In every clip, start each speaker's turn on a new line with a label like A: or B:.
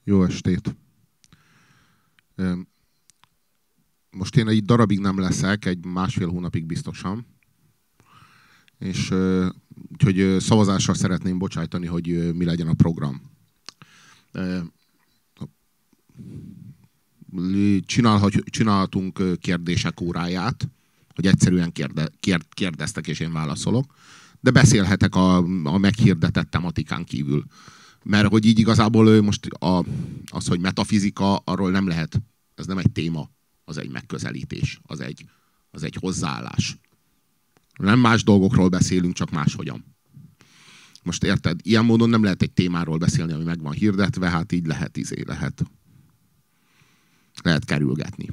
A: Jó estét! Most én egy darabig nem leszek, egy másfél hónapig biztosan. És úgyhogy szavazásra szeretném bocsájtani, hogy mi legyen a program. Csinálhatunk kérdések óráját, hogy egyszerűen kérdeztek, és én válaszolok. De beszélhetek a meghirdetett tematikán kívül. Mert hogy így igazából most az, hogy metafizika, arról nem lehet, ez nem egy téma, az egy megközelítés, az egy hozzáállás. Nem más dolgokról beszélünk, csak máshogyan. Most érted? Ilyen módon nem lehet egy témáról beszélni, ami meg van hirdetve, hát így lehet kerülgetni.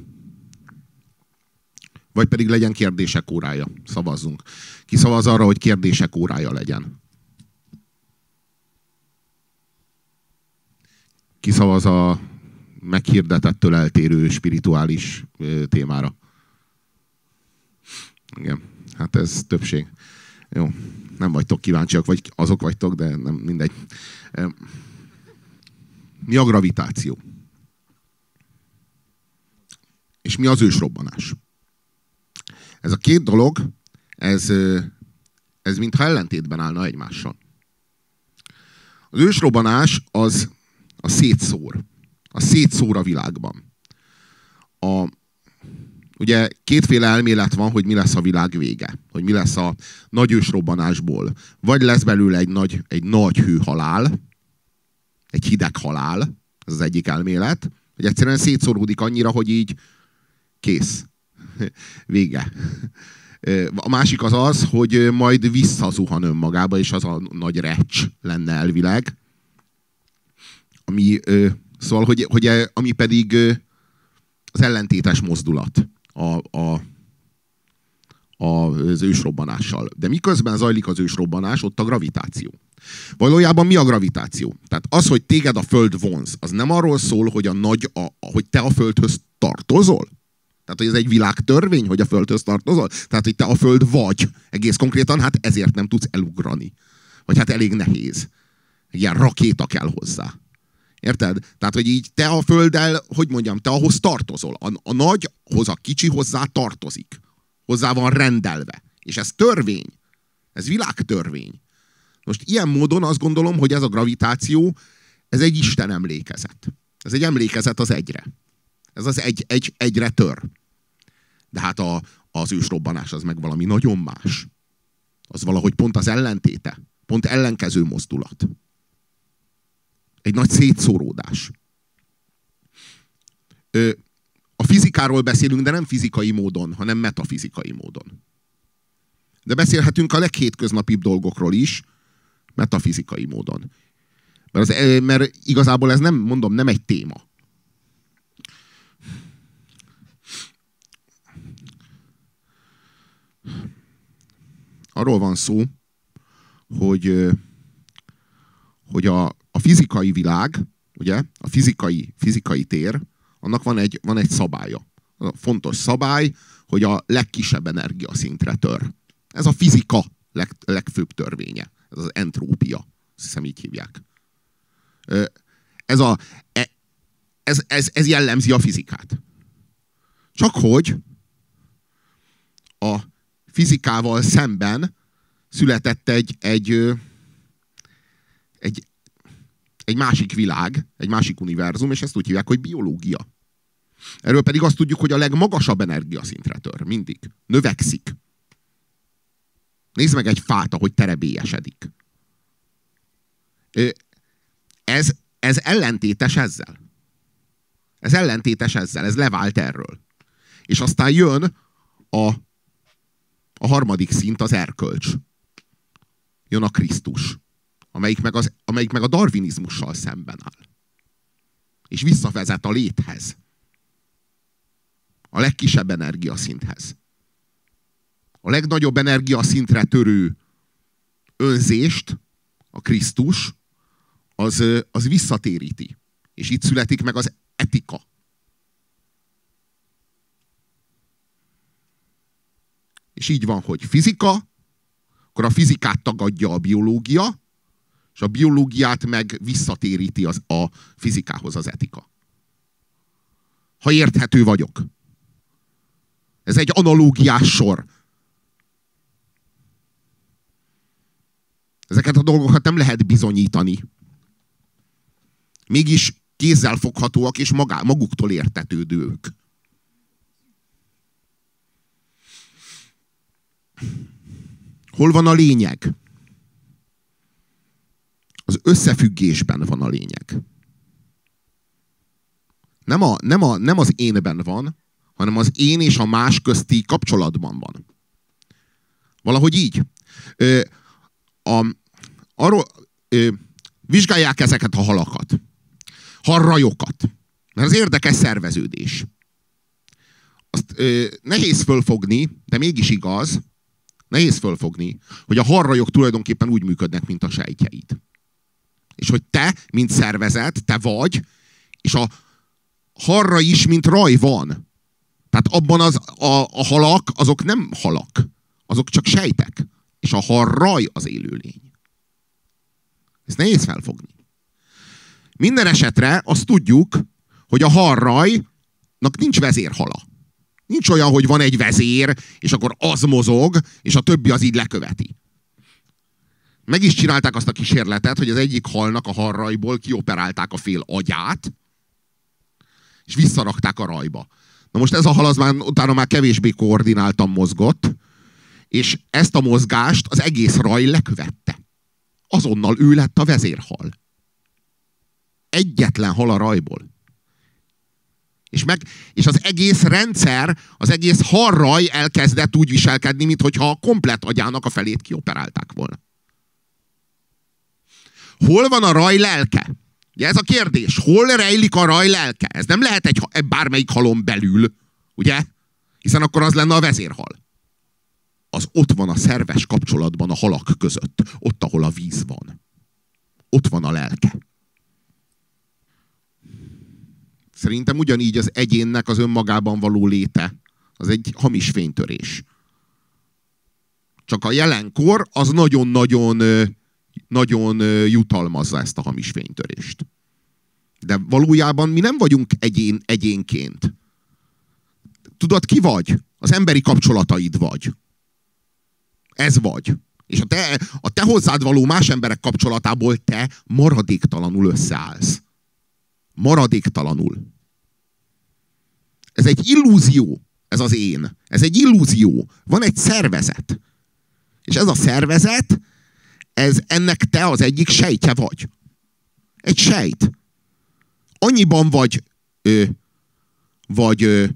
A: Vagy pedig legyen kérdések órája. Szavazzunk. Ki szavaz arra, hogy kérdések órája legyen? Ki szavaz a meghirdetettől eltérő spirituális témára? Igen, hát ez többség. Jó, nem vagytok kíváncsiak, vagy azok vagytok, de nem mindegy. Mi a gravitáció? És mi az ősrobbanás? Ez a két dolog, ez mintha ellentétben állna egymással. Az ősrobbanás az szétszór. A szétszór a világban. Ugye kétféle elmélet van, hogy mi lesz a világ vége. Hogy mi lesz a nagy ősrobbanásból. Vagy lesz belőle egy nagy hőhalál, egy hideg halál, ez az egyik elmélet, hogy egyszerűen szétszóródik annyira, hogy így kész. Vége. A másik az, hogy majd visszazuhan önmagába, és az a nagy recs lenne elvileg. Szóval, ami pedig az ellentétes mozdulat az ősrobbanással. De miközben zajlik az ősrobbanás, ott a gravitáció. Valójában mi a gravitáció? Tehát az, hogy téged a Föld vonz, az nem arról szól, hogy hogy te a Földhöz tartozol? Tehát, hogy ez egy világtörvény, hogy a Földhöz tartozol? Tehát, hogy te a Föld vagy. Egész konkrétan, hát ezért nem tudsz elugrani. Vagy hát elég nehéz. Egy ilyen rakéta kell hozzá. Érted? Tehát, hogy így te a Földdel, hogy mondjam, te ahhoz tartozol. A nagyhoz a kicsi hozzá tartozik. Hozzá van rendelve. És ez törvény. Ez világtörvény. Most ilyen módon azt gondolom, hogy ez a gravitáció, ez egy Isten emlékezet. Ez egy emlékezet az egyre. Ez az egyre tör. De hát az ősrobbanás az meg valami nagyon más. Az valahogy pont az ellentéte. Pont ellenkező mozdulat. Egy nagy szétszóródás. A fizikáról beszélünk, de nem fizikai módon, hanem metafizikai módon. De beszélhetünk a leghétköznapibb dolgokról is, metafizikai módon. Mert igazából ez nem egy téma. Arról van szó, hogy a fizikai világ, ugye, a fizikai tér, annak van egy szabálya. A fontos szabály, hogy a legkisebb energiaszintre tör. Ez a fizika legfőbb törvénye. Ez az entrópia. Azt hiszem, így hívják. Ez jellemzi a fizikát. Csak hogy a fizikával szemben született egy másik világ, egy másik univerzum, és ezt úgy hívják, hogy biológia. Erről pedig azt tudjuk, hogy a legmagasabb energiaszintre tör. Mindig. Növekszik. Nézd meg egy fát, ahogy terebélyesedik. Ez ellentétes ezzel. Ez ellentétes ezzel. Ez levált erről. És aztán jön a harmadik szint, az erkölcs. Jön a Krisztus. Amelyik meg a darwinizmussal szemben áll. És visszavezet a léthez. A legkisebb energiaszinthez. A legnagyobb energiaszintre törő önzést, a Krisztus, az visszatéríti. És itt születik meg az etika. És így van, hogy fizika, akkor a fizikát tagadja a biológia, és a biológiát meg visszatéríti a fizikához az etika. Ha érthető vagyok. Ez egy analógiás sor. Ezeket a dolgokat nem lehet bizonyítani. Mégis kézzel foghatóak és maguktól értetődők. Hol van a lényeg? Az összefüggésben van a lényeg. Nem az énben van, hanem az én és a más közti kapcsolatban van. Valahogy így. Vizsgálják ezeket a halakat. Harrajokat. Mert az érdekes szerveződés. Azt nehéz fölfogni, de mégis igaz, nehéz fölfogni, hogy a harrajok tulajdonképpen úgy működnek, mint a sejtjeid. És hogy te, mint szervezet, te vagy, és a harra is, mint raj van. Tehát abban a halak, azok nem halak. Azok csak sejtek. És a harraj az élőlény. Ezt nehéz felfogni. Minden esetre azt tudjuk, hogy a harrajnak nincs vezérhala. Nincs olyan, hogy van egy vezér, és akkor az mozog, és a többi az így leköveti. Meg is csinálták azt a kísérletet, hogy az egyik halnak a harrajból kioperálták a fél agyát, és visszarakták a rajba. Na most ez a hal az utána már kevésbé koordináltan mozgott, és ezt a mozgást az egész raj lekövette. Azonnal ő lett a vezérhal. Egyetlen hal a rajból. És az egész rendszer, az egész harraj elkezdett úgy viselkedni, mintha a komplett agyának a felét kioperálták volna. Hol van a raj lelke? Ugye ez a kérdés. Hol rejlik a raj lelke? Ez nem lehet egy bármelyik halon belül, ugye? Hiszen akkor az lenne a vezérhal. Az ott van a szerves kapcsolatban a halak között. Ott, ahol a víz van. Ott van a lelke. Szerintem ugyanígy az egyénnek az önmagában való léte az egy hamis fénytörés. Csak a jelenkor az nagyon jutalmazza ezt a hamis fénytörést. De valójában mi nem vagyunk egyénként. Tudod, ki vagy? Az emberi kapcsolataid vagy. Ez vagy. És a te hozzád való más emberek kapcsolatából te maradéktalanul összeállsz. Maradéktalanul. Ez egy illúzió, ez az én. Ez egy illúzió. Van egy szervezet. És ez a szervezet, ennek te az egyik sejtje vagy. Egy sejt. Annyiban vagy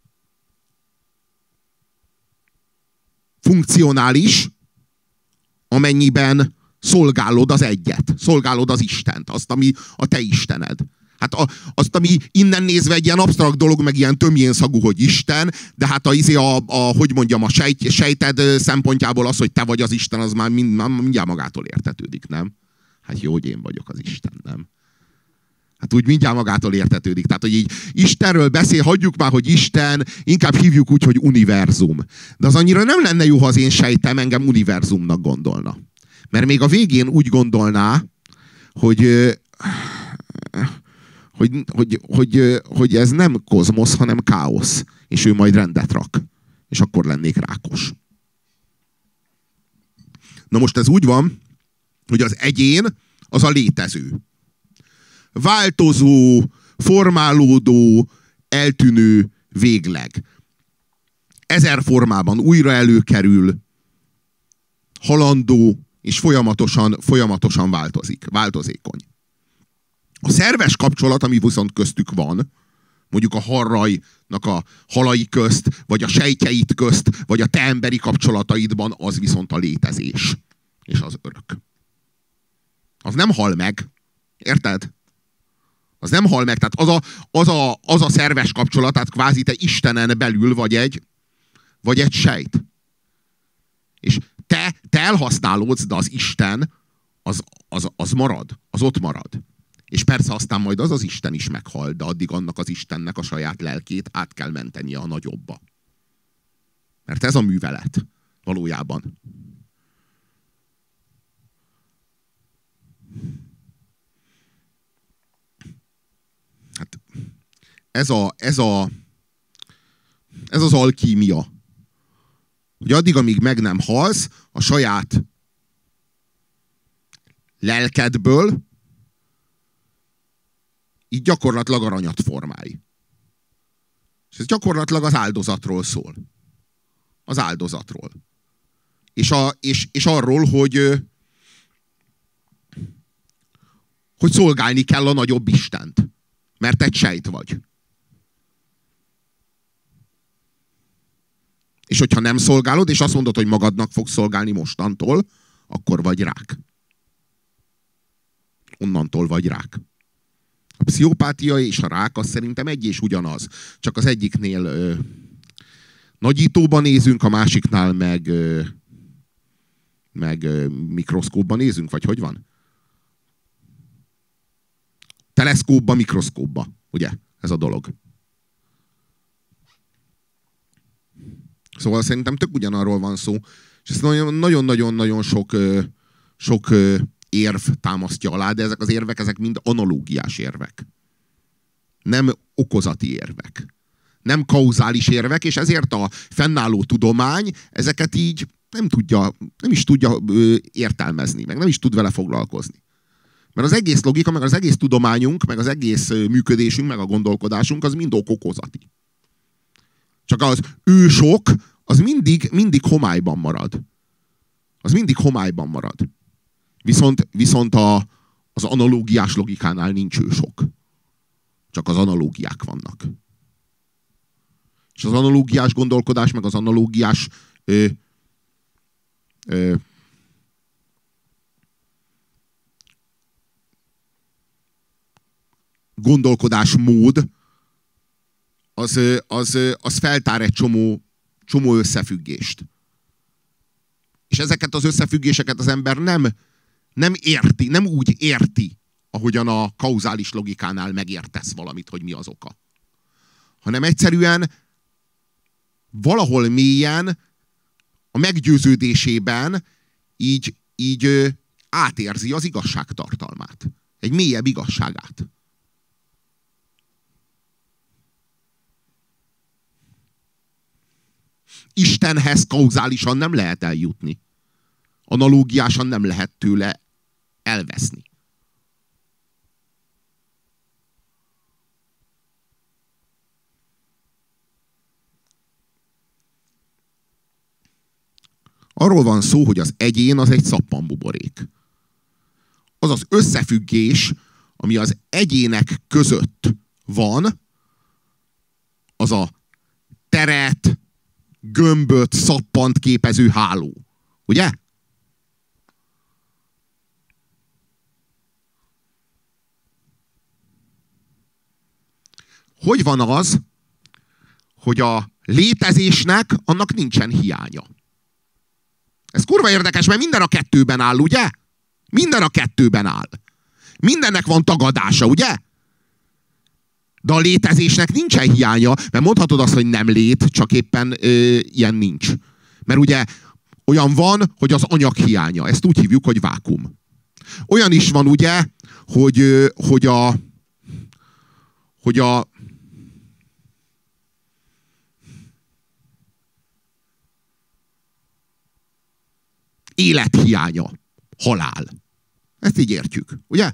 A: funkcionális, amennyiben szolgálod az egyet. Szolgálod az Istent. Azt, ami a te Istened. Hát azt, ami innen nézve egy ilyen absztrakt dolog, meg ilyen tömjén szagú, hogy Isten, de hát hogy mondjam, a sejted szempontjából az, hogy te vagy az Isten, az már mindjárt magától értetődik, nem? Hát jó, hogy én vagyok az Isten, nem? Hát úgy mindjárt magától értetődik. Tehát, hogy így Istenről hagyjuk már, hogy Isten, inkább hívjuk úgy, hogy univerzum. De az annyira nem lenne jó, ha az én sejtem engem univerzumnak gondolna. Mert még a végén úgy gondolná, hogy ez nem kozmosz, hanem káosz. És ő majd rendet rak. És akkor lennék rákos. Na most ez úgy van, hogy az egyén az a létező. Változó, formálódó, eltűnő végleg. 1000 formában újra előkerül, halandó, és folyamatosan változékony. A szerves kapcsolat, ami viszont köztük van, mondjuk a harrajnak a halai közt, vagy a sejtjeit közt, vagy a te emberi kapcsolataidban, az viszont a létezés. És az örök. Az nem hal meg. Érted? Az nem hal meg. Tehát az a szerves kapcsolat, tehát kvázi te Istenen belül vagy egy sejt. És te elhasználódsz, de az Isten az marad. Az ott marad. És persze aztán majd az Isten is meghal, de addig annak az Istennek a saját lelkét át kell mentenie a nagyobba. Mert ez a művelet valójában. ez az alkímia. Hogy addig, amíg meg nem halsz, a saját lelkedből így gyakorlatilag aranyat formálj. És ez gyakorlatilag az áldozatról szól. Az áldozatról. És arról, hogy szolgálni kell a nagyobb Istent. Mert egy sejt vagy. És hogyha nem szolgálod, és azt mondod, hogy magadnak fogsz szolgálni mostantól, akkor vagy rák. Onnantól vagy rák. A pszichopátia és a rák az szerintem egy és ugyanaz. Csak az egyiknél nagyítóban nézünk, a másiknál meg mikroszkópban nézünk, vagy hogy van? Teleszkópba, mikroszkópba, ugye? Ez a dolog. Szóval szerintem tök ugyanarról van szó. És ezt nagyon-nagyon-nagyon sok érv támasztja alá, de ezek az érvek, ezek mind analógiás érvek. Nem okozati érvek. Nem kauzális érvek, és ezért a fennálló tudomány ezeket így nem is tudja értelmezni, meg nem is tud vele foglalkozni. Mert az egész logika, meg az egész tudományunk, meg az egész működésünk, meg a gondolkodásunk, az mind okokozati. Csak az ősok, az mindig homályban marad. Az mindig homályban marad. Viszont az analógiás logikánál nincs ősok. Csak az analógiák vannak. És az analógiás gondolkodás, meg az analógiás gondolkodásmód az feltár egy csomó összefüggést. És ezeket az összefüggéseket az ember nem érti, nem úgy érti, ahogyan a kauzális logikánál megértesz valamit, hogy mi az oka. Hanem egyszerűen valahol mélyen a meggyőződésében így átérzi az igazság tartalmát. Egy mélyebb igazságát. Istenhez kauzálisan nem lehet eljutni. Analógiásan nem lehet tőle elveszni. Arról van szó, hogy az egyén az egy szappanbuborék. Az az összefüggés, ami az egyének között van, az a teret, gömböt, szappant képező háló. Ugye? Hogy van az, hogy a létezésnek annak nincsen hiánya? Ez kurva érdekes, mert minden a kettőben áll, ugye? Minden a kettőben áll. Mindennek van tagadása, ugye? De a létezésnek nincsen hiánya, mert mondhatod azt, hogy nem lét, csak éppen ilyen nincs. Mert ugye olyan van, hogy az anyag hiánya. Ezt úgy hívjuk, hogy vákum. Olyan is van, ugye, hogy a élet hiánya. Halál. Ezt így értjük, ugye?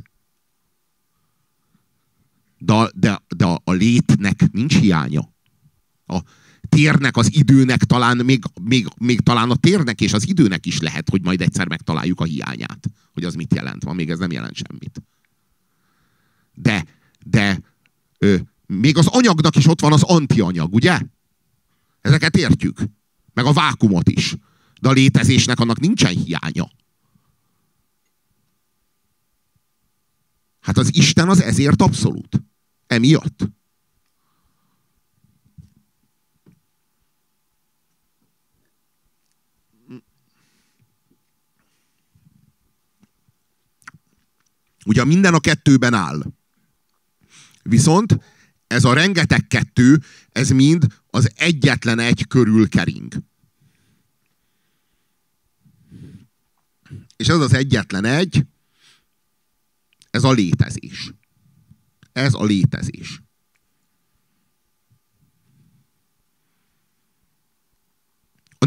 A: De a létnek nincs hiánya. A térnek, az időnek talán még talán a térnek és az időnek is lehet, hogy majd egyszer megtaláljuk a hiányát. Hogy az mit jelent. Van, még ez nem jelent semmit. De még az anyagnak is ott van az antianyag, ugye? Ezeket értjük. Meg a vákumot is. De a létezésnek annak nincsen hiánya. Hát az Isten az ezért abszolút. Emiatt. Ugye minden a kettőben áll. Viszont ez a rengeteg kettő, ez mind az egyetlen egy körül kering. És ez az egyetlen egy, ez a létezés. Ez a létezés.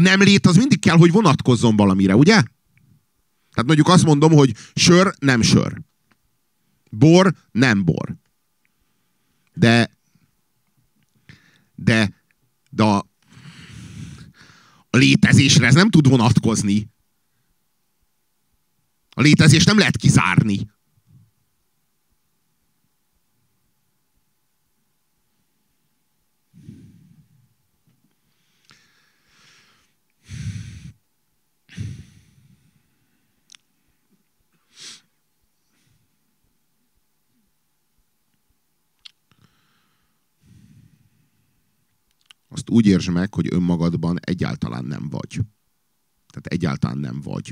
A: nem lét az mindig kell, hogy vonatkozzon valamire, ugye? Tehát mondjuk azt mondom, hogy sör, nem sör. Bor, nem bor. De a létezésre ez nem tud vonatkozni. A létezést nem lehet kizárni. Azt úgy értsd meg, hogy önmagadban egyáltalán nem vagy. Tehát egyáltalán nem vagy.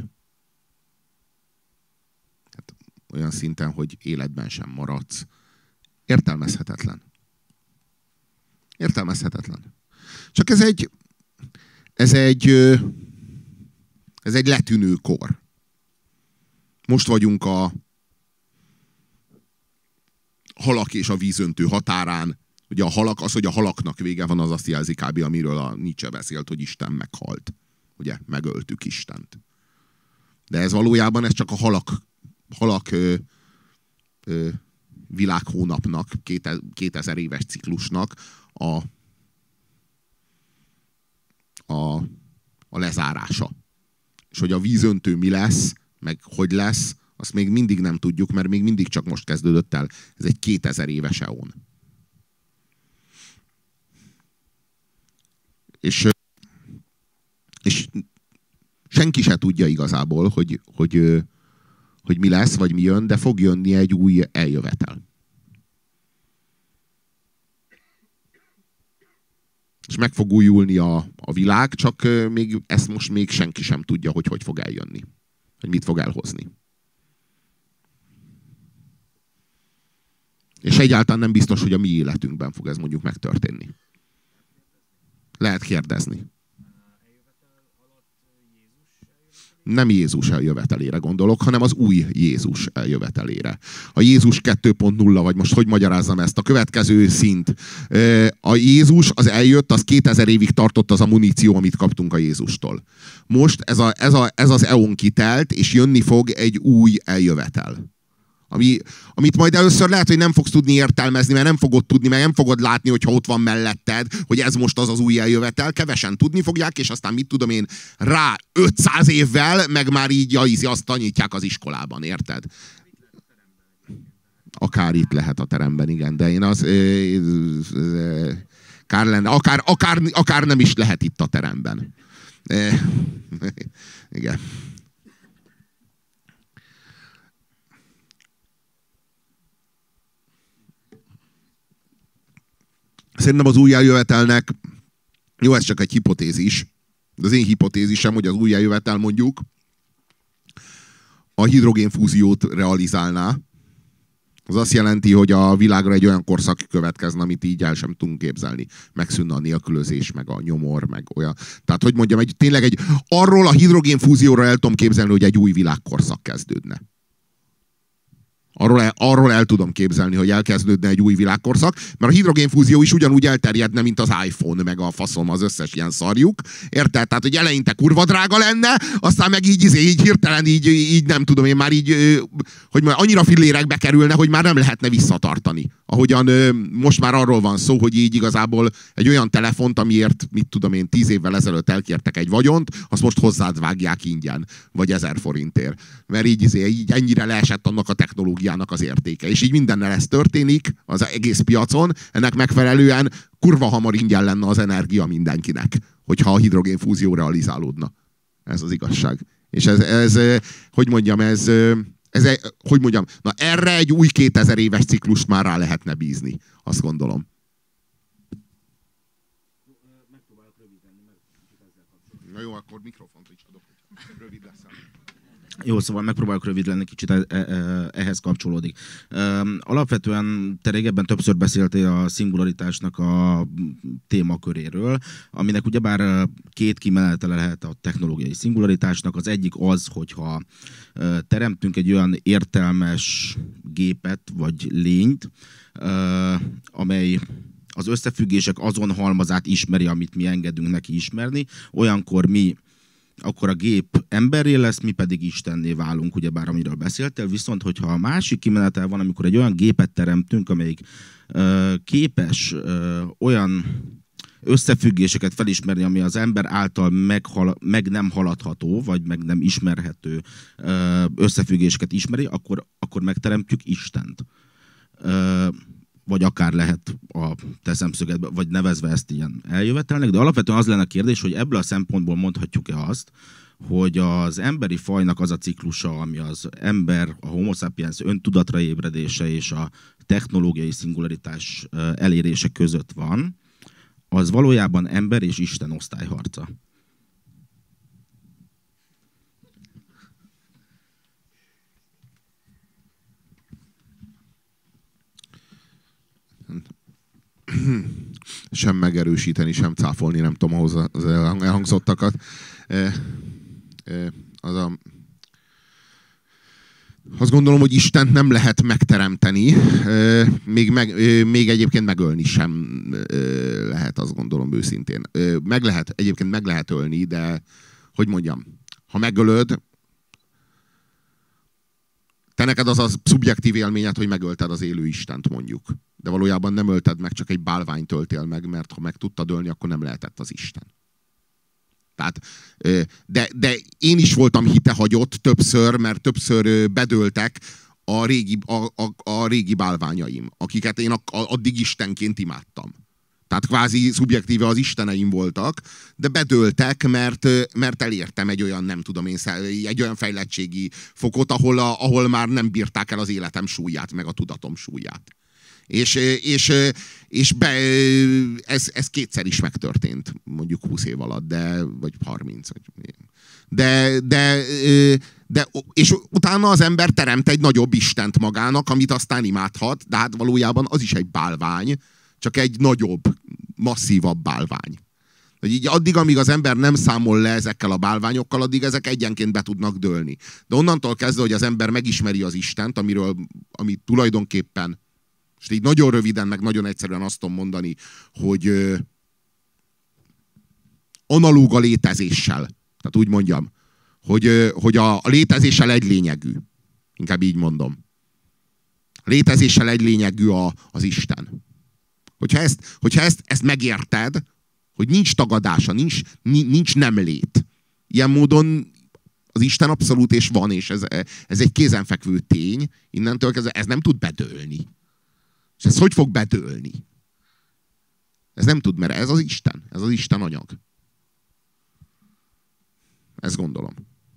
A: Tehát olyan szinten, hogy életben sem maradsz. Értelmezhetetlen. Értelmezhetetlen. Csak ez egy letűnő kor. Most vagyunk a halak és a vízöntő határán. Ugye a halak, az, hogy a halaknak vége van, az azt jelzi kb. Amiről a Nietzsche beszélt, hogy Isten meghalt. Ugye, megöltük Istent. De ez valójában ez csak a halak világhónapnak, 2000 éves ciklusnak a lezárása. És hogy a vízöntő mi lesz, meg hogy lesz, azt még mindig nem tudjuk, mert még mindig csak most kezdődött el. Ez egy 2000 éves eon. És senki se tudja igazából, hogy mi lesz, vagy mi jön, de fog jönni egy új eljövetel. És meg fog újulni a világ, csak ezt most még senki sem tudja, hogy fog eljönni. Hogy mit fog elhozni. És egyáltalán nem biztos, hogy a mi életünkben fog ez mondjuk megtörténni. Lehet kérdezni. Nem Jézus eljövetelére gondolok, hanem az új Jézus eljövetelére. A Jézus 2.0, vagy most hogy magyarázzam ezt? A következő szint. A Jézus az eljött, az 2000 évig tartott az a muníció, amit kaptunk a Jézustól. Most ez az eon kitelt, és jönni fog egy új eljövetel. Amit majd először lehet, hogy nem fogsz tudni értelmezni, mert nem fogod tudni, mert nem fogod látni, hogyha ott van melletted, hogy ez most az új eljövetel. Kevesen tudni fogják, és aztán mit tudom én, rá 500 évvel, meg már így azt tanítják az iskolában, érted? Akár itt lehet a teremben, igen, de én kár lenne, akár nem is lehet itt a teremben. Igen. Szerintem az új eljövetelnek, jó, ez csak egy hipotézis, de az én hipotézisem, hogy az új eljövetel mondjuk a hidrogénfúziót realizálná. Az azt jelenti, hogy a világra egy olyan korszak következne, amit így el sem tudunk képzelni. Megszűnne a nélkülözés, meg a nyomor, meg olyan. Tehát, hogy mondjam, tényleg arról a hidrogénfúzióra el tudom képzelni, hogy egy új világkorszak kezdődne. Arról el tudom képzelni, hogy elkezdődne egy új világkorszak, mert a hidrogénfúzió is ugyanúgy elterjedne, mint az iPhone, meg a faszom, az összes ilyen szarjuk. Érted? Tehát, hogy eleinte kurva drága lenne, aztán meg így hirtelen így nem tudom, én már így, hogy már annyira fillérekbe kerülne, hogy már nem lehetne visszatartani. Ahogyan most már arról van szó, hogy így igazából egy olyan telefont, amiért, mit tudom én, 10 évvel ezelőtt elkértek egy vagyont, azt most hozzád vágják ingyen, vagy 1000 forintért. Mert így ennyire leesett annak a technológiának az értéke. És így mindennel ez történik az egész piacon, ennek megfelelően kurva hamar ingyen lenne az energia mindenkinek, hogyha a hidrogénfúzió realizálódna. Ez az igazság. És hogy mondjam, hogy mondjam, na erre egy új 2000 éves ciklust már rá lehetne bízni. Azt gondolom.
B: Megpróbálok rövid lenni, mert kicsit ezzel kapcsolatban.
A: Na jó, akkor mikrofont is adok, hogy rövid leszel.
B: Jó, szóval megpróbálok rövid lenni, kicsit ehhez kapcsolódik. Alapvetően te régebben többször beszéltél a szingularitásnak a témaköréről, aminek ugyebár két kimenetele lehet a technológiai szingularitásnak. Az egyik az, hogyha teremtünk egy olyan értelmes gépet vagy lényt, amely az összefüggések azon halmazát ismeri, amit mi engedünk neki ismerni, olyankor akkor a gép emberré lesz, mi pedig Istenné válunk, ugyebár amiről beszéltél, viszont hogyha a másik kimenetel van, amikor egy olyan gépet teremtünk, amelyik képes olyan összefüggéseket felismerni, ami az ember által meg nem haladható, vagy meg nem ismerhető összefüggéseket ismeri, akkor megteremtjük Istent. Vagy akár lehet a te szemszögedben, vagy nevezve ezt ilyen eljövetelnek, de alapvetően az lenne a kérdés, hogy ebből a szempontból mondhatjuk-e azt, hogy az emberi fajnak az a ciklusa, ami az ember, a homo sapiens öntudatra ébredése és a technológiai szingularitás elérése között van, az valójában ember és Isten osztályharca.
A: Sem megerősíteni, sem cáfolni, nem tudom ahhoz az elhangzottakat. Azt gondolom, hogy Istent nem lehet megteremteni, még egyébként megölni sem lehet, azt gondolom őszintén. Egyébként meg lehet ölni, de hogy mondjam, ha megölöd, te neked az a szubjektív élményed, hogy megölted az élő Istent, mondjuk. De valójában nem ölted meg, csak egy bálványt öltél meg, mert ha meg tudtad ölni, akkor nem lehetett az Isten. Tehát, de én is voltam hitehagyott többször, mert többször bedőltek a régi bálványaim, akiket én addig istenként imádtam. Tehát kvázi szubjektíve az isteneim voltak, de bedőltek, mert elértem egy olyan, nem tudom én, egy olyan fejlettségi fokot, ahol már nem bírták el az életem súlyát, meg a tudatom súlyát. Ez kétszer is megtörtént, mondjuk 20 év alatt, vagy 30. És utána az ember teremt egy nagyobb istent magának, amit aztán imádhat, de hát valójában az is egy bálvány, csak egy nagyobb, masszívabb bálvány. Hogy így addig, amíg az ember nem számol le ezekkel a bálványokkal, addig ezek egyenként be tudnak dőlni. De onnantól kezdve, hogy az ember megismeri az Istent, ami tulajdonképpen, és így nagyon röviden, meg nagyon egyszerűen azt tudom mondani, hogy analóg a létezéssel. Tehát úgy mondjam, hogy a létezéssel egy lényegű. Inkább így mondom. A létezéssel egy lényegű az Isten. Hogyha ezt megérted, hogy nincs tagadása, nincs nem lét. Ilyen módon az Isten abszolút és van, és ez egy kézenfekvő tény, innentől kezdve ez nem tud bedőlni. És ez hogy fog bedőlni? Ez nem tud, mert ez az Isten anyag. Ezt gondolom.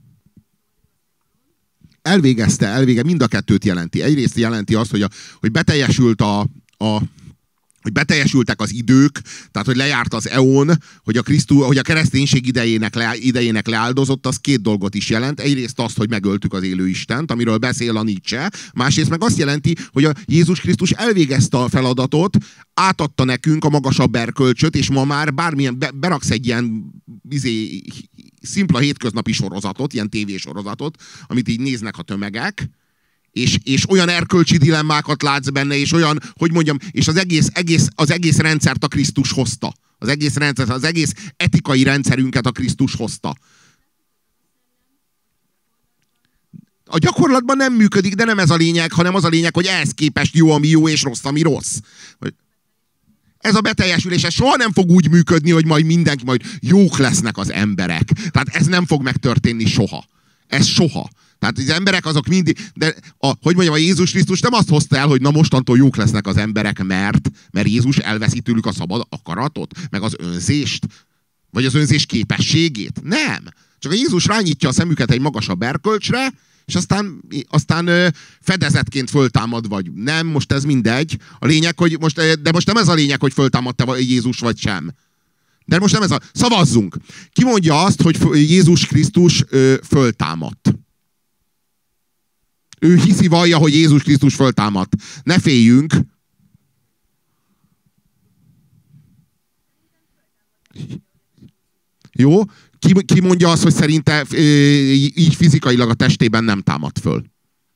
A: Elvégezte, mind a kettőt jelenti. Egyrészt jelenti azt, hogy beteljesült hogy beteljesültek az idők, tehát hogy lejárt az eon, hogy a kereszténység idejének leáldozott, az két dolgot is jelent. Egyrészt azt, hogy megöltük az élő Istent, amiről beszél a Nietzsche, másrészt meg azt jelenti, hogy a Jézus Krisztus elvégezte a feladatot, átadta nekünk a magasabb erkölcsöt, és ma már bármilyen, beraksz egy ilyen szimpla hétköznapi sorozatot, ilyen tévésorozatot, amit így néznek a tömegek, és olyan erkölcsi dilemmákat látsz benne, és olyan, hogy mondjam, és az egész rendszert a Krisztus hozta. Az egész etikai rendszerünket a Krisztus hozta. A gyakorlatban nem működik, de nem ez a lényeg, hanem az a lényeg, hogy ehhez képest jó, ami jó, és rossz, ami rossz. Ez a beteljesülés, ez soha nem fog úgy működni, hogy majd jók lesznek az emberek. Tehát ez nem fog megtörténni soha. Ez soha. Tehát az emberek azok mindig, de hogy mondjam, a Jézus Krisztus nem azt hozta el, hogy na mostantól jók lesznek az emberek, mert Jézus elveszi tőlük a szabad akaratot, meg az önzést, vagy az önzés képességét. Nem. Csak a Jézus rányítja a szemüket egy magasabb erkölcsre, és aztán fedezetként föltámad, vagy nem, most ez mindegy. A lényeg, hogy de most nem ez a lényeg, hogy föltámad-e Jézus, vagy sem. De most nem ez a... Szavazzunk! Ki mondja azt, hogy Jézus Krisztus föltámadt? Ő hiszi, vallja, hogy Jézus Krisztus föltámadt. Ne féljünk. Jó? Ki mondja azt, hogy szerinte így fizikailag a testében nem támad föl?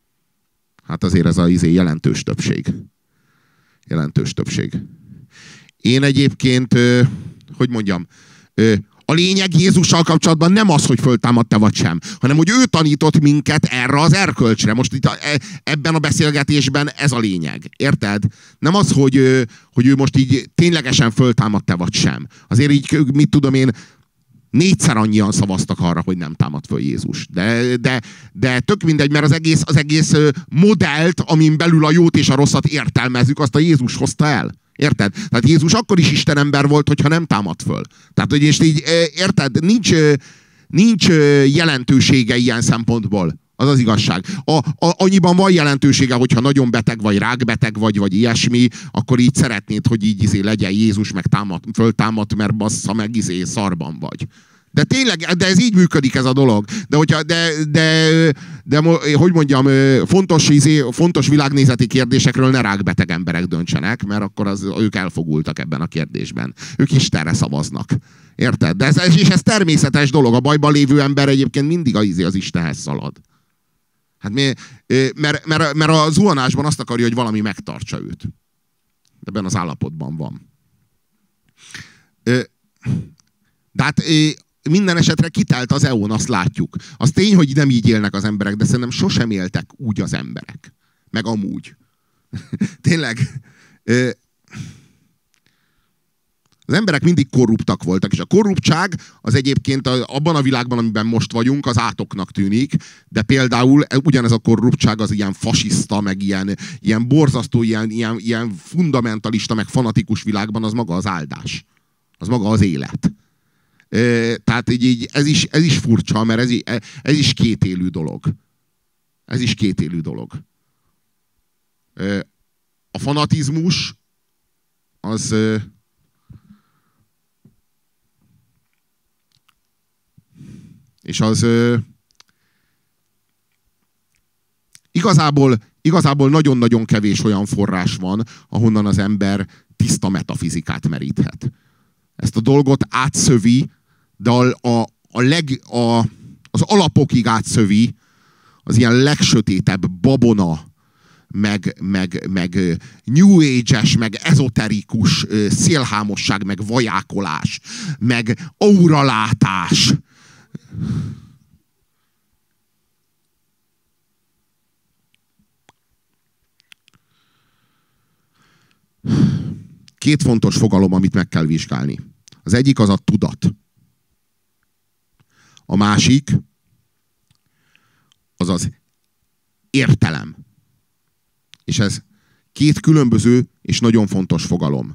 A: Hát azért ez a jelentős többség. Jelentős többség. Én egyébként, hogy mondjam, a lényeg Jézussal kapcsolatban nem az, hogy föltámadt-e vagy sem, hanem hogy ő tanított minket erre az erkölcsre. Most itt ebben a beszélgetésben ez a lényeg. Érted? Nem az, hogy ő most így ténylegesen föltámadt-e vagy sem. Azért így, mit tudom én, 4-szer annyian szavaztak arra, hogy nem támad föl Jézus. De tök mindegy, mert az egész modellt, amin belül a jót és a rosszat értelmezzük, azt a Jézus hozta el. Érted? Tehát Jézus akkor is istenember volt, hogyha nem támad föl. Tehát, hogy és így, érted? Nincs jelentősége ilyen szempontból. Az az igazság. Annyiban van jelentősége, hogyha nagyon beteg vagy, rákbeteg vagy ilyesmi, akkor így szeretnéd, hogy így legyen Jézus, meg föltámad, mert bassza meg szarban vagy. De tényleg, de ez így működik ez a dolog. De hogy mondjam, fontos világnézeti kérdésekről ne rákbeteg emberek döntsenek, mert akkor ők elfogultak ebben a kérdésben. Ők Istenre szavaznak. Érted? De ez természetes dolog. A bajban lévő ember egyébként mindig az Istenhez szalad. Hát mert a zuhanásban azt akarja, hogy valami megtartsa őt. Ebben az állapotban van. De hát minden esetre kitelt az eon, azt látjuk. Az tény, hogy nem így élnek az emberek, de szerintem sosem éltek úgy az emberek. Meg amúgy. Tényleg. Az emberek mindig korruptak voltak, és a korruptság az egyébként abban a világban, amiben most vagyunk, az átoknak tűnik, de például ugyanez a korruptság az ilyen fasiszta, meg ilyen borzasztó, ilyen fundamentalista, meg fanatikus világban az maga az áldás. Az maga az élet. Tehát így ez is furcsa, mert ez is kétélű dolog. Ez is kétélű dolog. A fanatizmus az... És az igazából nagyon-nagyon kevés olyan forrás van, ahonnan az ember tiszta metafizikát meríthet. Ezt a dolgot átszövi, de az alapokig átszövi az ilyen legsötétebb babona, meg New Age-es, meg ezoterikus szélhámosság, meg vajákolás, meg auralátás. Két fontos fogalom, amit meg kell vizsgálni. Az egyik az a tudat. A másik az az értelem. És ez két különböző és nagyon fontos fogalom.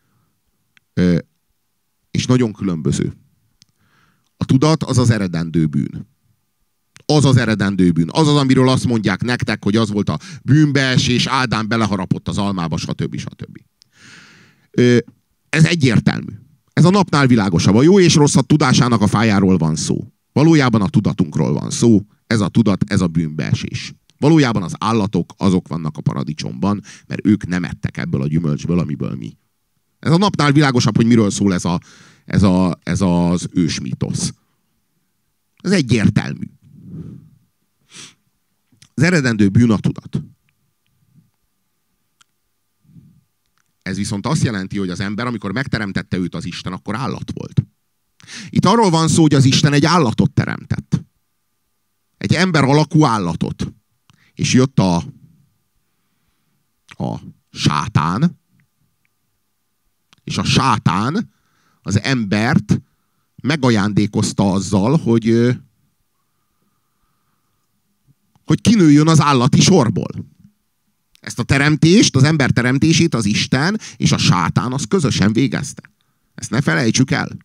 A: És nagyon különböző. A tudat az az eredendő bűn. Az az eredendő bűn. Az az, amiről azt mondják nektek, hogy az volt a bűnbeesés, Ádám beleharapott az almába, stb. Ez egyértelmű. Ez a napnál világosabb. A jó és rossz a tudásának a fájáról van szó. Valójában a tudatunkról van szó. Ez a tudat, ez a bűnbeesés. Valójában az állatok azok vannak a paradicsomban, mert ők nem ettek ebből a gyümölcsből, amiből mi. Ez a napnál világosabb, hogy miről szól ez az ősmítosz. Ez egyértelmű. Az eredendő bűn a tudat. Ez viszont azt jelenti, hogy az ember, amikor megteremtette őt az Isten, akkor állat volt. Itt arról van szó, hogy az Isten egy állatot teremtett. Egy ember alakú állatot. És jött a sátán, és a sátán az embert megajándékozta azzal, hogy kinőjön az állati sorból. Ezt a teremtést, az ember teremtését az Isten és a sátán az közösen végezte. Ezt ne felejtsük el.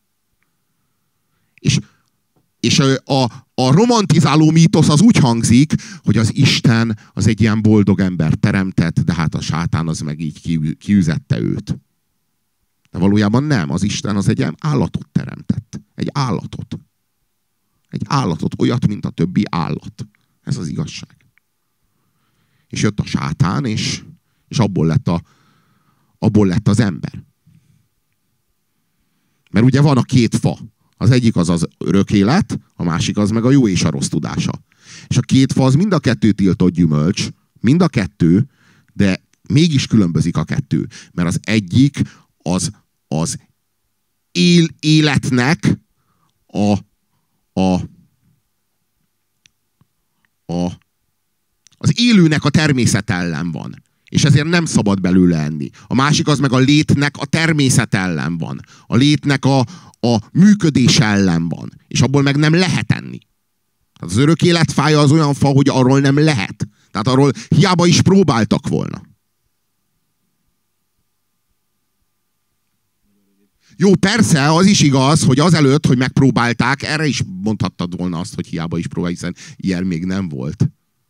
A: És a romantizáló mítosz az úgy hangzik, hogy az Isten az egy ilyen boldog ember teremtett, de hát a sátán az meg így kiüzette őt. De valójában nem. Az Isten az egy ilyen állatot teremtett. Egy állatot. Egy állatot, olyat, mint a többi állat. Ez az igazság. És jött a sátán, és abból lett az ember. Mert ugye van a két fa. Az egyik az az örök élet, a másik az meg a jó és a rossz tudása. És a két fa az mind a kettő tiltott gyümölcs, mind a kettő, de mégis különbözik a kettő. Mert az egyik az az életnek a, a, az élőnek a természet ellen van. És ezért nem szabad belőle enni. A másik az meg a létnek a természet ellen van. A létnek a működés ellen van. És abból meg nem lehet enni. Tehát az örök életfája az olyan fa, hogy arról nem lehet. Tehát arról hiába is próbáltak volna. Jó, persze, az is igaz, hogy azelőtt, hogy megpróbálták, erre is mondhattad volna azt, hogy hiába is próbálj, hiszen ilyen még nem volt.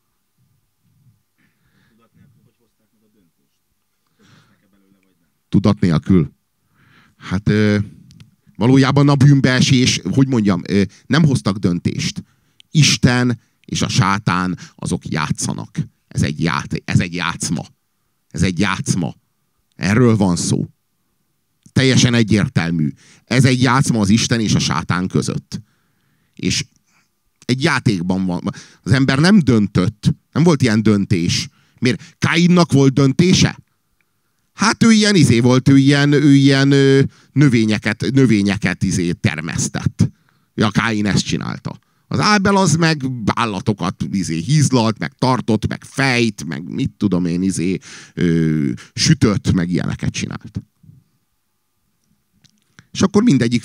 A: Tudat nélkül. Hát valójában a bűnbeesés, hogy mondjam, nem hoztak döntést. Isten és a sátán azok játszanak. Ez egy játszma. Ez egy játszma. Erről van szó. Teljesen egyértelmű. Ez egy játszma az Isten és a sátán között. És egy játékban van. Az ember nem döntött. Nem volt ilyen döntés. Miért? Káinnak volt döntése? Hát ő ilyen volt, ő ilyen növényeket termesztett. A Káin ezt csinálta. Az Ábel az meg állatokat hízlalt, meg tartott, meg fejt, meg mit tudom én, sütött, meg ilyeneket csinált. És akkor mindegyik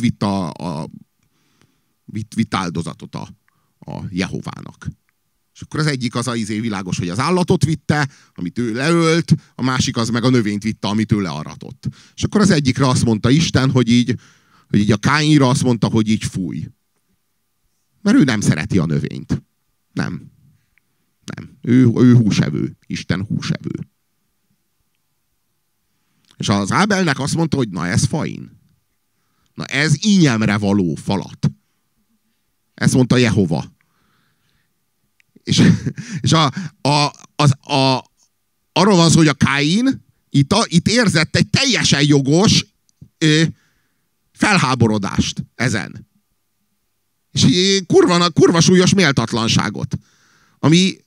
A: vitt áldozatot a Jehovának. És akkor az egyik az világos, hogy az állatot vitte, amit ő leölt, a másik az meg a növényt vitte, amit ő learatott. És akkor az egyikre azt mondta Isten, hogy így a Káinra azt mondta, hogy így fúj. Mert ő nem szereti a növényt. Nem. Ő húsevő. Isten húsevő. És az Ábelnek azt mondta, hogy na ez fain. Na ez ínyemre való falat. Ezt mondta Jehova. És arról van szó, hogy a Káin itt érzett egy teljesen jogos felháborodást ezen. És kurva súlyos méltatlanságot. Ami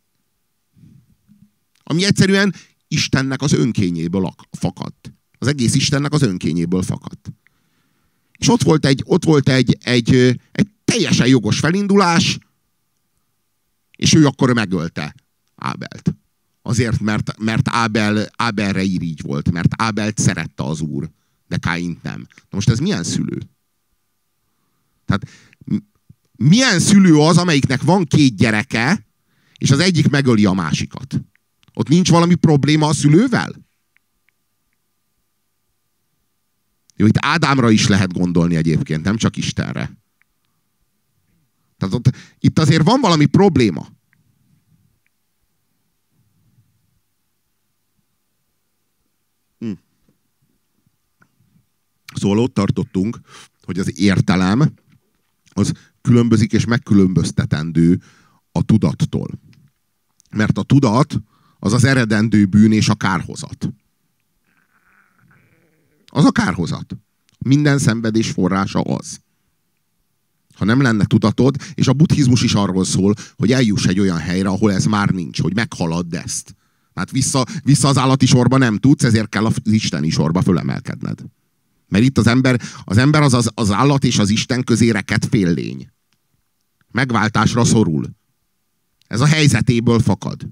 A: egyszerűen Istennek az önkényéből fakadt. Az egész Istennek az önkényéből fakadt. És ott volt egy teljesen jogos felindulás, és ő akkor megölte Ábelt. Azért, mert Ábelre irigy volt, mert Ábelt szerette az Úr, de Káint nem. Na most ez milyen szülő? Tehát milyen szülő az, amelyiknek van 2 gyereke, és az egyik megöli a másikat? Ott nincs valami probléma a szülővel? Jó, itt Ádámra is lehet gondolni egyébként, nem csak Istenre. Tehát itt azért van valami probléma. Szóval ott tartottunk, hogy az értelem az különbözik és megkülönböztetendő a tudattól. Mert a tudat az az eredendő bűn és a kárhozat. Az a kárhozat. Minden szenvedés forrása az. Ha nem lenne tudatod, és a buddhizmus is arról szól, hogy eljuss egy olyan helyre, ahol ez már nincs, hogy meghaladd ezt. Hát vissza az állati sorba nem tudsz, ezért kell az isteni sorba fölemelkedned. Mert itt az ember az állat és az Isten közé rekedt féllény. Megváltásra szorul. Ez a helyzetéből fakad.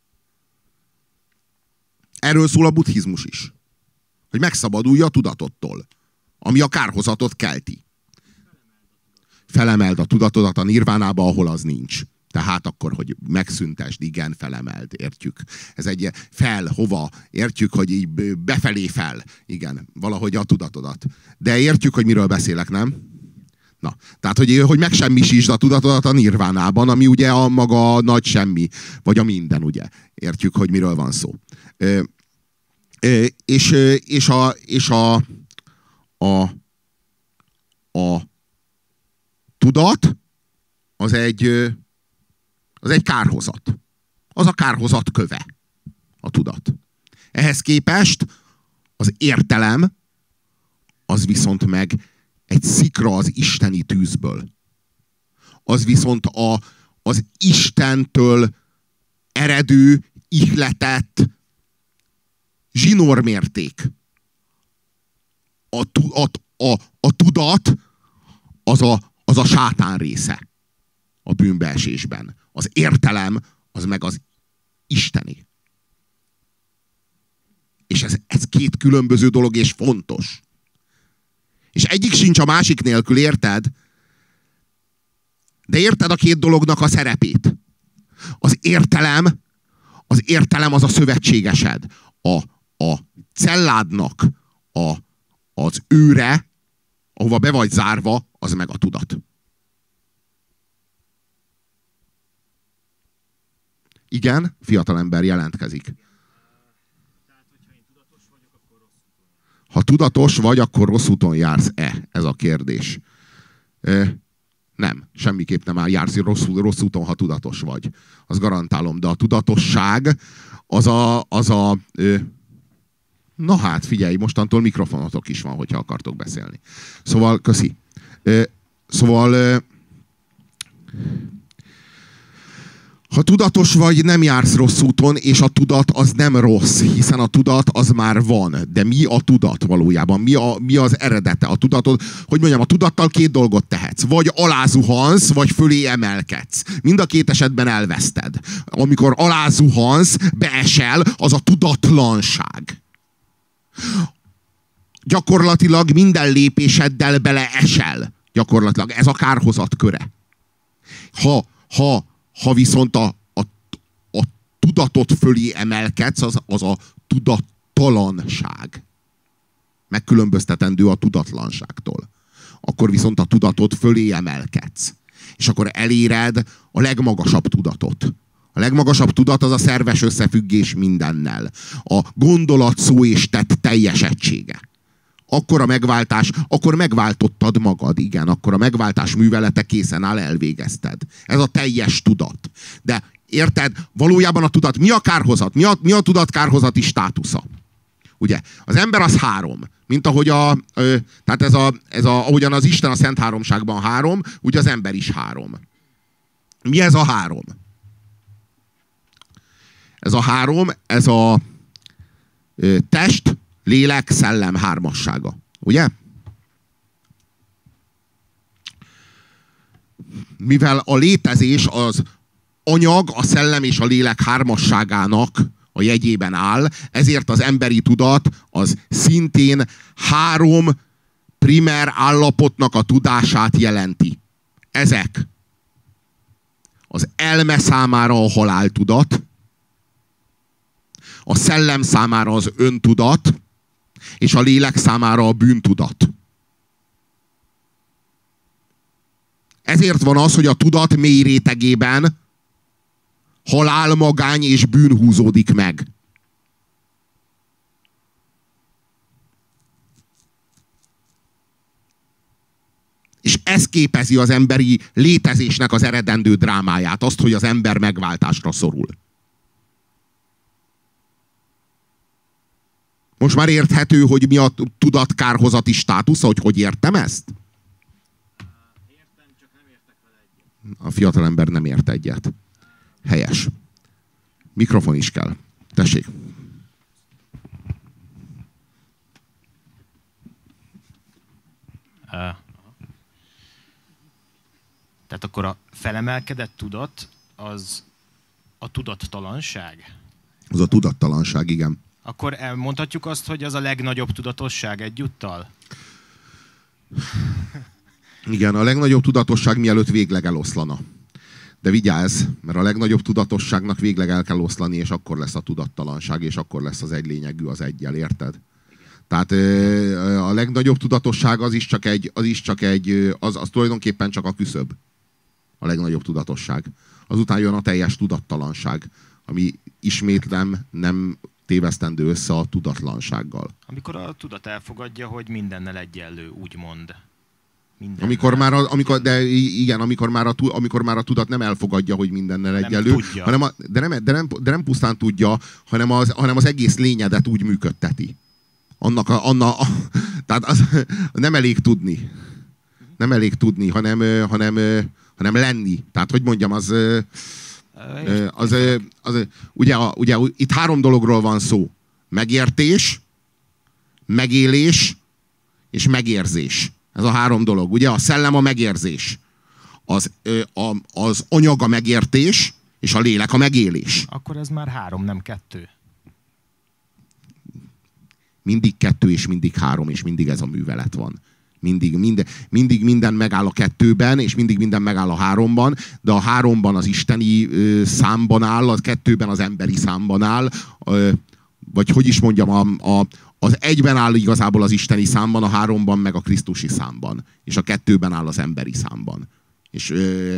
A: Erről szól a buddhizmus is. Hogy megszabadulj a tudatottól, ami a kárhozatot kelti. Felemeld a tudatodat a nirvánába, ahol az nincs. Tehát akkor, hogy megszüntesd, igen, felemeld, értjük. Ez egy hova, értjük, hogy így befelé fel, igen, valahogy a tudatodat. De értjük, hogy miről beszélek, nem? Na, tehát, hogy megsemmisítsd a tudatodat a nirvánában, ami ugye a maga nagy semmi, vagy a minden, ugye. Értjük, hogy miről van szó. És a tudat az egy kárhozat. Az a kárhozat köve, a tudat. Ehhez képest az értelem az viszont meg egy szikra az isteni tűzből. Az viszont az Istentől eredő, ihletett zsinórmérték. a tudat az a sátán része a bűnbeesésben. Az értelem az meg az isteni. És ez két különböző dolog, és fontos. És egyik sincs a másik nélkül, érted? De érted a két dolognak a szerepét? Az értelem az a szövetségesed. A celládnak az őre, ahova be vagy zárva, az meg a tudat. Igen, fiatalember jelentkezik. Ha tudatos vagy, akkor rossz úton jársz-e? Ez a kérdés. Nem, semmiképp nem jársz rossz úton, ha tudatos vagy. Azt garantálom, de a tudatosság na hát, figyelj, mostantól mikrofonotok is van, hogyha akartok beszélni. Szóval, köszi. Ha tudatos vagy, nem jársz rossz úton, és a tudat az nem rossz, hiszen a tudat az már van. De mi a tudat valójában? Mi az eredete? A tudatod, hogy mondjam, a tudattal két dolgot tehetsz. Vagy alázuhansz, vagy fölé emelkedsz. Mind a két esetben elveszted. Amikor alázuhansz, beesel, az a tudatlanság. Gyakorlatilag minden lépéseddel beleesel. Gyakorlatilag ez a kárhozat köre. Ha viszont a tudatot fölé emelkedsz, az a tudattalanság. Megkülönböztetendő a tudatlanságtól. Akkor viszont a tudatot fölé emelkedsz. És akkor eléred a legmagasabb tudatot. A legmagasabb tudat az a szerves összefüggés mindennel. A gondolat, szó és tett teljes egysége. Akkor a megváltás, akkor megváltottad magad, igen, akkor a megváltás művelete készen áll, elvégezted. Ez a teljes tudat. De érted, valójában a tudat, mi a kárhozat? Mi a tudat kárhozati státusza? Ugye, az ember az három. Mint ahogy tehát ahogyan az Isten a Szent Háromságban három, úgy az ember is három. Mi ez a három? Ez a három, ez a test, lélek, szellem hármassága. Ugye? Mivel a létezés az anyag, a szellem és a lélek hármasságának a jegyében áll, ezért az emberi tudat az szintén három primer állapotnak a tudását jelenti. Ezek az elme számára a haláltudat, a szellem számára az öntudat, és a lélek számára a bűntudat. Ezért van az, hogy a tudat mély rétegében halál, magány és bűn húzódik meg. És ez képezi az emberi létezésnek az eredendő drámáját, azt, hogy az ember megváltásra szorul. Most már érthető, hogy mi a tudat kárhozati státusza, hogy értem ezt?
C: Értem, csak nem értek vele egyet.
A: A fiatalember nem ért egyet. Helyes. Mikrofon is kell. Tessék.
C: Tehát akkor a felemelkedett tudat az a tudattalanság?
A: Az a tudattalanság, igen.
C: Akkor mondhatjuk azt, hogy az a legnagyobb tudatosság egyúttal?
A: Igen, a legnagyobb tudatosság mielőtt végleg eloszlana. De vigyázz, mert a legnagyobb tudatosságnak végleg el kell oszlani, és akkor lesz a tudattalanság, és akkor lesz az egy lényegű az eggyel, érted? Tehát a legnagyobb tudatosság az tulajdonképpen csak a küszöb. A legnagyobb tudatosság. Azután jön a teljes tudattalanság, ami ismétlem nem tévesztendő össze a tudatlansággal.
C: Amikor a tudat elfogadja, hogy mindennel egyenlő, úgymond.
A: Amikor már a tudat nem elfogadja, hogy mindennel egyenlő, de nem pusztán tudja, hanem az egész lényedet úgy működteti. Tehát nem elég tudni. Nem elég tudni, hanem lenni. Tehát, hogy mondjam, ugye itt három dologról van szó. Megértés, megélés és megérzés. Ez a három dolog. Ugye a szellem a megérzés. Az anyag a megértés, és a lélek a megélés.
C: Akkor ez már 3, nem 2.
A: Mindig 2 és mindig 3, és mindig ez a művelet van. Mindig minden megáll a 2-ben, és mindig minden megáll a 3-ban, de a 3-ban az isteni számban áll, a 2-ben az emberi számban áll, vagy hogy is mondjam, az 1-ben áll igazából az isteni számban, a 3-ban meg a krisztusi számban, és a 2-ben áll az emberi számban. És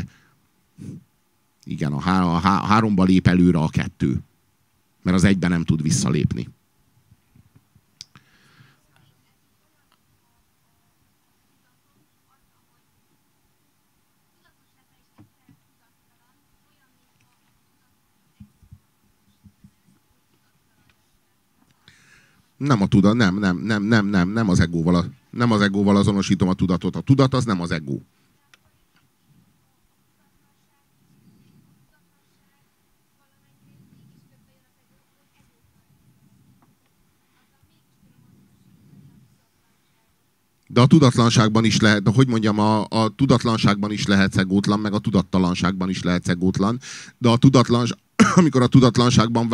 A: igen, a 3-ban lép előre a 2, mert az 1-ben nem tud visszalépni. Nem a tudat, nem az egóval, nem az egóval azonosítom a tudatot. A tudat az nem az egó. De a tudatlanságban is lehet, de hogy mondjam, a tudatlanságban is lehetsz egótlan, meg a tudattalanságban is lehetsz egótlan. De a tudatlanság, amikor a tudatlanságban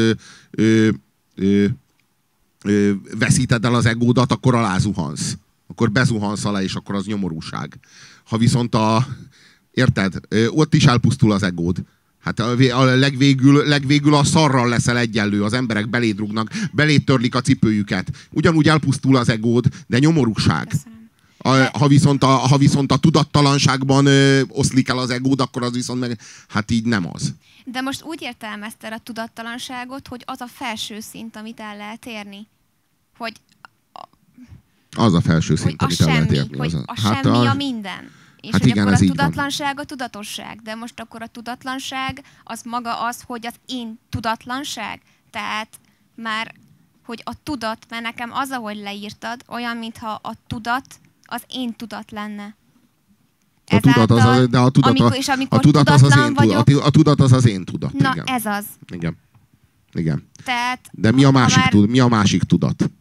A: veszíted el az egódat, akkor alázuhansz. Akkor bezuhansz alá, és akkor az nyomorúság. Ha viszont érted? Ott is elpusztul az egód. Hát a legvégül a szarral leszel egyenlő, az emberek beléd rúgnak, beléd törlik a cipőjüket. Ugyanúgy elpusztul az egód, de nyomorúság. Ha viszont a tudattalanságban oszlik el az egód, akkor az viszont meg, hát így nem az.
D: De most úgy értelmezted a tudattalanságot, hogy az a felső szint, amit el lehet érni. Hogy
A: az a felső szint, amit el lehet érni.
D: Hogy a semmi a minden. És
A: hát
D: hogy
A: igen,
D: akkor
A: ez
D: a
A: így
D: tudatlanság a tudatosság. De most akkor a tudatlanság az maga az, hogy az én tudatlanság. Tehát már, hogy a tudat, mert nekem az, ahogy leírtad, olyan, mintha a tudat az én tudat lenne.
A: A tudat az az, de a tudat az az én tudat. A tudat az az én tudat.
D: Na,
A: igen.
D: ez az.
A: Igen.
D: Tehát,
A: de mi a másik tudat?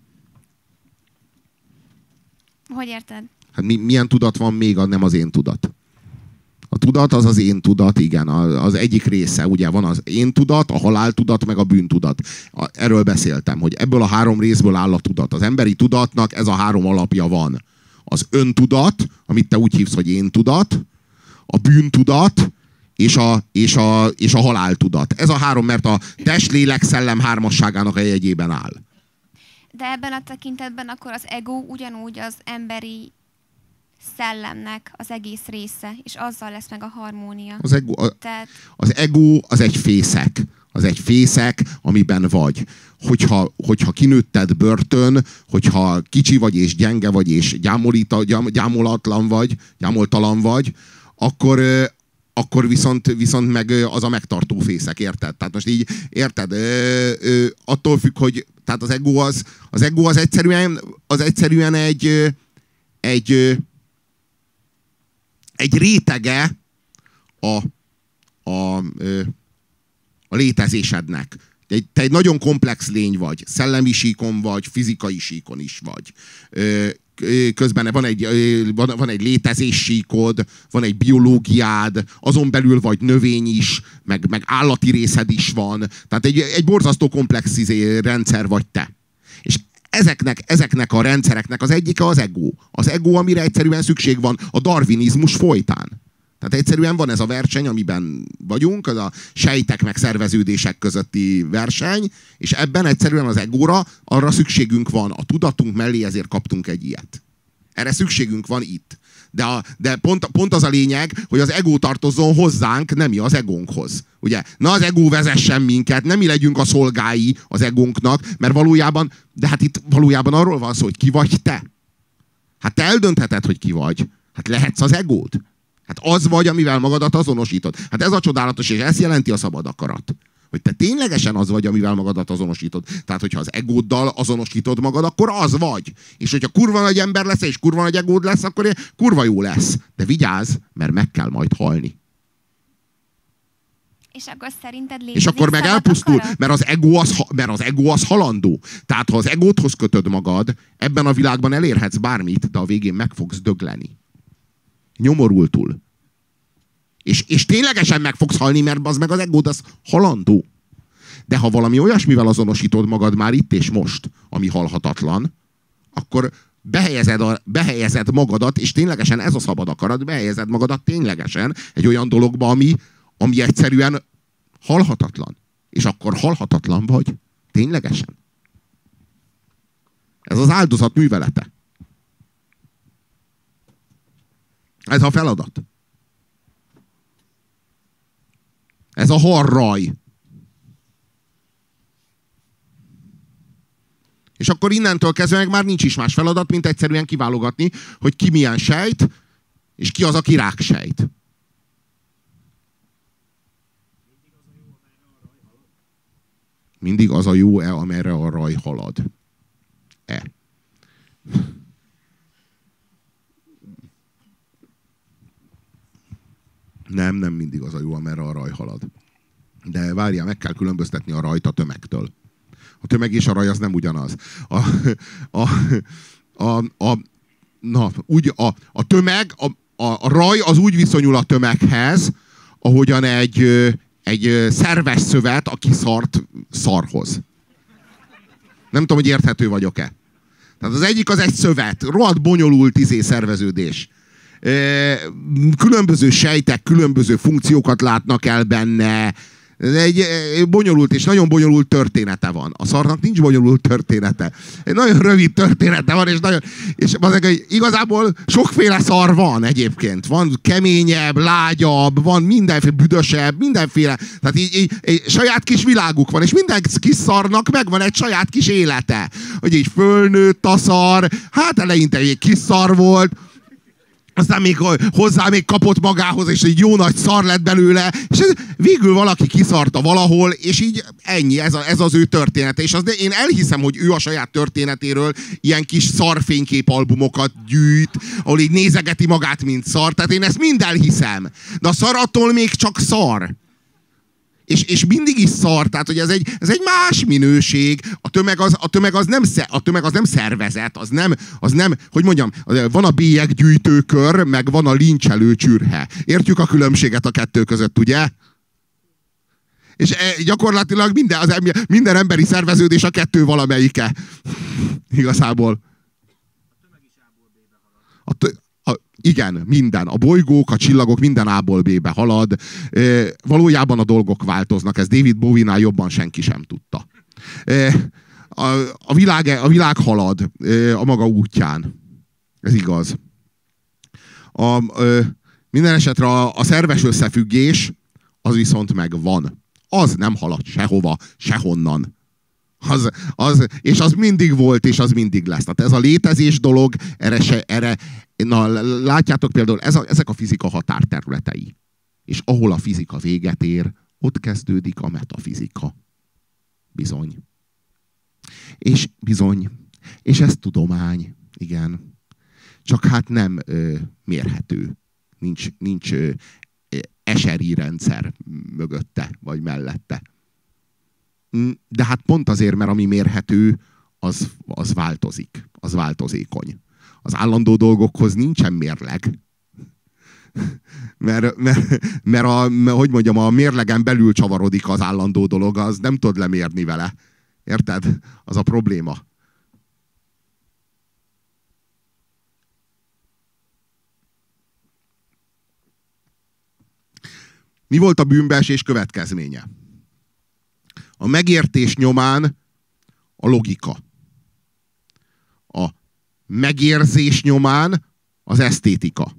D: Hogy érted?
A: Hát milyen tudat van még, nem az én tudat? A tudat az az én tudat, igen. Az egyik része, ugye van az én tudat, a haláltudat, meg a bűntudat. Erről beszéltem, hogy ebből a 3 részből áll a tudat. Az emberi tudatnak ez a 3 alapja van. Az öntudat, amit te úgy hívsz, hogy én tudat, a bűntudat, és a haláltudat. Ez a 3, mert a test, lélek, szellem 3-asságának a jegyében áll.
D: De ebben a tekintetben akkor az ego ugyanúgy az emberi szellemnek az egész része, és azzal lesz meg a harmónia.
A: Az ego az egy fészek. Az egy fészek, amiben vagy. Hogyha kinőtted börtön, hogyha kicsi vagy és gyenge vagy és gyámoltalan vagy, akkor viszont meg az a megtartó fészek, érted? Tehát most így, érted? Attól függ, hogy tehát az ego az egyszerűen egy rétege a létezésednek. Te egy nagyon komplex lény vagy. Szellemi síkon vagy, fizikai síkon is vagy. Közben van egy létezéssíkod, van egy biológiád, azon belül vagy növény is, meg állati részed is van. Tehát egy borzasztó komplex rendszer vagy te. És ezeknek a rendszereknek az egyike az ego. Az ego, amire egyszerűen szükség van a darwinizmus folytán. Tehát egyszerűen van ez a verseny, amiben vagyunk, az a sejtek meg szerveződések közötti verseny, és ebben egyszerűen az egóra, arra szükségünk van. A tudatunk mellé ezért kaptunk egy ilyet. Erre szükségünk van itt. De pont az a lényeg, hogy az ego tartozzon hozzánk, nem mi az egónkhoz. Ugye? Na az ego vezessen minket, nem mi legyünk a szolgái az egónknak, mert valójában, de hát itt valójában arról van szó, hogy ki vagy te. Hát te eldöntheted, hogy ki vagy. Hát lehetsz az egód. Hát az vagy, amivel magadat azonosítod. Hát ez a csodálatos, és ez jelenti a szabad akarat. Hogy te ténylegesen az vagy, amivel magadat azonosítod. Tehát, hogyha az egóddal azonosítod magad, akkor az vagy. És hogyha kurva nagy ember lesz, és kurva nagy egód lesz, akkor kurva jó lesz. De vigyázz, mert meg kell majd halni.
D: És akkor szerinted létezik
A: És akkor meg
D: szabad
A: elpusztul,
D: akarat?
A: mert az ego az halandó. Tehát ha az egódhoz kötöd magad, ebben a világban elérhetsz bármit, de a végén meg fogsz dögleni. Nyomorultul. És ténylegesen meg fogsz halni, mert az meg az egód az halandó. De ha valami olyasmivel azonosítod magad már itt és most, ami halhatatlan, akkor behelyezed magadat, és ténylegesen ez a szabad akarat, behelyezed magadat ténylegesen egy olyan dologba, ami egyszerűen halhatatlan. És akkor halhatatlan vagy. Ténylegesen. Ez az áldozat művelete. Ez a feladat. Ez a harraj. És akkor innentől kezdve meg már nincs is más feladat, mint egyszerűen kiválogatni, hogy ki milyen sejt, és ki az, aki ráksejt. Mindig az a jó-e, amerre a raj halad. Nem mindig az a jó, amerre a raj halad. De várjál, meg kell különböztetni a rajt a tömegtől. A tömeg és a raj az nem ugyanaz. A tömeg, a raj az úgy viszonyul a tömeghez, ahogyan egy szerves szövet, aki szart szarhoz. Nem tudom, hogy érthető vagyok-e. Tehát az egyik az egy szövet, rohadt bonyolult szerveződés. Különböző sejtek, különböző funkciókat látnak el benne. Egy bonyolult és nagyon bonyolult története van. A szarnak nincs bonyolult története. Egy nagyon rövid története van, és igazából sokféle szar van egyébként. Van keményebb, lágyabb, van mindenféle büdösebb, mindenféle. Tehát így saját kis világuk van, és minden kis szarnak megvan egy saját kis élete. Hogy így fölnőtt a szar, hát eleinte egy kis szar volt, aztán még hozzá még kapott magához, és egy jó nagy szar lett belőle, és végül valaki kiszarta valahol, és így ennyi, ez az ő története. És én elhiszem, hogy ő a saját történetéről ilyen kis szarfényképalbumokat gyűjt, ahol így nézegeti magát, mint szar. Tehát én ezt mind elhiszem. De a szar attól még csak szar. És mindig is szar, tehát hogy ez egy más minőség. A tömeg az nem szervezet, az nem, hogy mondjam, van a bélyeggyűjtőkör, meg van a lincselő csürhe. Értjük a különbséget a kettő között, ugye? És gyakorlatilag minden emberi szerveződés a kettő valamelyike. Igazából. Igen, minden. A bolygók, a csillagok minden A-ból B-be halad. Valójában a dolgok változnak. Ez David Bowie-nál jobban senki sem tudta. A világ halad a maga útján. Ez igaz. Minden esetre a szerves összefüggés az viszont megvan. Az nem halad sehova, sehonnan. És az mindig volt, és az mindig lesz. Tehát ez a létezés dolog, látjátok például, ezek a fizika határterületei. És ahol a fizika véget ér, ott kezdődik a metafizika. Bizony. És bizony. És ez tudomány. Igen. Csak hát nem mérhető. Nincs eseri rendszer mögötte, vagy mellette. De hát pont azért, mert ami mérhető, az változik. Az változékony. Az állandó dolgokhoz nincsen mérleg. Mert hogy mondjam, a mérlegen belül csavarodik az állandó dolog, az nem tudod lemérni vele. Érted? Az a probléma. Mi volt a bűnbeesés következménye? A megértés nyomán a logika. A megérzés nyomán az esztétika.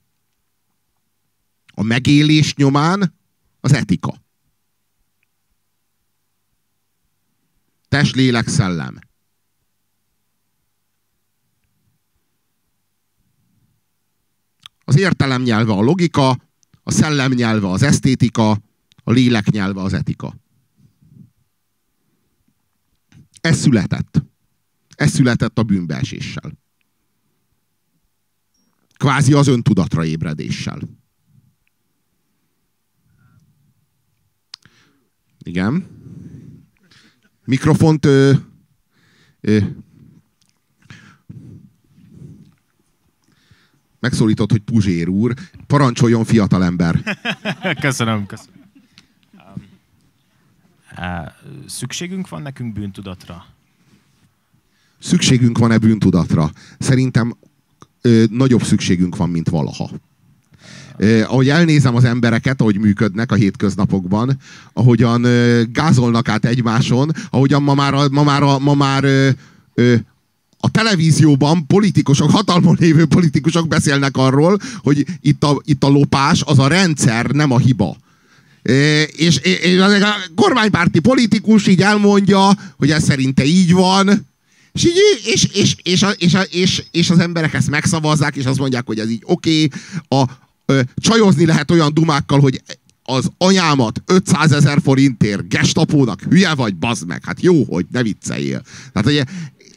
A: A megélés nyomán az etika. Test, lélek, szellem. Az értelem nyelve a logika, a szellem nyelve az esztétika, a lélek nyelve az etika. Ez született. Ez született a bűnbeeséssel. Kvázi az öntudatra ébredéssel. Igen. Mikrofont... megszólított, hogy Puzsér úr, parancsoljon fiatalember.
C: Köszönöm. Szükségünk van nekünk bűntudatra?
A: Szükségünk van-e bűntudatra? Szerintem nagyobb szükségünk van, mint valaha. Ahogy elnézem az embereket, ahogy működnek a hétköznapokban, ahogyan gázolnak át egymáson, ahogyan ma már a televízióban politikusok, hatalmon lévő politikusok beszélnek arról, hogy itt a lopás az a rendszer, nem a hiba. És a kormánypárti politikus így elmondja, hogy ez szerinte így van, és az emberek ezt megszavazzák, és azt mondják, hogy ez így oké. Csajozni lehet olyan dumákkal, hogy az anyámat 500 000 forintért gestapónak, hülye vagy, bazd meg. Hát jó, hogy ne vicceljél. Tehát, hogy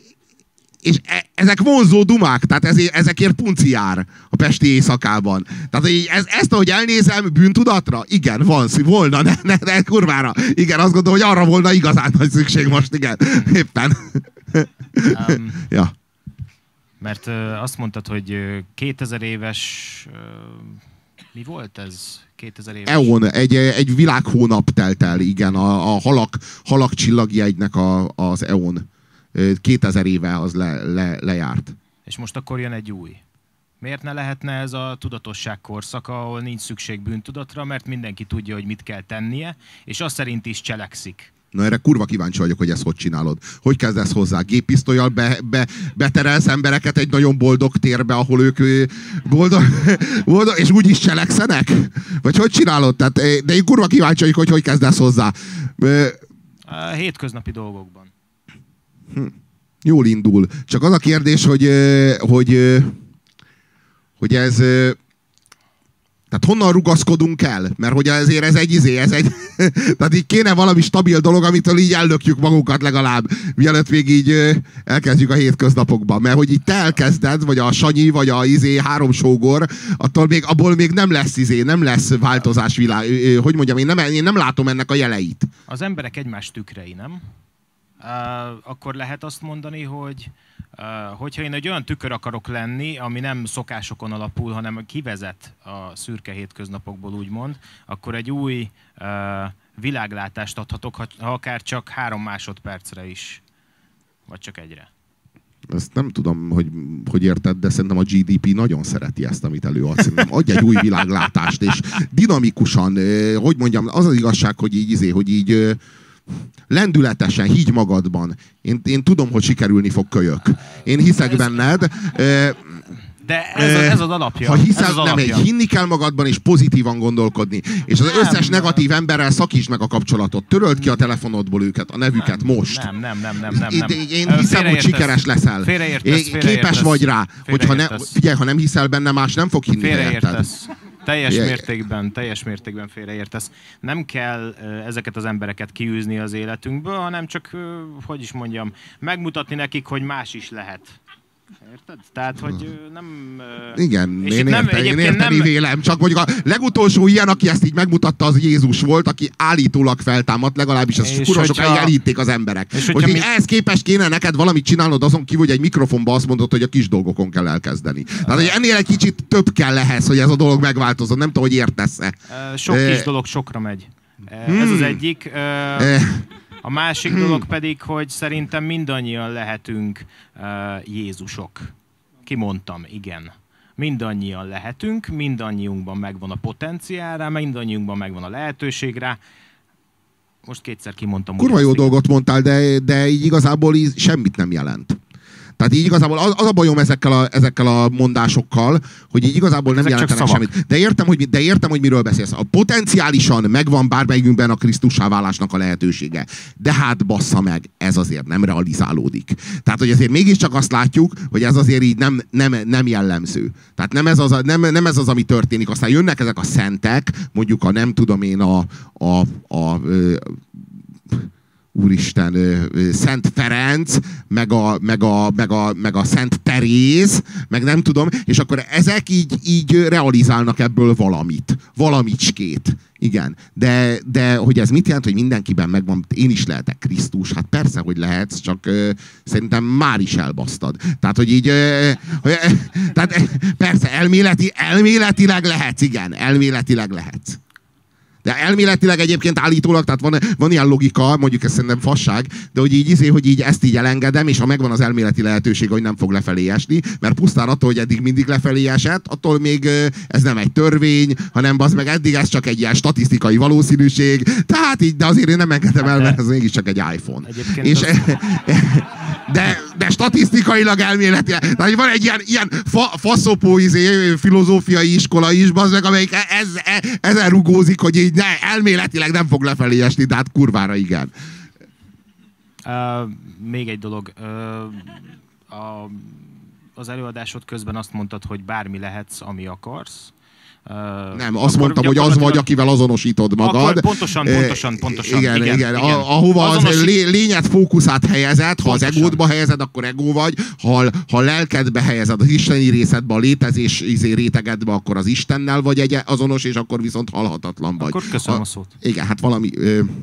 A: és ezek vonzó dumák, tehát ezekért punci jár a pesti éjszakában. Tehát ezt, ahogy elnézem, bűntudatra? Igen, volna, ne kurvára. Igen, azt gondolom, hogy arra volna igazán nagy szükség most, igen. Éppen. Ja.
C: Mert azt mondtad, hogy 2000 éves... mi volt ez? 2000 éves?
A: EON, egy világhónap telt el, igen, a halak csillagjegynek az EON. 2000 éve az lejárt.
C: És most akkor jön egy új. Miért ne lehetne ez a tudatosság korszaka, ahol nincs szükség bűntudatra, mert mindenki tudja, hogy mit kell tennie, és azt szerint is cselekszik.
A: Na erre kurva kíváncsi vagyok, hogy ezt hogy csinálod. Hogy kezdesz hozzá? Géppisztollyal beterelsz embereket egy nagyon boldog térbe, ahol ők boldog és úgy is cselekszenek? Vagy hogy csinálod? Tehát, de én kurva kíváncsi vagyok, hogy kezdesz hozzá.
C: A hétköznapi dolgokban.
A: Jól indul. Csak az a kérdés, hogy ez... Tehát honnan rugaszkodunk el? Mert hogy ezért ez egy... Tehát így kéne valami stabil dolog, amitől így ellökjük magunkat legalább, mielőtt még így elkezdjük a hétköznapokban. Mert hogy így te elkezded, vagy a Sanyi, vagy a három sógor, abból még nem lesz változás világ. Hogy mondjam, én nem látom ennek a jeleit.
C: Az emberek egymás tükrei, nem? Akkor lehet azt mondani, hogy hogyha én egy olyan tükör akarok lenni, ami nem szokásokon alapul, hanem kivezet a szürke hétköznapokból, úgymond, akkor egy új világlátást adhatok, ha akár csak 3 másodpercre is, vagy csak egyre.
A: Ezt nem tudom, hogy érted, de szerintem a GDP nagyon szereti ezt, amit előadsz. Adj egy új világlátást, és dinamikusan, hogy mondjam, az az igazság, hogy így lendületesen, higgy magadban. Én tudom, hogy sikerülni fog, kölyök. Én hiszek benned.
C: De ez az alapja.
A: Ha hiszel, hinni kell magadban, és pozitívan gondolkodni. És az összes negatív emberrel szakítsd meg a kapcsolatot. Töröld ki a telefonodból őket, a nevüket most.
C: Nem.
A: Én hiszem, hogy sikeres leszel. Képes vagy rá. Figyelj, ha nem hiszel benne, más nem fog hinni.
C: Félreértesz. Teljes mértékben félreértesz. Nem kell ezeket az embereket kiűzni az életünkből, hanem csak, hogy is mondjam, megmutatni nekik, hogy más is lehet. Érted? Tehát, hogy nem...
A: Igen, én érteni vélem, csak mondjuk a legutolsó ilyen, aki ezt így megmutatta, az Jézus volt, aki állítólag feltámadt, legalábbis ezt kurva sokáig elhitték az emberek. Hogy ehhez képest kéne neked valamit csinálnod, azon kívül, hogy egy mikrofonba azt mondod, hogy a kis dolgokon kell elkezdeni. Tehát, hogy ennél egy kicsit több kell ehhez, hogy ez a dolog megváltozzon. Nem tudom, hogy értesz-e.
C: Sok kis dolog sokra megy. Ez az egyik. A másik dolog pedig, hogy szerintem mindannyian lehetünk Jézusok. Kimondtam, igen. Mindannyian lehetünk, mindannyiunkban megvan a potenciál rá, mindannyiunkban megvan a lehetőség rá. Most kétszer kimondtam.
A: Kurva jó dolgot mondtál, de így igazából semmit nem jelent. Tehát így igazából az a bajom ezekkel a mondásokkal, hogy így igazából nem jelentenek semmit. De értem, hogy miről beszélsz. A potenciálisan megvan bármelyikünkben a Krisztussá válásnak a lehetősége. De hát bassza meg, ez azért nem realizálódik. Tehát, hogy azért mégiscsak azt látjuk, hogy ez azért így nem jellemző. Tehát nem ez az, ami történik. Aztán jönnek ezek a szentek, mondjuk a nem tudom én úristen, Szent Ferenc, meg a Szent Teréz, meg nem tudom, és akkor ezek így realizálnak ebből valamicskét. Igen, de hogy ez mit jelent, hogy mindenkiben megvan, én is lehetek Krisztus? Hát persze, hogy lehetsz, csak szerintem már is elbasztad. Tehát, hogy így, tehát persze, elméletileg lehetsz, igen, elméletileg lehetsz. De elméletileg egyébként állítólag, tehát van ilyen logika, mondjuk ez szerintem fasság, de hogy hogy így ezt így elengedem, és ha megvan az elméleti lehetőség, hogy nem fog lefelé esni, mert pusztán attól, hogy eddig mindig lefelé esett, attól még ez nem egy törvény, hanem az meg eddig ez csak egy ilyen statisztikai valószínűség. Tehát így, de azért én nem engedem el, mert ez mégiscsak egy iPhone. És, de statisztikailag elméletileg, tehát van egy ilyen faszopó filozófiai iskola is, meg, amelyik ezen rugózik, hogy így elméletileg nem fog lefelé esni, de hát kurvára igen.
C: Még egy dolog. Az előadásod közben azt mondtad, hogy bármi lehetsz, ami akarsz.
A: Nem, azt mondtam, hogy az vagy, akivel azonosítod magad.
C: Pontosan.
A: Igen. Ahova az lényed fókuszát helyezed, ha az egódba helyezed, akkor egó vagy, ha lelkedbe helyezed, az isteni részedbe, a létezés rétegedbe, akkor az Istennel vagy azonos, és akkor viszont halhatatlan vagy.
C: Akkor köszönöm a szót.
A: Igen, hát valami...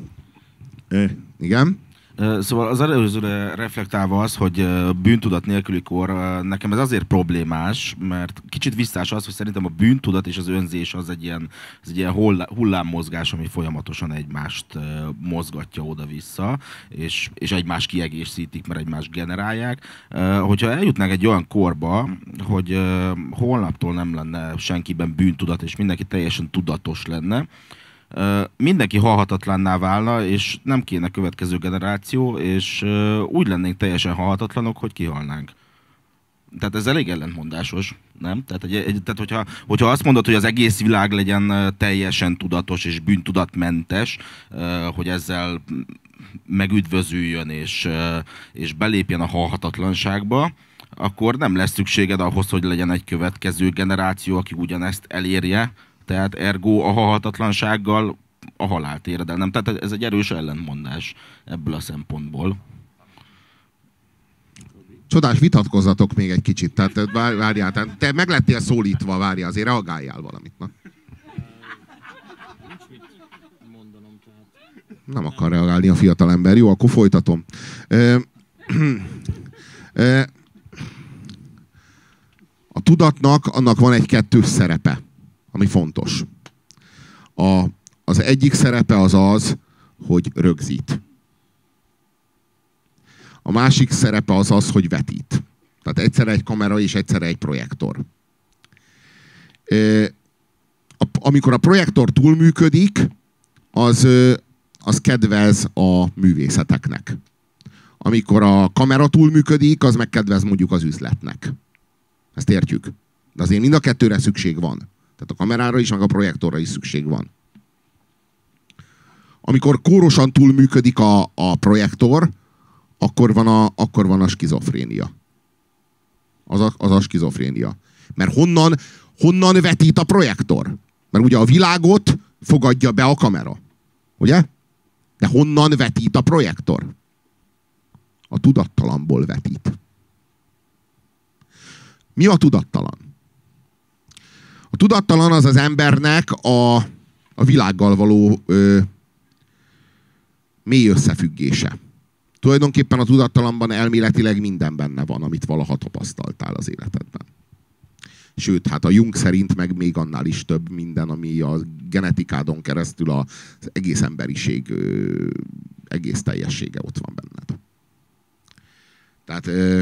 A: igen.
B: Szóval az előzőre reflektálva az, hogy bűntudat nélküli kor, nekem ez azért problémás, mert kicsit visszás az, hogy szerintem a bűntudat és az önzés az egy ilyen hullámmozgás, ami folyamatosan egymást mozgatja oda-vissza, és egymást kiegészítik, mert egymást generálják. Hogyha eljutnánk egy olyan korba, hogy holnaptól nem lenne senkiben bűntudat, és mindenki teljesen tudatos lenne, mindenki halhatatlanná válna, és nem kéne következő generáció, és úgy lennénk teljesen halhatatlanok, hogy kihalnánk. Tehát ez elég ellentmondásos, nem? Tehát hogyha azt mondod, hogy az egész világ legyen teljesen tudatos és bűntudatmentes, hogy ezzel megüdvözüljön és belépjen a halhatatlanságba, akkor nem lesz szükséged ahhoz, hogy legyen egy következő generáció, aki ugyanezt elérje. Tehát ergo a halhatatlansággal a halált éred el. Nem? Tehát ez egy erős ellentmondás ebből a szempontból.
A: Csodás, vitatkozzatok még egy kicsit. Tehát várjál, te meg lettél szólítva, várjál, azért reagáljál valamit. Na. Nem akar reagálni a fiatalember. Jó, akkor folytatom. A tudatnak annak van egy kettős szerepe, ami fontos. Az egyik szerepe az, hogy rögzít. A másik szerepe az, hogy vetít. Tehát egyszerre egy kamera és egyszerre egy projektor. Amikor a projektor túlműködik, az kedvez a művészeteknek. Amikor a kamera túlműködik, az meg kedvez mondjuk az üzletnek. Ezt értjük. De azért mind a kettőre szükség van. Tehát a kamerára is, meg a projektorra is szükség van. Amikor kórosan túlműködik a projektor, akkor van a skizofrénia. Az a skizofrénia. Mert honnan vetít a projektor? Mert ugye a világot fogadja be a kamera. Ugye? De honnan vetít a projektor? A tudattalamból vetít. Mi a tudattalan? A tudattalan az embernek a világgal való mély összefüggése. Tulajdonképpen a tudattalamban elméletileg minden benne van, amit valaha tapasztaltál az életedben. Sőt, hát a Jung szerint meg még annál is több minden, ami a genetikádon keresztül az egész emberiség egész teljessége ott van benned. Tehát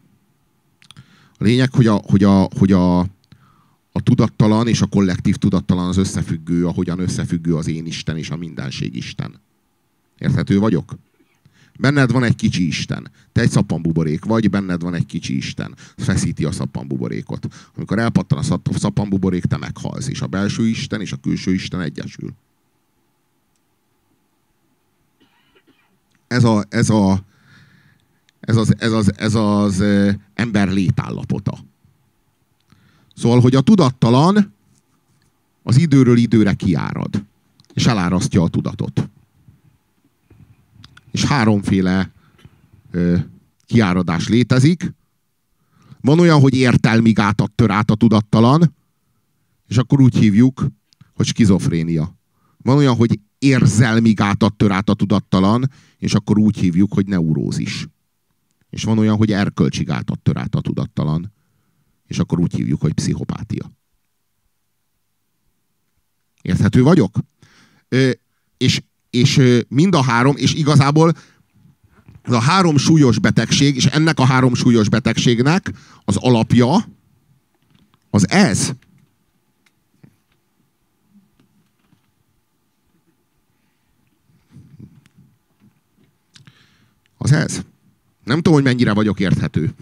A: a lényeg, hogy a tudattalan és a kollektív tudattalan az összefüggő, ahogyan összefüggő az én Isten és a mindenség Isten. Érthető vagyok? Benned van egy kicsi Isten. Te egy szappanbuborék vagy, benned van egy kicsi Isten. Feszíti a szappanbuborékot. Amikor elpattan a szappanbuborék, te meghalsz, és a belső Isten és a külső Isten egyesül. Ez az ember létállapota. Szóval, hogy a tudattalan az időről időre kiárad, és elárasztja a tudatot. És háromféle kiáradás létezik. Van olyan, hogy értelmi gátat tör át a tudattalan, és akkor úgy hívjuk, hogy skizofrénia. Van olyan, hogy érzelmi gátat tör át a tudattalan, és akkor úgy hívjuk, hogy neurózis. És van olyan, hogy erkölcsi gátat tör át a tudattalan, és akkor úgy hívjuk, hogy pszichopátia. Érthető vagyok? És mind a három, és igazából ez a három súlyos betegség, és ennek a három súlyos betegségnek az alapja az ez. Az ez. Nem tudom, hogy mennyire vagyok érthető.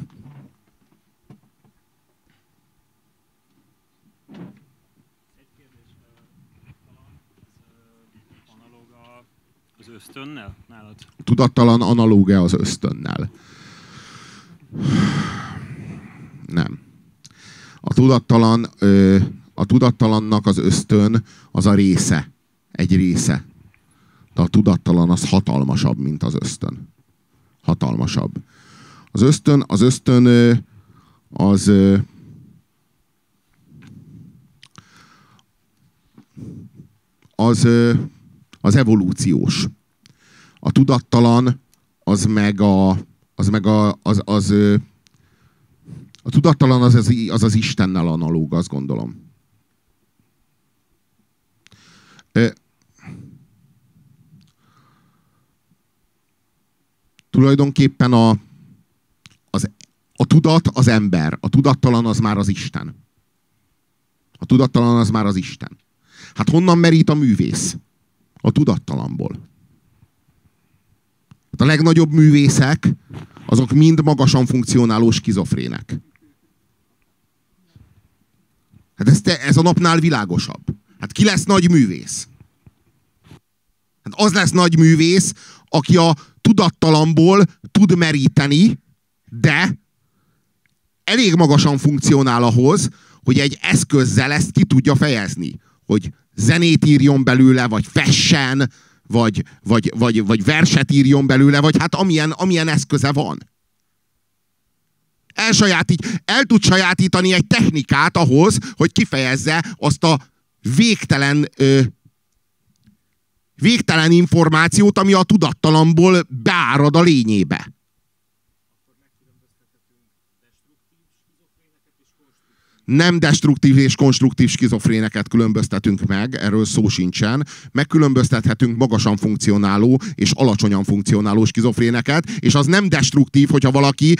E: Az ösztönnel nálad?
A: Tudattalan analóg-e az ösztönnel? Nem. A tudattalannak az ösztön az a része. Egy része. De a tudattalan az hatalmasabb, mint az ösztön. Hatalmasabb. Az ösztön az evolúciós. A tudattalan a tudattalan az Istennel analóg, azt gondolom. Tulajdonképpen a tudat az ember, a tudattalan az már az Isten. A tudattalan az már az Isten. Hát honnan merít a művész? A tudattalamból. Hát a legnagyobb művészek, azok mind magasan funkcionáló skizofrének. Hát ez a napnál világosabb. Hát ki lesz nagy művész? Hát az lesz nagy művész, aki a tudattalamból tud meríteni, de elég magasan funkcionál ahhoz, hogy egy eszközzel ezt ki tudja fejezni. Hogy zenét írjon belőle, vagy fessen, vagy verset írjon belőle, vagy hát amilyen eszköze van. El tud sajátítani egy technikát ahhoz, hogy kifejezze azt a végtelen információt, ami a tudattalamból beárad a lényébe. Nem destruktív és konstruktív skizofréneket különböztetünk meg, erről szó sincsen. Megkülönböztethetünk magasan funkcionáló és alacsonyan funkcionáló skizofréneket, és az nem destruktív, hogyha valaki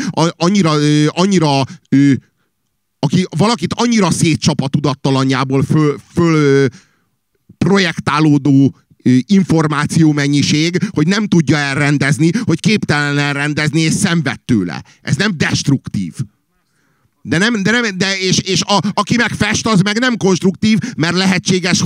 A: valakit annyira szétcsap a tudattalanjából föl projektálódó információ mennyiség, hogy nem tudja elrendezni, hogy képtelen elrendezni, és szenved tőle. Ez nem destruktív. És aki meg fest, az meg nem konstruktív, mert lehetséges,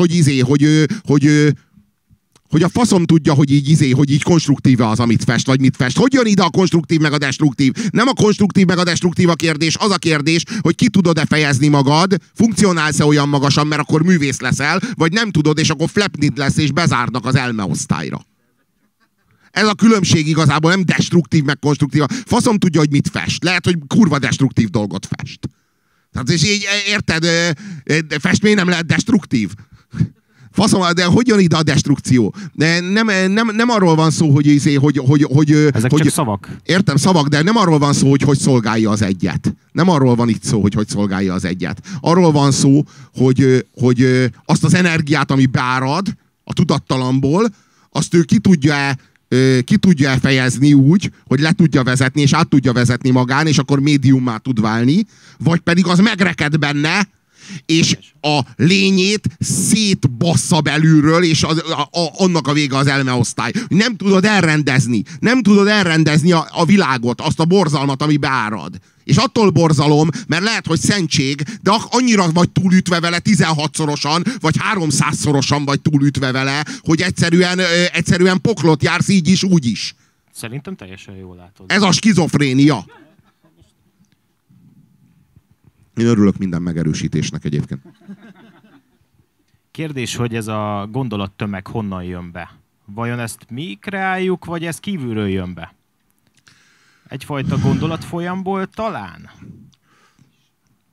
A: hogy a faszom tudja, hogy így konstruktíve az, amit fest, vagy mit fest. Hogy jön ide a konstruktív meg a destruktív? Nem a konstruktív meg a destruktív a kérdés, az a kérdés, hogy ki tudod-e fejezni magad, funkcionálsz-e olyan magasan, mert akkor művész leszel, vagy nem tudod, és akkor flapnid lesz, és bezárnak az elmeosztályra. Ez a különbség igazából nem destruktív, meg konstruktív. Faszom tudja, hogy mit fest. Lehet, hogy kurva destruktív dolgot fest. Tehát, és így, érted, festmény nem lehet destruktív. Faszom, de hogy jön ide a destrukció? De nem arról van szó, hogy
C: ezek
A: csak
C: szavak.
A: Értem, szavak, de nem arról van szó, hogy szolgálja az egyet. Nem arról van itt szó, hogy szolgálja az egyet. Arról van szó, hogy azt az energiát, ami beárad a tudattalamból, azt ő ki tudja fejezni úgy, hogy le tudja vezetni, és át tudja vezetni magán, és akkor médiummá tud válni, vagy pedig az megreked benne, és a lényét szétbassza belülről, és annak a vége az elmeosztály. Nem tudod elrendezni. Nem tudod elrendezni a világot, azt a borzalmat, ami beárad. És attól borzalom, mert lehet, hogy szentség, de annyira vagy túlütve vele 16-szorosan, vagy 300-szorosan vagy túlütve vele, hogy egyszerűen poklot jársz így is, úgy is.
C: Szerintem teljesen jól látod.
A: Ez a skizofrénia. Én örülök minden megerősítésnek egyébként.
C: Kérdés, hogy ez a gondolattömeg honnan jön be? Vajon ezt mi kreáljuk, vagy ez kívülről jön be? Egyfajta gondolatfolyamból talán?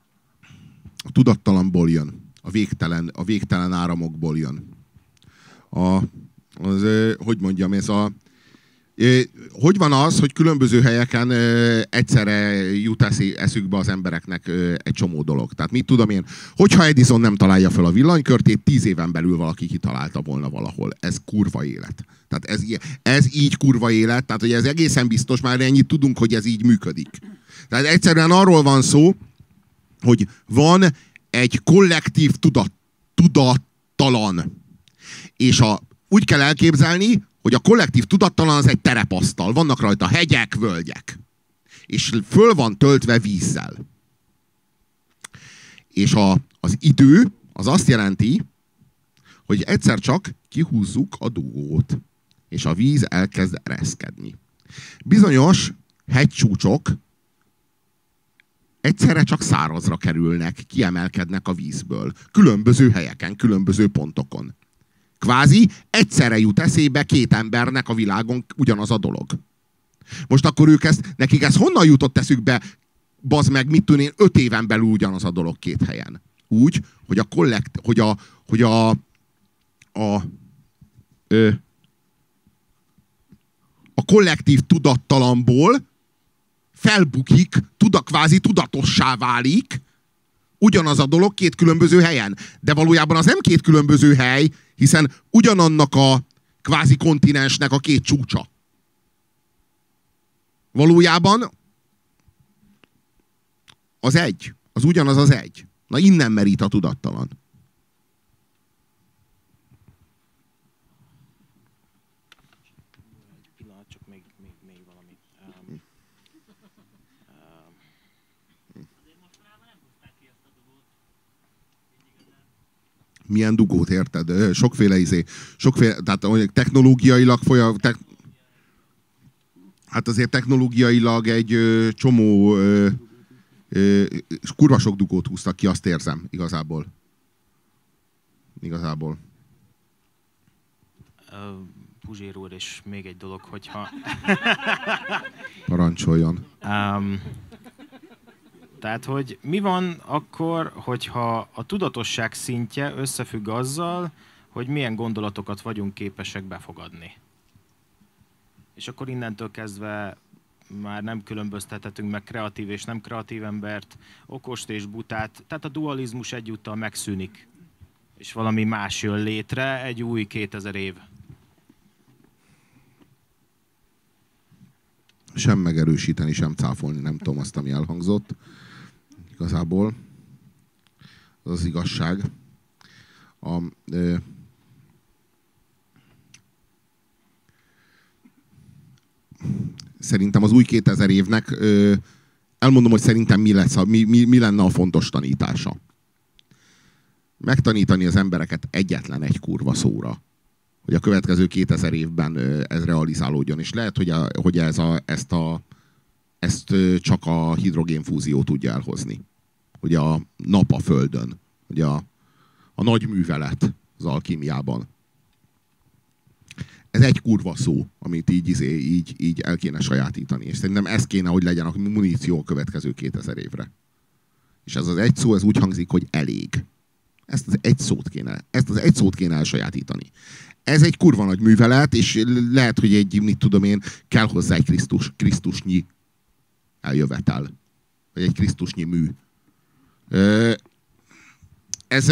A: A tudattalamból jön. A végtelen áramokból jön. hogy mondjam, hogy van az, hogy különböző helyeken egyszerre jut eszükbe az embereknek egy csomó dolog. Tehát mit tudom én, hogyha Edison nem találja fel a villanykörtét, 10 éven belül valaki kitalálta volna valahol. Ez kurva élet. Tehát ez így kurva élet, tehát hogy ez egészen biztos, már ennyit tudunk, hogy ez így működik. Tehát egyszerűen arról van szó, hogy van egy kollektív tudattalan. És úgy kell elképzelni, hogy a kollektív tudattalan az egy terepasztal. Vannak rajta hegyek, völgyek. És föl van töltve vízzel. És az idő az azt jelenti, hogy egyszer csak kihúzzuk a dugót. És a víz elkezd ereszkedni. Bizonyos hegycsúcsok egyszerre csak szárazra kerülnek, kiemelkednek a vízből. Különböző helyeken, különböző pontokon. Kvázi egyszerre jut eszébe 2 embernek a világon ugyanaz a dolog. Most akkor nekik ez honnan jutott eszükbe, bazd meg, mit tudom én, 5 éven belül ugyanaz a dolog 2 helyen. Úgy, hogy a kollektív tudattalamból felbukik, kvázi tudatossá válik ugyanaz a dolog 2 különböző helyen. De valójában az nem 2 különböző hely, hiszen ugyanannak a kvázi kontinensnek a 2 csúcsa. Valójában az egy. Az ugyanaz az egy. Na innen merít a tudattalan.
C: Csak még valami.
A: Milyen dugót, érted? Sokféle, tehát technológiailag hát azért technológiailag egy csomó kurva sok dugót húztak ki, azt érzem, igazából.
C: Puzsér úr, és még egy dolog, hogyha...
A: Parancsoljon.
C: Tehát, hogy mi van akkor, hogyha a tudatosság szintje összefügg azzal, hogy milyen gondolatokat vagyunk képesek befogadni. És akkor innentől kezdve már nem különböztethetünk meg kreatív és nem kreatív embert, okost és butát, tehát a dualizmus egyúttal megszűnik. És valami más jön létre, egy új 2000 év.
A: Sem megerősíteni, sem cáfolni, nem tudom azt, ami elhangzott. Igazából az igazság. Szerintem az új 2000 évnek elmondom, hogy szerintem mi lenne a fontos tanítása. Megtanítani az embereket egyetlen egy kurva szóra, hogy a következő 2000 évben ez realizálódjon. És lehet, hogy ezt csak a hidrogénfúzió tudja elhozni. Hogy a nap a Földön, hogy a nagy művelet az alkímiában. Ez egy kurva szó, amit így el kéne sajátítani. És szerintem ez kéne, hogy legyen a muníció a következő 2000 évre. És ez az egy szó, ez úgy hangzik, hogy elég. Ezt az egy szót kéne elsajátítani. Ez egy kurva nagy művelet, és lehet, hogy kell hozzá egy Krisztusnyi eljövetel. Vagy egy Krisztusnyi mű. Ez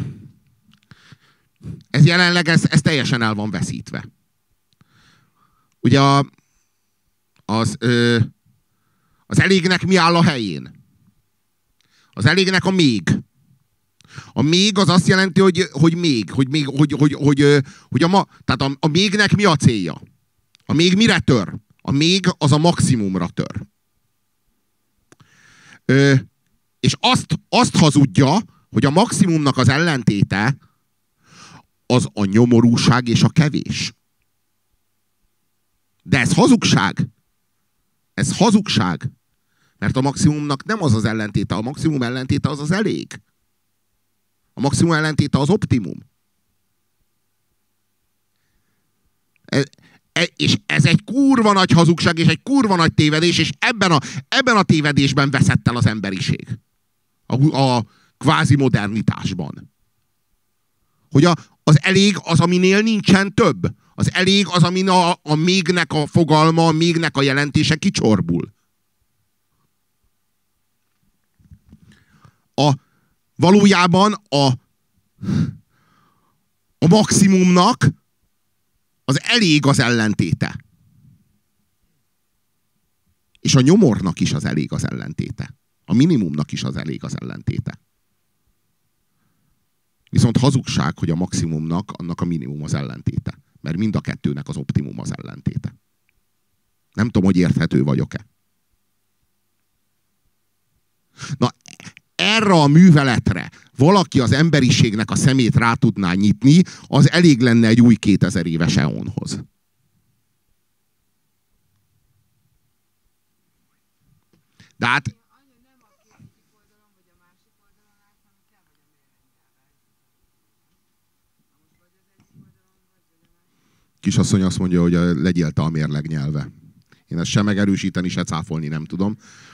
A: jelenleg ez teljesen el van veszítve. Ugye az elégnek mi áll a helyén? Az elégnek a még. A még az azt jelenti, tehát a mégnek mi a célja? A még mire tör? A még az a maximumra tör. És azt hazudja, hogy a maximumnak az ellentéte az a nyomorúság és a kevés. De ez hazugság. Ez hazugság. Mert a maximumnak nem az az ellentéte. A maximum ellentéte az az elég. A maximum ellentéte az optimum. És ez egy kurva nagy hazugság, és egy kurva nagy tévedés, és ebben a tévedésben veszett el az emberiség. A kvázi modernitásban. Hogy Az elég az, aminél nincsen több. Az elég az, amin a mégnek a fogalma, a mégnek a jelentése kicsorbul. Valójában a maximumnak az elég az ellentéte. És a nyomornak is az elég az ellentéte. A minimumnak is az elég az ellentéte. Viszont hazugság, hogy a maximumnak annak a minimum az ellentéte. Mert mind a kettőnek az optimum az ellentéte. Nem tudom, hogy érthető vagyok-e. Na, erre a műveletre valaki az emberiségnek a szemét rá tudná nyitni, az elég lenne egy új 2000 éves eonhoz. De hát... Kisasszony azt mondja, hogy legyél te a mérleg nyelve. Én ezt sem megerősíteni, se cáfolni nem tudom.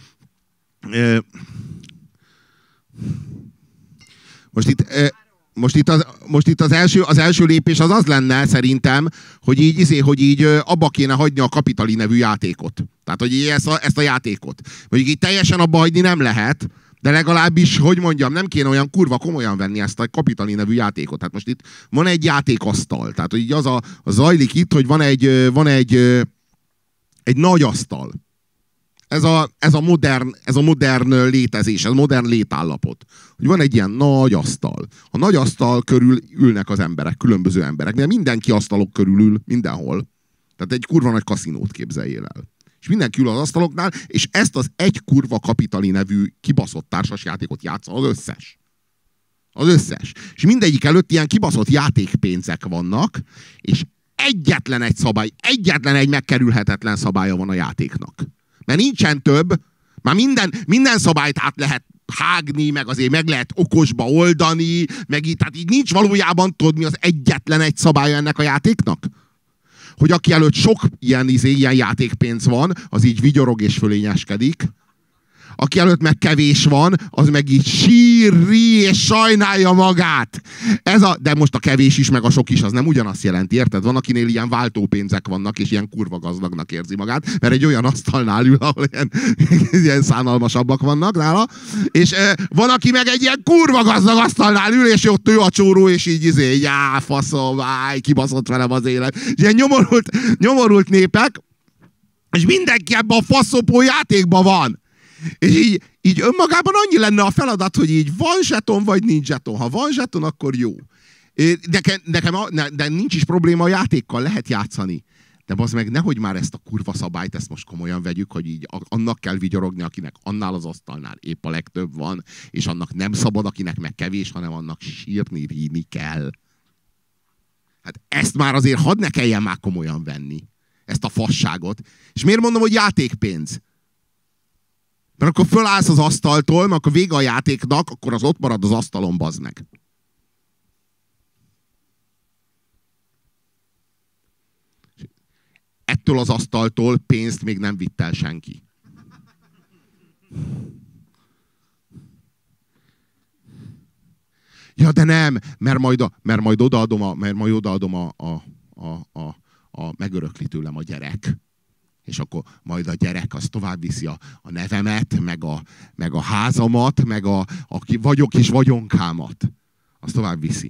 A: Most itt az első lépés az lenne szerintem, hogy így abba kéne hagyni a Kapitali nevű játékot. Tehát, hogy ezt a játékot. Mondjuk így teljesen abba hagyni nem lehet, de legalábbis, hogy mondjam, nem kéne olyan kurva komolyan venni ezt a Kapitali nevű játékot. Tehát most itt van egy játékasztal. Tehát, hogy így az zajlik itt, hogy van egy nagy asztal. Ez a modern létezés, ez a modern létállapot. Hogy van egy ilyen nagy asztal. A nagy asztal körül ülnek az emberek, különböző emberek. Mert mindenki asztalok körül ül, mindenhol. Tehát egy kurva nagy kaszinót képzeljél el. És mindenki ül az asztaloknál, és ezt az egy kurva Kapitali nevű kibaszott társasjátékot játsza az összes. Az összes. És mindegyik előtt ilyen kibaszott játékpénzek vannak, és egyetlen egy szabály, egyetlen egy megkerülhetetlen szabálya van a játéknak. Mert nincsen több, már minden szabályt át lehet hágni, meg azért meg lehet okosba oldani, meg így, tehát így nincs valójában, tudod, mi az egyetlen egy szabálya ennek a játéknak? Hogy aki előtt sok ilyen játékpénz van, az így vigyorog és fölényeskedik. Aki előtt meg kevés van, az meg így sírri és sajnálja magát. De most a kevés is, meg a sok is, az nem ugyanazt jelenti, érted? Van, akinél ilyen váltópénzek vannak, és ilyen kurva gazdagnak érzi magát, mert egy olyan asztalnál ül, ahol ilyen szánalmasabbak vannak nála, és van, aki meg egy ilyen kurva gazdag asztalnál ül, és ott ő a csóró, és így faszom, kibaszott velem az élet. Ilyen nyomorult népek, és mindenki ebben a faszopó játékban van. És így önmagában annyi lenne a feladat, hogy így van zseton, vagy nincs zseton. Ha van zseton, akkor jó. De nincs is probléma a játékkal, lehet játszani. De az meg nehogy már ezt a kurva szabályt, ezt most komolyan vegyük, hogy így annak kell vigyorogni, akinek annál az asztalnál épp a legtöbb van, és annak nem szabad, akinek meg kevés, hanem annak sírni, ríni kell. Hát ezt már azért hadd ne kelljen már komolyan venni. Ezt a fasságot. És miért mondom, hogy játékpénz? Mert akkor fölállsz az asztaltól, mert akkor vége a játéknak, akkor az ott marad az asztalon, bazd meg. Ettől az asztaltól pénzt még nem vitt el senki. Ja, de nem, mert majd odaadom a megörökli tőlem a gyerek. És akkor majd a gyerek az tovább viszi a nevemet, meg a házamat, meg aki vagyok és vagyonkámat. Az tovább viszi.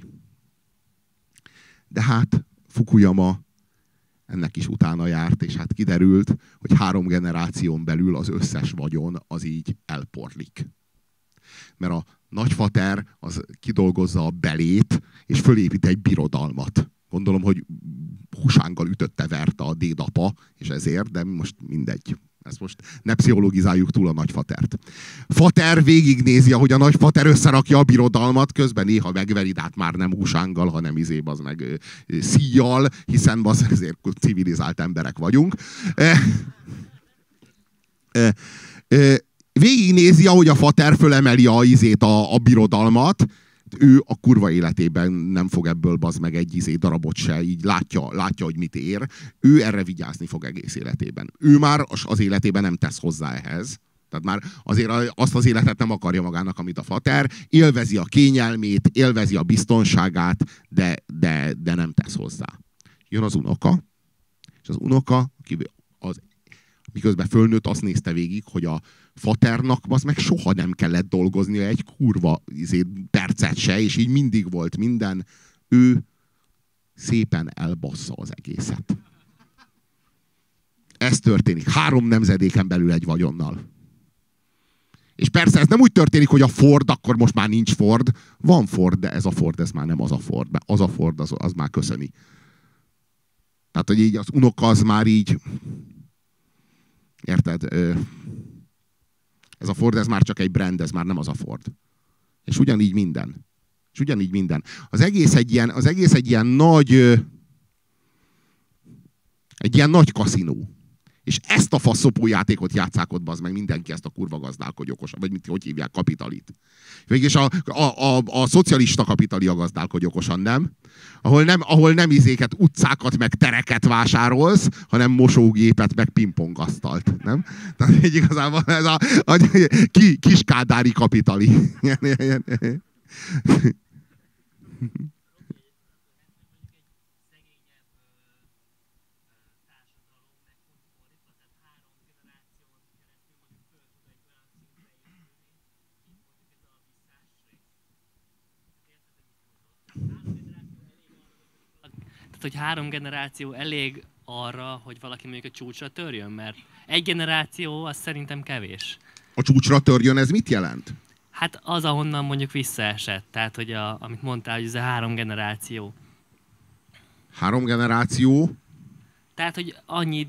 A: De hát Fukuyama ennek is utána járt, és hát kiderült, hogy 3 generáción belül az összes vagyon az így elporlik. Mert a nagyfater az kidolgozza a belét, és fölépít egy birodalmat. Gondolom, hogy húsánggal ütötte, verte a dédapa, és ezért, de most mindegy. Ezt most ne pszichologizáljuk túl a nagyfatert. Fater végignézi, ahogy a nagyfater összerakja a birodalmat, közben néha megveri, de hát már nem húsánggal, hanem az meg szíjjal, hiszen azért civilizált emberek vagyunk. Végignézi, ahogy a fater fölemeli a birodalmat, ő a kurva életében nem fog ebből bazd meg egy darabot se, így látja, hogy mit ér. Ő erre vigyázni fog egész életében. Ő már az életében nem tesz hozzá ehhez. Tehát már azért azt az életet nem akarja magának, amit a fater. Élvezi a kényelmét, élvezi a biztonságát, de nem tesz hozzá. Jön az unoka, és az unoka, miközben fölnőtt, azt nézte végig, hogy a faternak az meg soha nem kellett dolgoznia egy kurva percet se, és így mindig volt minden. Ő szépen elbassza az egészet. Ez történik 3 nemzedéken belül egy vagyonnal. És persze ez nem úgy történik, hogy a Ford, akkor most már nincs Ford. Van Ford, de ez a Ford, ez már nem az a Ford. Mert az a Ford, az már köszöni. Tehát, hogy így az unoka az már így... Érted? Ez a Ford, ez már csak egy brand, ez már nem az a Ford. És ugyanígy minden. És ugyanígy minden. Az egész egy ilyen nagy kaszinó. És ezt a faszopó játékot játsszák ott, bazd meg mindenki, ezt a kurva gazdálkodj okosan, vagy hogy hívják, kapitalit. Végülis a szocialista kapitali a gazdálkodj okosan, nem? Ahol nem izéket, utcákat, meg tereket vásárolsz, hanem mosógépet, meg pingpongasztalt, nem? Tehát így igazából ez a kiskádári kapitali.
F: Hogy 3 generáció elég arra, hogy valaki mondjuk a csúcsra törjön, mert egy generáció az szerintem kevés.
A: A csúcsra törjön, ez mit jelent?
F: Hát az, ahonnan mondjuk visszaesett. Tehát, hogy amit mondtál, hogy ez a 3 generáció.
A: 3 generáció?
F: Tehát, hogy annyi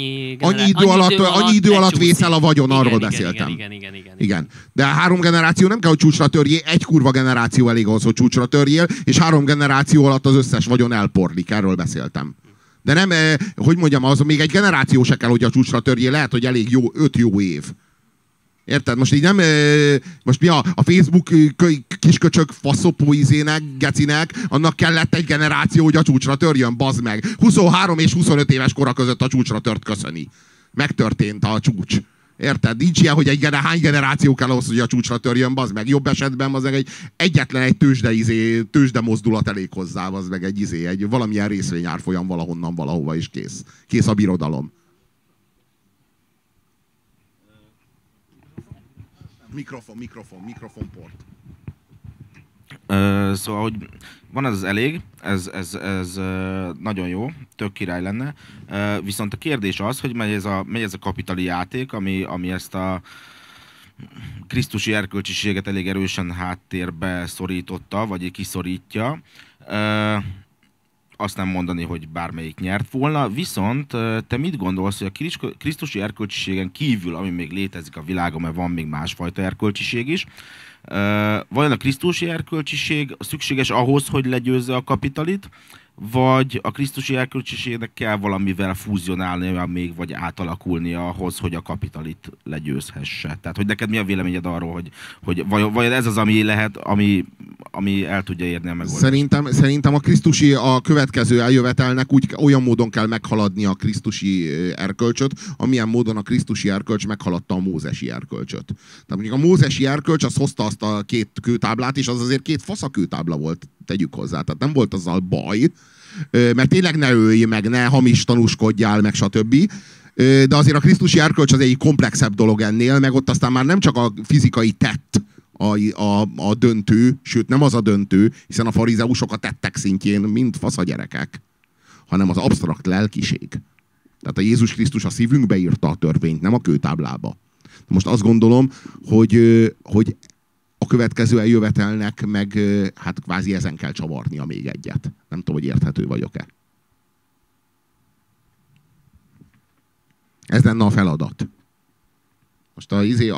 A: idő alatt vészel a vagyon, arról beszéltem. Igen. De 3 generáció nem kell, hogy csúcsra törjél, egy kurva generáció elég ahhoz, hogy csúcsra törjél, és 3 generáció alatt az összes vagyon elporlik, erről beszéltem. De nem, hogy mondjam, az még egy generáció se kell, hogy a csúcsra törjél, lehet, hogy elég 5 jó év. Érted? Most így nem... Most mi a Facebook kisköcsök faszopó izének, gecinek, annak kellett egy generáció, hogy a csúcsra törjön, bazd meg. 23 és 25 éves kora között a csúcsra tört köszöni. Megtörtént a csúcs. Érted? Nincs ilyen, hogy hány generáció kell ahhoz, hogy a csúcsra törjön, bazd meg. Jobb esetben az meg egyetlen egy tőzsde mozdulat elég hozzá, bazd meg egy valamilyen részvényárfolyam valahonnan valahova is kész. Kész a birodalom. Mikrofonport.
B: Szóval, hogy van ez az elég, ez nagyon jó, tök király lenne. Viszont a kérdés az, hogy megy ez a kapitali játék, ami ezt a krisztusi erkölcsiséget elég erősen háttérbe szorította, vagy kiszorítja. Azt nem mondani, hogy bármelyik nyert volna, viszont te mit gondolsz, hogy a krisztusi erkölcsiségen kívül, ami még létezik a világon, mert van még másfajta erkölcsiség is, vajon a krisztusi erkölcsiség szükséges ahhoz, hogy legyőzze a kapitalit, vagy a krisztusi erkölcsiségnek kell valamivel fúzionálnia még, vagy átalakulnia ahhoz, hogy a kapitalit legyőzhesse? Tehát, hogy neked mi a véleményed arról, hogy vajon ez az, ami lehet, ami el tudja érni a megoldást?
A: Szerintem a következő eljövetelnek olyan módon kell meghaladni a krisztusi erkölcsöt, amilyen módon a krisztusi erkölcs meghaladta a mózesi erkölcsöt. Tehát mondjuk a mózesi erkölcs az hozta azt a 2 kőtáblát, és az azért 2 faszakőtábla volt, tegyük hozzá. Tehát nem volt azzal baj, mert tényleg ne ölj meg, ne hamis tanúskodjál, meg stb. De azért a krisztusi erkölcs az egy komplexebb dolog ennél, meg ott aztán már nem csak a fizikai tett a döntő, sőt nem az a döntő, hiszen a farizeusok a tettek szintjén mind faszagyerekek, hanem az absztrakt lelkiség. Tehát a Jézus Krisztus a szívünkbe írta a törvényt, nem a kőtáblába. Most azt gondolom, hogy a következő eljövetelnek meg hát kvázi ezen kell csavarnia még egyet. Nem tudom, hogy érthető vagyok-e. Ez lenne a feladat. Most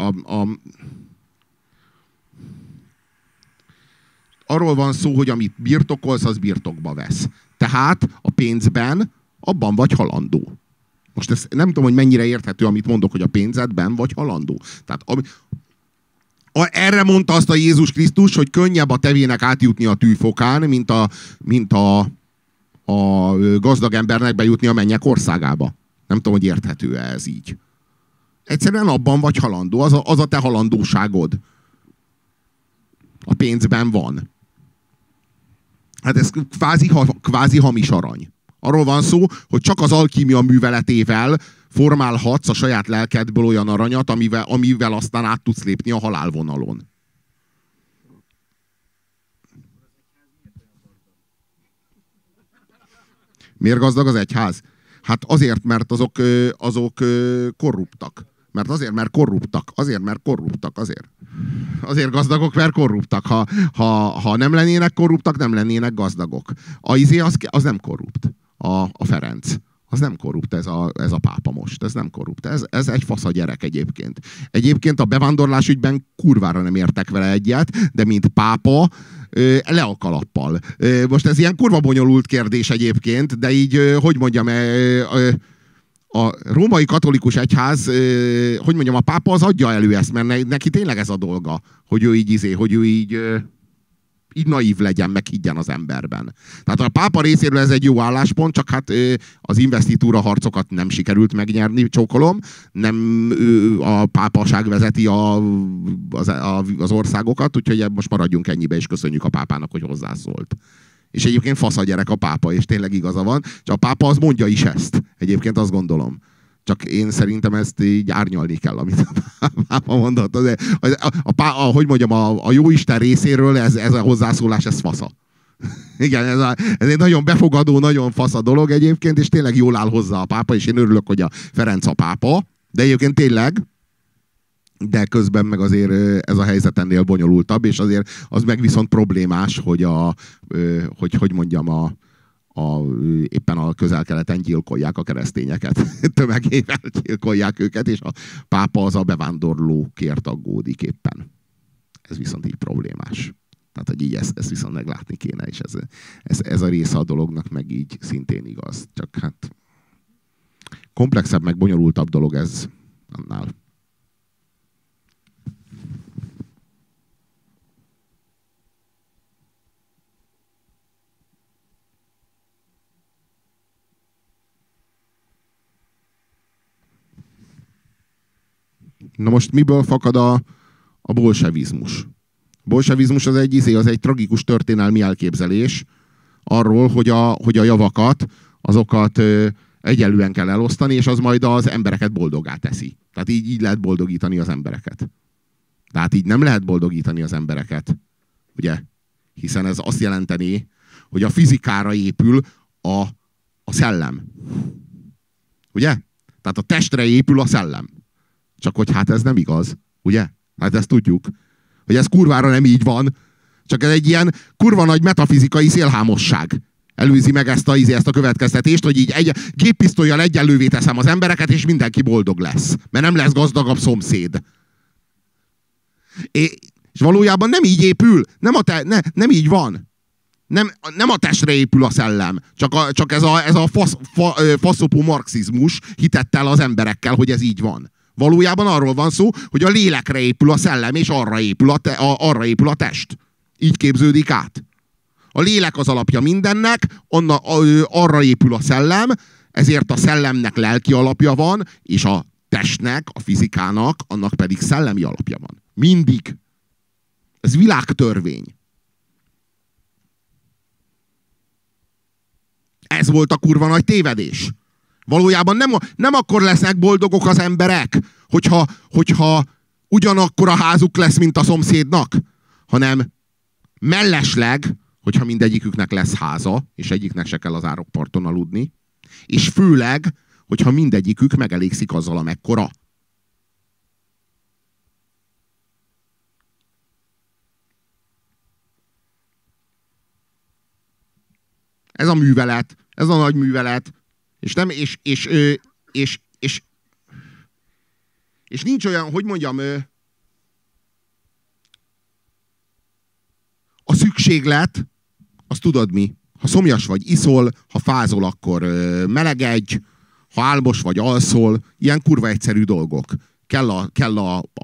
A: arról van szó, hogy amit birtokolsz, az birtokba vesz. Tehát a pénzben abban vagy halandó. Most ez nem tudom, hogy mennyire érthető, amit mondok, hogy a pénzedben vagy halandó. Tehát erre mondta azt a Jézus Krisztus, hogy könnyebb a tevének átjutni a tűfokán, mint a gazdag embernek bejutni a mennyek országába. Nem tudom, hogy érthető-e ez így. Egyszerűen abban vagy halandó. Az a te halandóságod. A pénzben van. Hát ez kvázi hamis arany. Arról van szó, hogy csak az alkímia műveletével formálhatsz a saját lelkedből olyan aranyat, amivel aztán át tudsz lépni a halálvonalon. Miért gazdag az egyház? Hát azért, mert azok korruptak. Mert korruptak. Azért gazdagok, mert korruptak. Ha nem lennének korruptak, nem lennének gazdagok. Az nem korrupt. A Ferenc. Az nem korrupt, ez a pápa most. Ez nem korrupt. Ez egy fasz a gyerek egyébként. Egyébként a bevándorlás ügyben kurvára nem értek vele egyet, de mint pápa le a kalappal. Most ez ilyen kurva bonyolult kérdés egyébként, de így, hogy mondjam, a római katolikus egyház, hogy mondjam, a pápa az adja elő ezt, mert neki tényleg ez a dolga, hogy ő így naív legyen, meg higgyen az emberben. Tehát a pápa részéről ez egy jó álláspont, csak hát az investitúra harcokat nem sikerült megnyerni, csókolom. Nem a pápaság vezeti az országokat, úgyhogy most maradjunk ennyibe, és köszönjük a pápának, hogy hozzászólt. És egyébként fasz a gyerek a pápa, és tényleg igaza van. Csak a pápa az mondja is ezt. Egyébként azt gondolom. Csak én szerintem ezt így árnyalni kell, amit a pápa mondott. Hogy mondjam, a jóisten részéről ez a hozzászólás, ez fasza. Igen, ez egy nagyon befogadó, nagyon fasz a dolog egyébként, és tényleg jól áll hozzá a pápa, és én örülök, hogy a Ferenc a pápa, de egyébként tényleg, de közben meg azért ez a helyzet ennél bonyolultabb, és azért az meg viszont problémás, hogy mondjam, éppen a Közel-Keleten gyilkolják a keresztényeket. Tömegével gyilkolják őket, és a pápa az a bevándorlókért aggódik éppen. Ez viszont így problémás. Tehát, hogy így ezt viszont meglátni kéne, és ez a része a dolognak meg így szintén igaz. Csak hát komplexebb, meg bonyolultabb dolog ez annál. Na most miből fakad a bolsevizmus? A bolsevizmus az egy tragikus történelmi elképzelés arról, hogy a javakat, azokat egyenlően kell elosztani, és az majd az embereket boldoggá teszi. Tehát így lehet boldogítani az embereket. Tehát így nem lehet boldogítani az embereket. Ugye? Hiszen ez azt jelenteni, hogy a fizikára épül a szellem. Ugye? Tehát a testre épül a szellem. Csak hogy hát ez nem igaz, ugye? Hát ezt tudjuk. Hogy ez kurvára nem így van. Csak ez egy ilyen kurva nagy metafizikai szélhámosság. Előzi meg ezt a következtetést, hogy így egy géppisztollyal egyenlővé teszem az embereket, és mindenki boldog lesz. Mert nem lesz gazdagabb szomszéd. És valójában nem így épül. Nem így van. Nem a testre épül a szellem. Csak ez a faszopó marxizmus hitett el az emberekkel, hogy ez így van. Valójában arról van szó, hogy a lélekre épül a szellem, és arra épül a test. Így képződik át. A lélek az alapja mindennek, arra épül a szellem, ezért a szellemnek lelki alapja van, és a testnek, a fizikának, annak pedig szellemi alapja van. Mindig. Ez világtörvény. Ez volt a kurva nagy tévedés. Valójában nem akkor lesznek boldogok az emberek, hogyha ugyanakkor a házuk lesz, mint a szomszédnak, hanem mellesleg, hogyha mindegyiküknek lesz háza, és egyiknek se kell az árokparton aludni, és főleg, hogyha mindegyikük megelégszik azzal, amekkora. Ez a művelet, ez a nagy művelet, és nincs olyan, hogy mondjam, a szükséglet, azt tudod mi? Ha szomjas vagy, iszol, ha fázol, akkor melegedj, ha álmos vagy, alszol, ilyen kurva egyszerű dolgok. Kell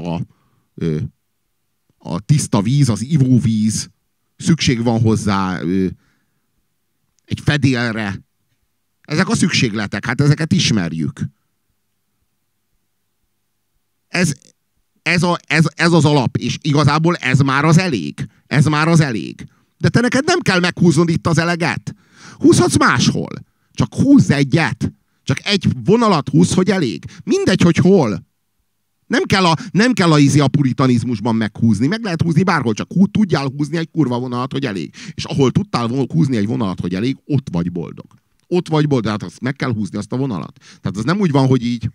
A: a tiszta víz, az ivóvíz, szükség van hozzá egy fedélre. Ezek a szükségletek, hát ezeket ismerjük. ez az alap, és igazából ez már az elég. Ez már az elég. De te neked nem kell meghúznod itt az eleget. Húzhatsz máshol. Csak húzz egyet. Csak egy vonalat húzz, hogy elég. Mindegy, hogy hol. Nem kell a puritanizmusban meghúzni. Meg lehet húzni bárhol, csak tudjál húzni egy kurva vonalat, hogy elég. És ahol tudtál húzni egy vonalat, hogy elég, ott vagy boldog. Ott vagy boldog. Hát azt meg kell húzni azt a vonalat. Tehát az nem úgy van, hogy így...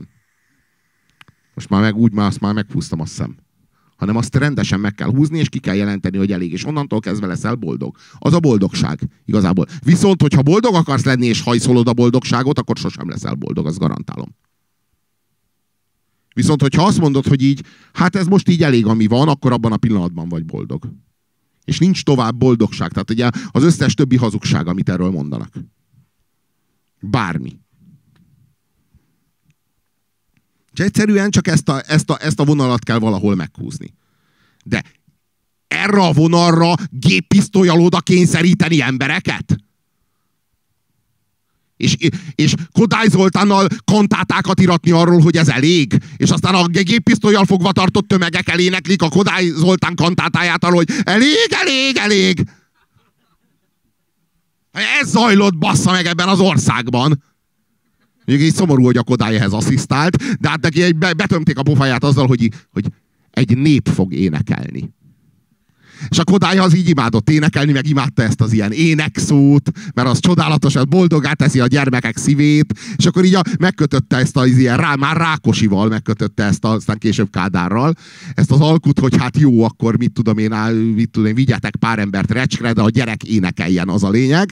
A: Most azt már meghúztam, azt hiszem. Hanem azt rendesen meg kell húzni, és ki kell jelenteni, hogy elég. És onnantól kezdve leszel boldog. Az a boldogság, igazából. Viszont, hogyha boldog akarsz lenni, és hajszolod a boldogságot, akkor sosem leszel boldog, azt garantálom. Viszont, hogyha azt mondod, hogy így, hát ez most így elég, ami van, akkor abban a pillanatban vagy boldog. És nincs tovább boldogság. Tehát ugye az összes többi hazugság, amit erről mondanak. Bármi. És egyszerűen csak ezt a vonalat kell valahol meghúzni. De erre a vonalra géppisztollyal oda kényszeríteni embereket? És Kodály Zoltánnal kantátákat iratni arról, hogy ez elég? És aztán a géppisztollyal fogva tartott tömegek eléneklik a Kodály Zoltán kantátáját arról, hogy elég, elég, elég. Ez zajlott, bassza meg, ebben az országban. Még így szomorú, hogy a Kodály ehhez asszisztált, de hát neki betömték a pofáját azzal, hogy egy nép fog énekelni. És a Kodály az így imádott énekelni, meg imádta ezt az ilyen énekszót, mert az csodálatosan boldogá teszi a gyermekek szívét, és akkor így megkötötte ezt az ilyen, már Rákosival megkötötte ezt, aztán később Kádárral, ezt az alkut, hogy hát jó, akkor mit tudom én, vigyetek pár embert Recskre, de a gyerek énekeljen, az a lényeg.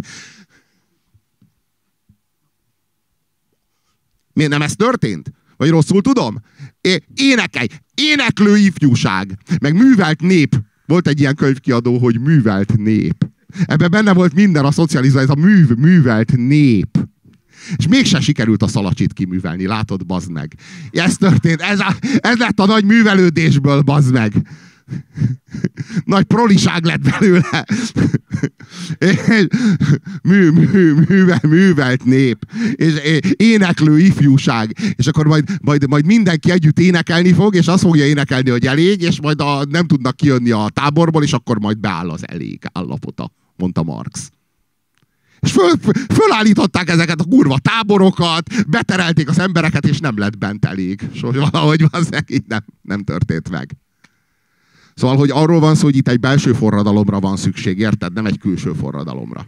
A: Miért nem ez történt? Vagy rosszul tudom? Énekelj! Éneklő ifjúság! Meg művelt nép. Volt egy ilyen könyvkiadó, hogy művelt nép. Ebben benne volt minden a szocializmus, ez a művelt nép. És mégsem sikerült a Szalacsit kiművelni, látod, bazd meg. Ez történt, ez lett a nagy művelődésből, bazd meg. Nagy proliság lett belőle. Művelt nép. És éneklő ifjúság. És akkor majd mindenki együtt énekelni fog, és azt fogja énekelni, hogy elég, és majd nem tudnak kijönni a táborból, és akkor majd beáll az elég állapota, mondta Marx. És fölállították ezeket a kurva táborokat, beterelték az embereket, és nem lett bent elég. És valahogy így nem történt meg. Szóval, hogy arról van szó, hogy itt egy belső forradalomra van szükség, érted? Nem egy külső forradalomra.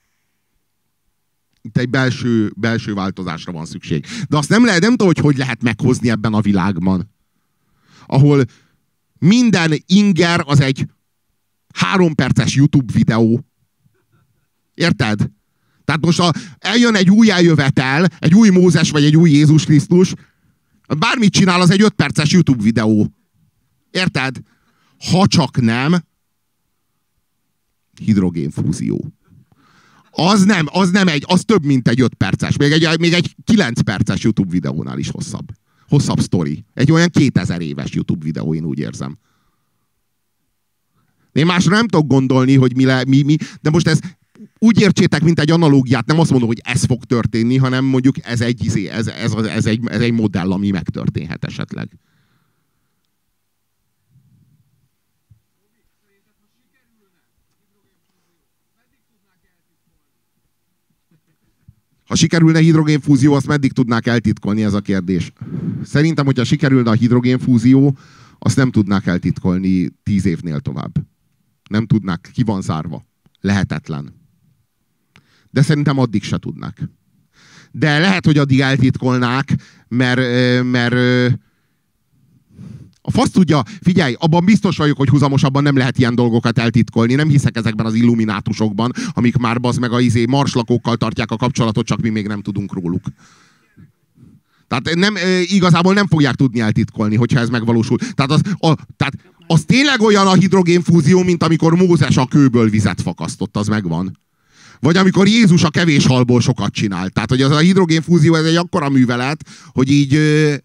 A: Itt egy belső változásra van szükség. De azt nem tudom, hogy lehet meghozni ebben a világban. Ahol minden inger az egy 3 perces YouTube videó. Érted? Tehát most eljön egy új eljövetel, egy új Mózes vagy egy új Jézus Krisztus, bármit csinál, az egy 5 perces YouTube videó. Érted? Ha csak nem hidrogénfúzió. Az több, mint egy 5 perces. Még egy 9 perces YouTube videónál is hosszabb. Hosszabb sztori. Egy olyan 2000 éves YouTube videó, én úgy érzem. Én másra nem tudok gondolni, hogy mi. De most ez úgy értsétek, mint egy analógiát. Nem azt mondom, hogy ez fog történni, hanem mondjuk ez egy modell, ami megtörténhet esetleg. Ha sikerülne hidrogénfúzió, azt meddig tudnák eltitkolni, ez a kérdés. Szerintem, hogyha sikerülne a hidrogénfúzió, azt nem tudnák eltitkolni 10 évnél tovább. Nem tudnák, ki van zárva. Lehetetlen. De szerintem addig se tudnák. De lehet, hogy addig eltitkolnák, mert a fasz tudja, figyelj, abban biztos vagyok, hogy húzamosabban nem lehet ilyen dolgokat eltitkolni. Nem hiszek ezekben az illuminátusokban, amik már bazd meg a marslakókkal tartják a kapcsolatot, csak mi még nem tudunk róluk. Tehát igazából nem fogják tudni eltitkolni, hogyha ez megvalósul. Tehát az tényleg olyan a hidrogénfúzió, mint amikor Mózes a kőből vizet fakasztott, az megvan. Vagy amikor Jézus a kevés halból sokat csinált. Tehát, hogy az a hidrogénfúzió, ez egy akkora művelet, hogy így...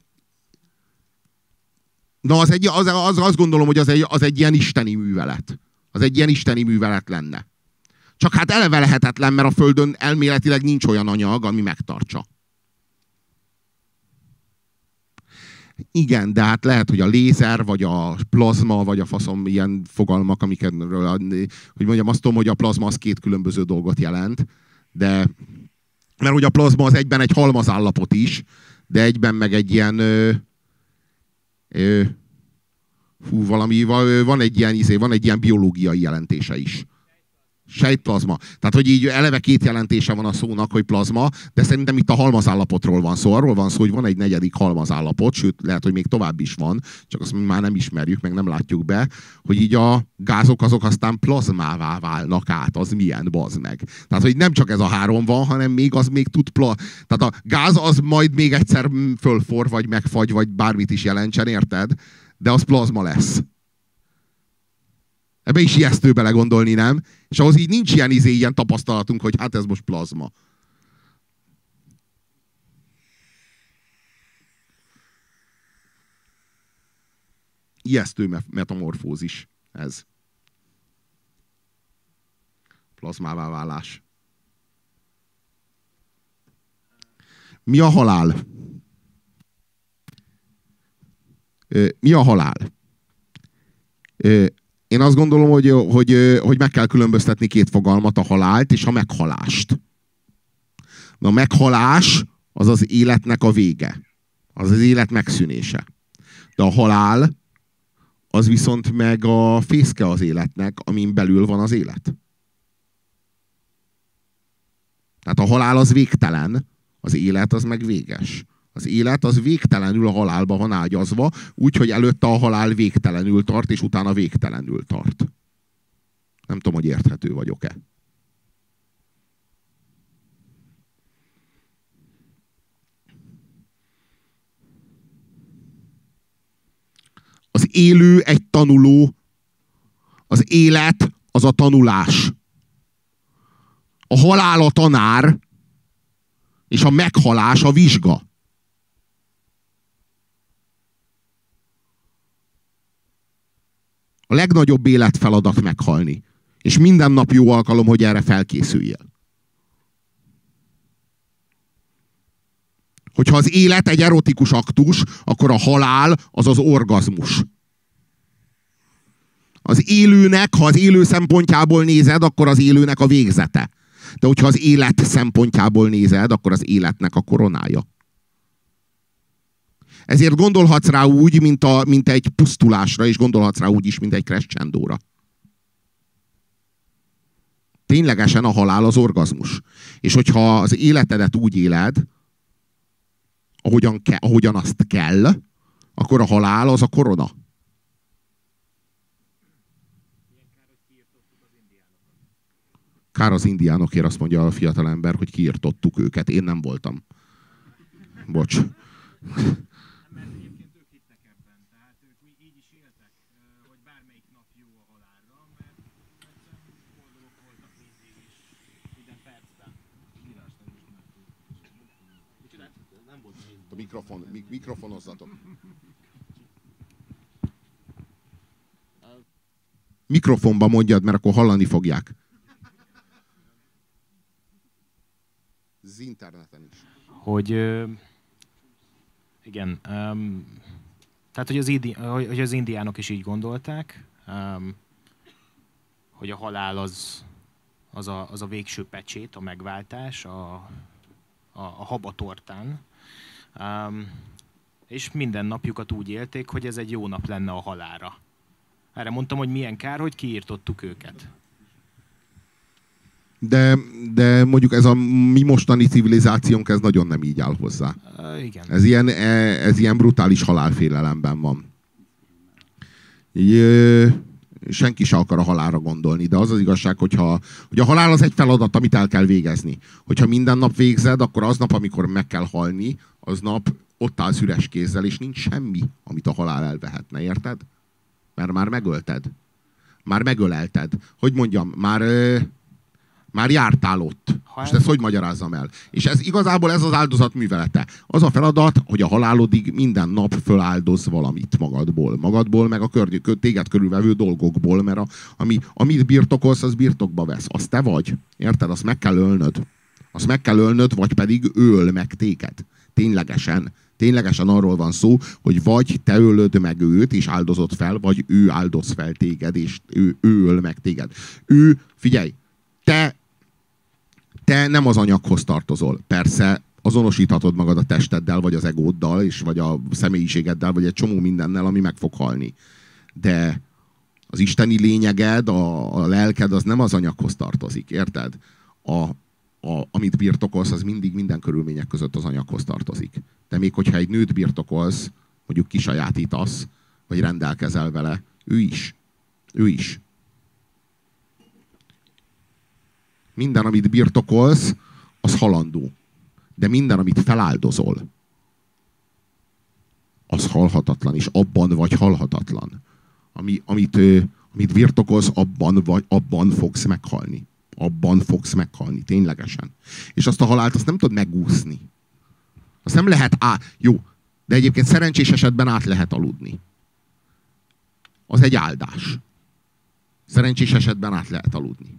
A: Na, azt gondolom, hogy az egy ilyen isteni művelet. Az egy ilyen isteni művelet lenne. Csak hát eleve lehetetlen, mert a Földön elméletileg nincs olyan anyag, ami megtartsa. Igen, de hát lehet, hogy a lézer, vagy a plazma, vagy a faszom ilyen fogalmak, amikről, hogy mondjam, azt tudom, hogy a plazma az két különböző dolgot jelent, de mert hogy a plazma az egyben egy halmazállapot is, de egyben meg egy ilyen van egy ilyen biológiai jelentése is. Sejtplazma. Tehát, hogy így eleve két jelentése van a szónak, hogy plazma, de szerintem itt a halmazállapotról van szó. Arról van szó, hogy van egy negyedik halmazállapot, sőt, lehet, hogy még tovább is van, csak azt már nem ismerjük, meg nem látjuk be, hogy így a gázok azok aztán plazmává válnak át. Az milyen, bazd meg. Tehát, hogy nem csak ez a három van, hanem még az még tud Tehát a gáz az majd még egyszer fölfor, vagy megfagy, vagy bármit is jelentsen, érted? De az plazma lesz. Ebbe is ijesztő belegondolni, nem? És ahhoz így nincs ilyen tapasztalatunk, hogy hát ez most plazma. Ijesztő metamorfózis ez. Plazmává válás. Mi a halál? Mi a halál? Én azt gondolom, hogy meg kell különböztetni két fogalmat, a halált és a meghalást. A meghalás az az életnek a vége. Az az élet megszűnése. De a halál az viszont meg a fészke az életnek, amin belül van az élet. Tehát a halál az végtelen, az élet az meg véges. Az élet az végtelenül a halálba van ágyazva, úgyhogy előtte a halál végtelenül tart, és utána végtelenül tart. Nem tudom, hogy érthető vagyok-e. Az élő egy tanuló, az élet az a tanulás. A halál a tanár, és a meghalás a vizsga. A legnagyobb életfeladat meghalni. És minden nap jó alkalom, hogy erre felkészüljél. Hogyha az élet egy erotikus aktus, akkor a halál az az orgazmus. Az élőnek, ha az élő szempontjából nézed, akkor az élőnek a végzete. De hogyha az élet szempontjából nézed, akkor az életnek a koronája. Ezért gondolhatsz rá úgy, mint egy pusztulásra, és gondolhatsz rá úgy is, mint egy crescendóra. Ténylegesen a halál az orgazmus. És hogyha az életedet úgy éled, ahogyan azt kell, akkor a halál az a korona. Kár az indiánokért, azt mondja a fiatalember, hogy kiirtottuk őket. Én nem voltam. Bocs. Mikrofonozzatok. Mikrofonba mondjad, mert akkor hallani fogják. Az interneten is.
C: Hogy igen, tehát hogy az indiánok is így gondolták, hogy a halál az a végső pecsét, a megváltás a habatortán. És minden napjukat úgy élték, hogy ez egy jó nap lenne a halálra. Erre mondtam, hogy milyen kár, hogy kiirtottuk őket.
A: De mondjuk ez a mi mostani civilizációnk, ez nagyon nem így áll hozzá.
C: Igen.
A: Ez ilyen brutális halálfélelemben van. Senki se akar a halálra gondolni, de az az igazság, hogy a halál az egy feladat, amit el kell végezni. Hogyha minden nap végzed, akkor aznap, amikor meg kell halni, aznap ott állsz üres kézzel, és nincs semmi, amit a halál elvehetne, érted? Mert már megölted. Már megölelted. Hogy mondjam, már jártál ott. És ezt hogy magyarázzam el? És ez igazából ez az áldozat művelete. Az a feladat, hogy a halálodig minden nap föláldoz valamit magadból, meg a téged körülvevő dolgokból, mert amit birtokolsz, az birtokba vesz. Az te vagy. Érted? Azt meg kell ölnöd. Azt meg kell ölnöd, vagy pedig öl meg téged. Ténylegesen. Ténylegesen arról van szó, hogy vagy te ölöd meg őt, és áldozod fel, vagy ő áldoz fel téged, és ő öl meg téged. Figyelj, te nem az anyaghoz tartozol. Persze azonosíthatod magad a testeddel, vagy az egóddal, és vagy a személyiségeddel, vagy egy csomó mindennel, ami meg fog halni. De az isteni lényeged, a lelked, az nem az anyaghoz tartozik, érted? Amit birtokolsz, az mindig minden körülmények között az anyaghoz tartozik. De még hogyha egy nőt birtokolsz, mondjuk kisajátítasz, vagy rendelkezel vele, ő is. Ő is. Minden, amit birtokolsz, az halandó. De minden, amit feláldozol, az halhatatlan, és abban vagy halhatatlan. Amit birtokolsz, abban fogsz meghalni. Abban fogsz meghalni, ténylegesen. És azt a halált, azt nem tudod megúszni. Azt nem lehet Jó, de egyébként szerencsés esetben át lehet aludni. Az egy áldás. Szerencsés esetben át lehet aludni.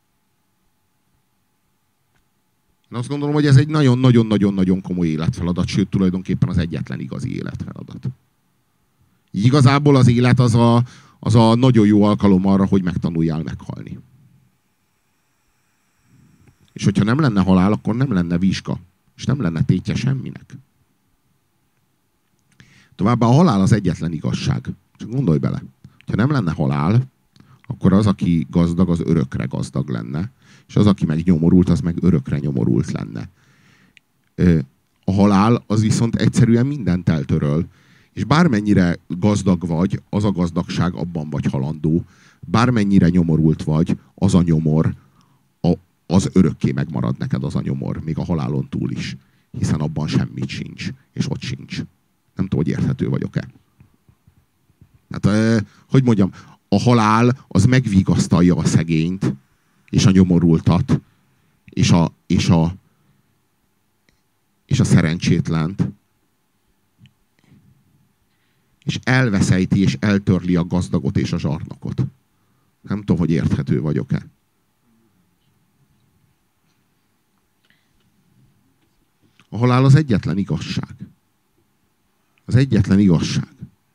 A: Én azt gondolom, hogy ez egy nagyon-nagyon-nagyon komoly életfeladat, sőt, tulajdonképpen az egyetlen igazi életfeladat. Így igazából az élet az a nagyon jó alkalom arra, hogy megtanuljál meghalni. És hogyha nem lenne halál, akkor nem lenne vizsga. És nem lenne tétje semminek. Továbbá a halál az egyetlen igazság. Csak gondolj bele. Ha nem lenne halál, akkor az, aki gazdag, az örökre gazdag lenne. És az, aki meg nyomorult, az meg örökre nyomorult lenne. A halál az viszont egyszerűen mindent eltöröl. És bármennyire gazdag vagy, az a gazdagság, abban vagy halandó. Bármennyire nyomorult vagy, az a nyomor, az örökké megmarad neked, az a nyomor, még a halálon túl is. Hiszen abban semmit sincs, és ott sincs. Nem tudom, hogy érthető vagyok-e. Hát, hogy mondjam, a halál az megvigasztalja a szegényt, és a nyomorultat, és a szerencsétlent, és elveszejti, és eltörli a gazdagot és a zsarnokot. Nem tudom, hogy érthető vagyok-e. A halál az egyetlen igazság. Az egyetlen igazság.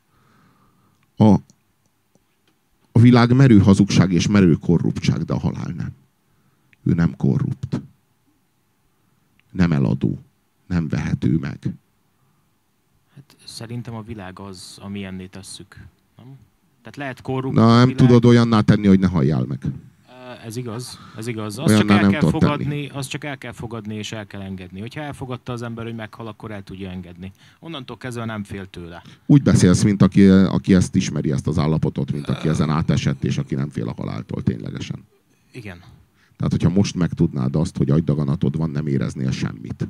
A: A világ merő hazugság és merő korruptság, de a halál nem. Ő nem korrupt. Nem eladó. Nem vehető meg.
C: Hát, szerintem a világ az, amilyenné tesszük. Nem? Tehát lehet korrupt.
A: Na, nem tudod olyanná tenni, hogy ne halljál meg.
C: Ez igaz, ez igaz. Azt csak el kell fogadni, és el kell engedni. Hogyha elfogadta az ember, hogy meghal, akkor el tudja engedni. Onnantól kezdve nem fél tőle.
A: Úgy beszélsz, mint aki ezt ismeri, ezt az állapotot, mint aki ezen átesett, és aki nem fél a haláltól ténylegesen.
C: Igen.
A: Tehát, hogyha most megtudnád azt, hogy agydaganatod van, nem éreznél semmit.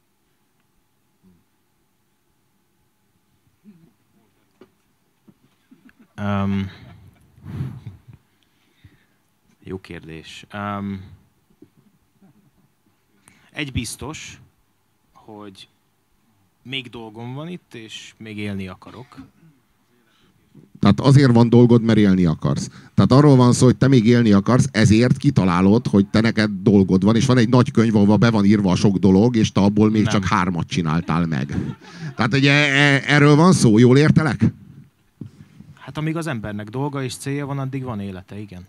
C: Jó kérdés. Egy biztos, hogy még dolgom van itt, és még élni akarok.
A: Tehát azért van dolgod, mert élni akarsz. Tehát arról van szó, hogy te még élni akarsz, ezért kitalálod, hogy te neked dolgod van, és van egy nagy könyv, ahol be van írva a sok dolog, és te abból még csak 3 csináltál meg. Tehát ugye erről van szó, jól értelek?
C: Hát amíg az embernek dolga és célja van, addig van élete, igen.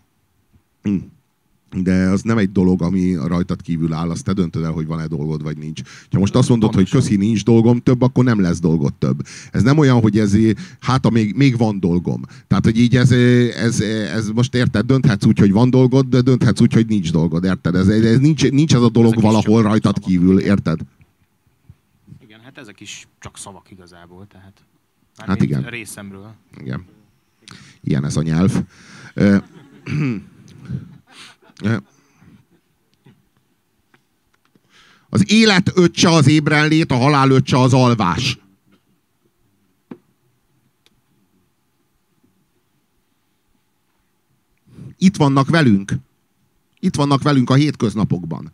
A: De az nem egy dolog, ami rajtad kívül áll, azt te döntöd el, hogy van-e dolgod, vagy nincs. Ha most azt mondod, hogy köszi, nincs dolgom több, akkor nem lesz dolgod több. Ez nem olyan, hogy még van dolgom. Tehát, hogy így ez most érted, dönthetsz úgy, hogy van dolgod, de dönthetsz úgy, hogy nincs dolgod, érted? Ez nincs ez a dolog ezek valahol rajtad szavak kívül, érted?
C: Igen, hát ezek is csak szavak igazából, tehát.
A: Hát igen.
C: A részemről.
A: Igen. Ilyen ez a nyelv. Az élet öccse az ébrenlét, a halál öccse az alvás. Itt vannak velünk. Itt vannak velünk a hétköznapokban.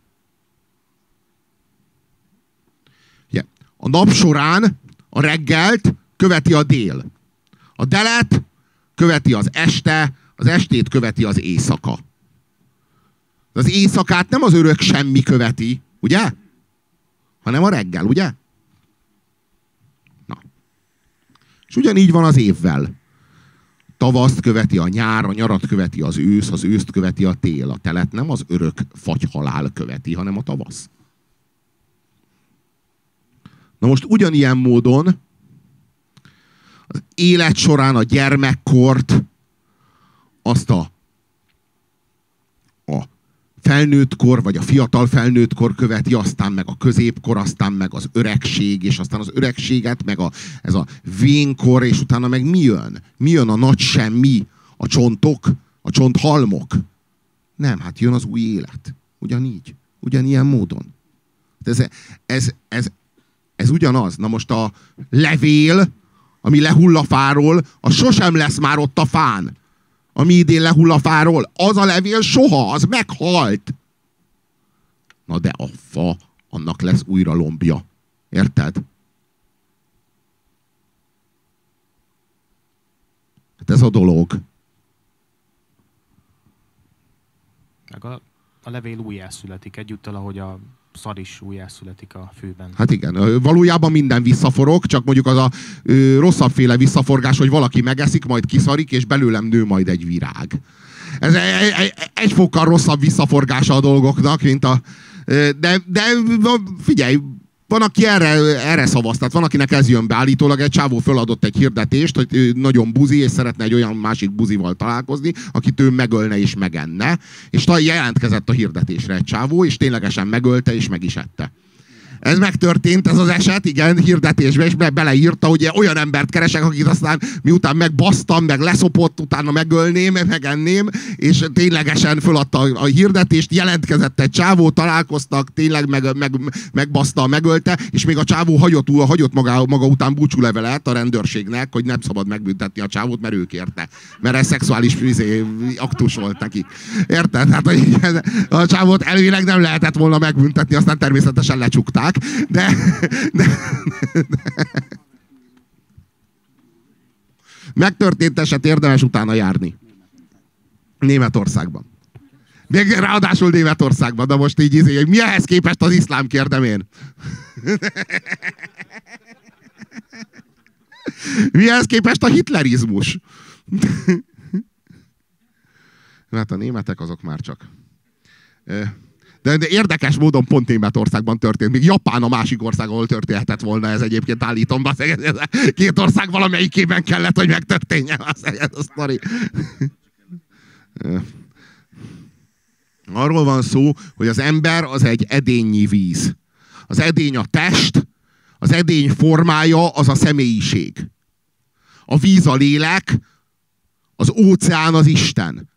A: A nap során a reggelt követi a dél. A delet követi az este, az estét követi az éjszaka. Az éjszakát nem az örök semmi követi, ugye? Hanem a reggel, ugye? És ugyanígy van az évvel. Tavaszt követi a nyár, a nyarat követi az őszt követi a tél. A telet nem az örök fagyhalál követi, hanem a tavasz. Na most ugyanilyen módon az élet során a gyermekkort, azt a felnőttkor, vagy a fiatal felnőttkor követi, aztán meg a középkor, aztán meg az öregség, és aztán az öregséget, meg ez a vénkor, és utána meg mi jön? Mi jön a nagy semmi? A csontok? A csonthalmok? Nem, hát jön az új élet. Ugyanígy. Ugyanilyen módon. Ez ugyanaz. Na most a levél, ami lehull a fáról, az sosem lesz már ott a fán. Ami idén lehull a fáról, az a levél soha, az meghalt. Na de a fa, annak lesz újra lombja. Érted? Hát ez a dolog.
C: Meg a levél újjászületik egyúttal, ahogy a szar is újjászületik a fűben.
A: Hát igen, valójában minden visszaforog, csak mondjuk az a rosszabbféle visszaforgás, hogy valaki megeszik, majd kiszarik, és belőlem nő majd egy virág. Ez egy fokkal rosszabb visszaforgása a dolgoknak, mint a... De figyelj, van, aki erre szavaz, tehát van, akinek ez jön be. Állítólag egy csávó föladott egy hirdetést, hogy ő nagyon buzi, és szeretne egy olyan másik buzival találkozni, akit ő megölne és megenne. És jelentkezett a hirdetésre egy csávó, és ténylegesen megölte, és meg is ette. Ez megtörtént, ez az eset, igen, hirdetésbe, és beleírta, hogy olyan embert keresek, akit aztán miután megbasztam, meg leszopott, utána megölném, megenném, és ténylegesen föladta a hirdetést, jelentkezett egy csávó, találkoztak, tényleg megbaszta, megölte, és még a csávó hagyott maga után búcsúlevelet a rendőrségnek, hogy nem szabad megbüntetni a csávót, mert ő kérte. Mert ez szexuális aktus volt neki. Érted? Hát a csávót elvileg nem lehetett volna megbüntetni, aztán természetesen lecsukták. De megtörtént eset, érdemes utána járni. Németországban. Még ráadásul Németországban, de most így mi ehhez képest az iszlám, kérdem én? Mi ehhez képest a hitlerizmus? Hát a németek azok már csak... De érdekes módon pont Németországban történt. Még Japán a másik ország, ahol történhetett volna ez egyébként, állítom. Két ország valamelyikében kellett, hogy megtörténjen ez a sztori. Arról van szó, hogy az ember az egy edényi víz. Az edény a test, az edény formája az a személyiség. A víz a lélek, az óceán az Isten.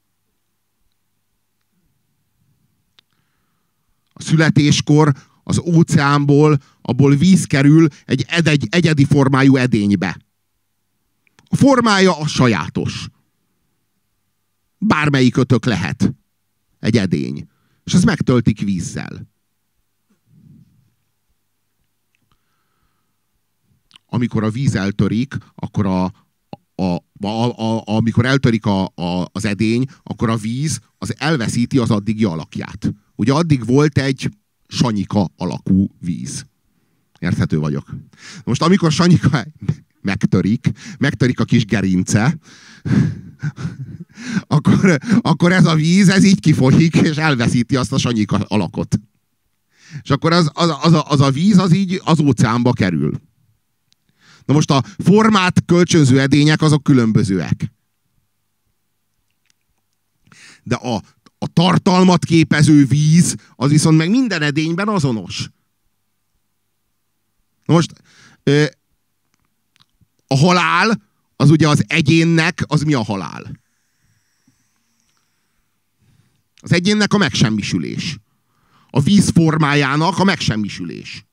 A: A születéskor az óceánból, abból víz kerül egy egyedi formájú edénybe. A formája a sajátos. Bármelyik ötök lehet egy edény. És ez megtöltik vízzel. Amikor a víz eltörik, akkor amikor eltörik az edény, akkor a víz az elveszíti az addigi alakját. Ugye addig volt egy sanyika alakú víz. Érthető vagyok. Most amikor sanyika megtörik a kis gerince, akkor ez a víz, ez így kifolyik, és elveszíti azt a sanyika alakot. És akkor az a víz, az így az óceánba kerül. Na most a formát kölcsönző edények, azok különbözőek. De a tartalmat képező víz, az viszont meg minden edényben azonos. Na most a halál, az ugye az egyénnek, az mi a halál? Az egyénnek a megsemmisülés. A víz formájának a megsemmisülés.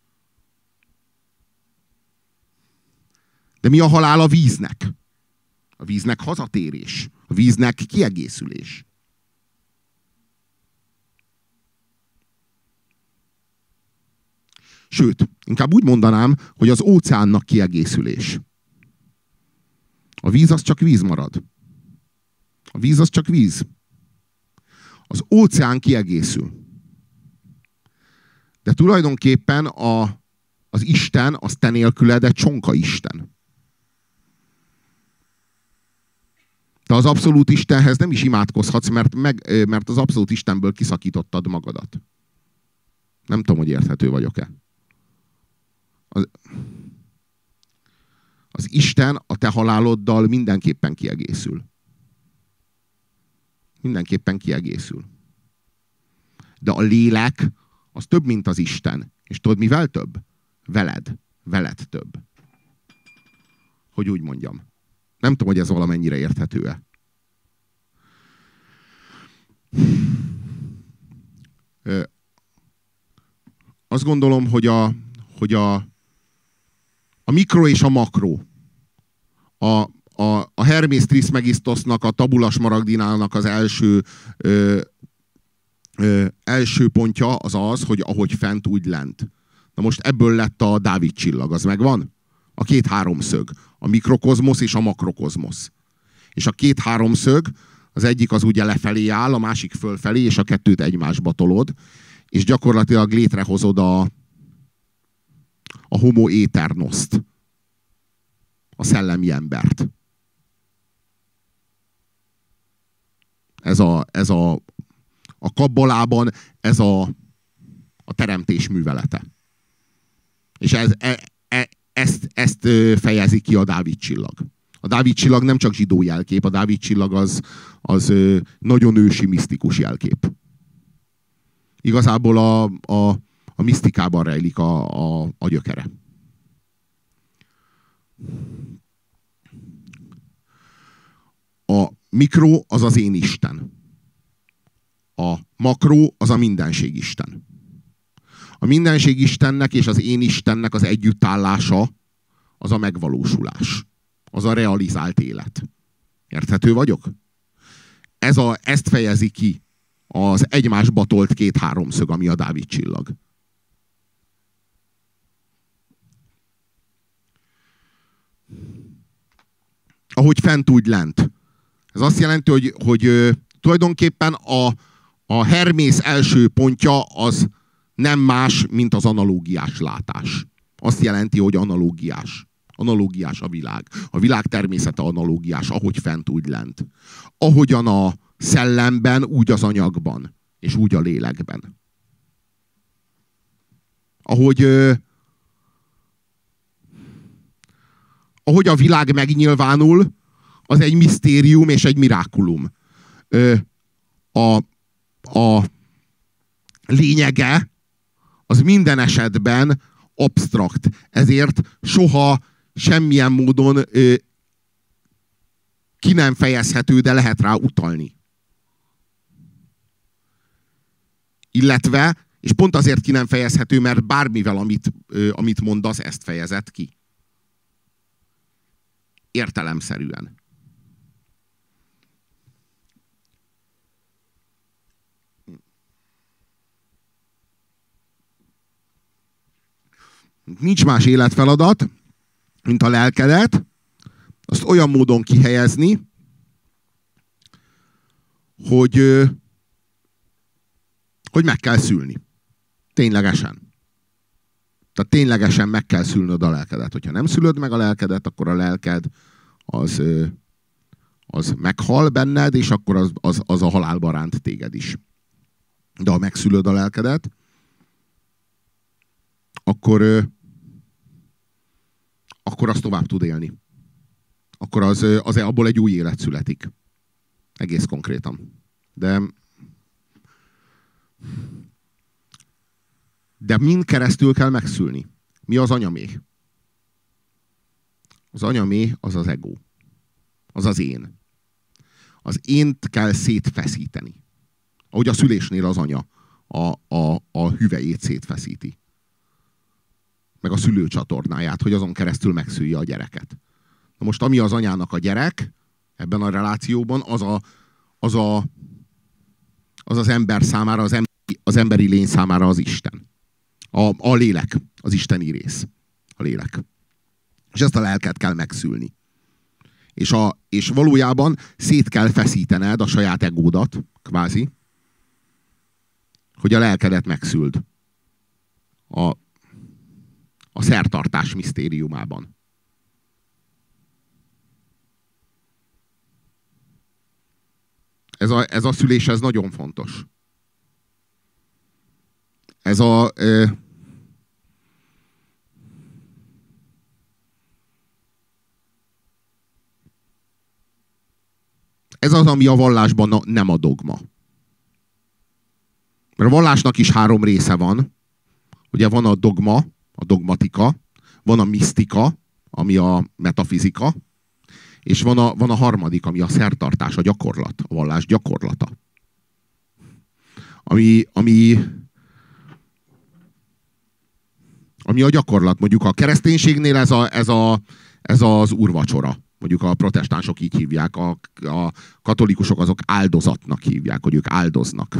A: De mi a halál a víznek? A víznek hazatérés. A víznek kiegészülés. Sőt, inkább úgy mondanám, hogy az óceánnak kiegészülés. A víz az csak víz marad. A víz az csak víz. Az óceán kiegészül. De tulajdonképpen az Isten, az te nélküled egy csonka Isten. Te az abszolút Istenhez nem is imádkozhatsz, mert az abszolút Istenből kiszakítottad magadat. Nem tudom, hogy érthető vagyok-e. Az Isten a te haláloddal mindenképpen kiegészül. Mindenképpen kiegészül. De a lélek az több, mint az Isten. És tudod, mivel több? Veled több. Hogy úgy mondjam. Nem tudom, hogy ez valamennyire érthető-e. Azt gondolom, hogy a mikro és a makro, a Hermész Trismegisztosznak, a Tabula Smaragdinának az első pontja az, hogy ahogy fent, úgy lent. Na most ebből lett a Dávid csillag, az megvan? A két háromszög. A mikrokozmosz és a makrokozmosz. És a két háromszög, az egyik az ugye lefelé áll, a másik fölfelé, és a kettőt egymásba tolod, és gyakorlatilag létrehozod a homo eternost, a szellemi embert. Ez a kabbalában ez a teremtés művelete. És ezt fejezi ki a Dávid csillag. A Dávid csillag nem csak zsidó jelkép, a Dávid csillag az nagyon ősi, misztikus jelkép. Igazából a misztikában rejlik a gyökere. A mikro az az én Isten. A makro az a mindenség Isten. A mindenség Istennek és az én Istennek az együttállása az a megvalósulás. Az a realizált élet. Érthető vagyok? Ezt fejezi ki az egymásba tolt két háromszög, ami a Dávid csillag. Ahogy fent, úgy lent. Ez azt jelenti, hogy tulajdonképpen a Hermész első pontja az nem más, mint az analógiás látás. Azt jelenti, hogy analógiás. Analógiás a világ. A világ természete analógiás, ahogy fent, úgy lent. Ahogyan a szellemben, úgy az anyagban, és úgy a lélekben. Ahogy a világ megnyilvánul, az egy misztérium és egy mirákulum. A lényege az minden esetben absztrakt. Ezért soha semmilyen módon ki nem fejezhető, de lehet rá utalni. Illetve, és pont azért ki nem fejezhető, mert bármivel, amit mondasz, ezt fejezed ki. Értelemszerűen. Nincs más életfeladat, mint a lelkedet, azt olyan módon kihelyezni, hogy meg kell szülni. Ténylegesen. Tehát ténylegesen meg kell szülnöd a lelkedet. Hogyha nem szülöd meg a lelkedet, akkor a lelked az meghal benned, és akkor az a halálba ránt téged is. De ha megszülöd a lelkedet, akkor az tovább tud élni. Akkor abból egy új élet születik. Egész konkrétan. De mind keresztül kell megszülni. Mi az anyaméh? Az anyaméh az az ego. Az az én. Az ént kell szétfeszíteni. Ahogy a szülésnél az anya a hüvelyét szétfeszíti. Meg a szülőcsatornáját, hogy azon keresztül megszülje a gyereket. Na most ami az anyának a gyerek, ebben a relációban, az ember számára, az emberi lény számára az Isten. A lélek, az isteni rész. A lélek. És ezt a lelket kell megszülni. És valójában szét kell feszítened a saját egódat, kvázi, hogy a lelkedet megszüld. A szertartás misztériumában. ez a szülés, ez nagyon fontos. Ez az, ami a vallásban nem a dogma. Mert a vallásnak is 3 része van. Ugye van a dogma, a dogmatika, van a misztika, ami a metafizika, és van a harmadik, ami a szertartás, a gyakorlat, a vallás gyakorlata. Ami a gyakorlat. Mondjuk a kereszténységnél ez az úrvacsora. Mondjuk a protestánsok így hívják, a katolikusok azok áldozatnak hívják, hogy ők áldoznak.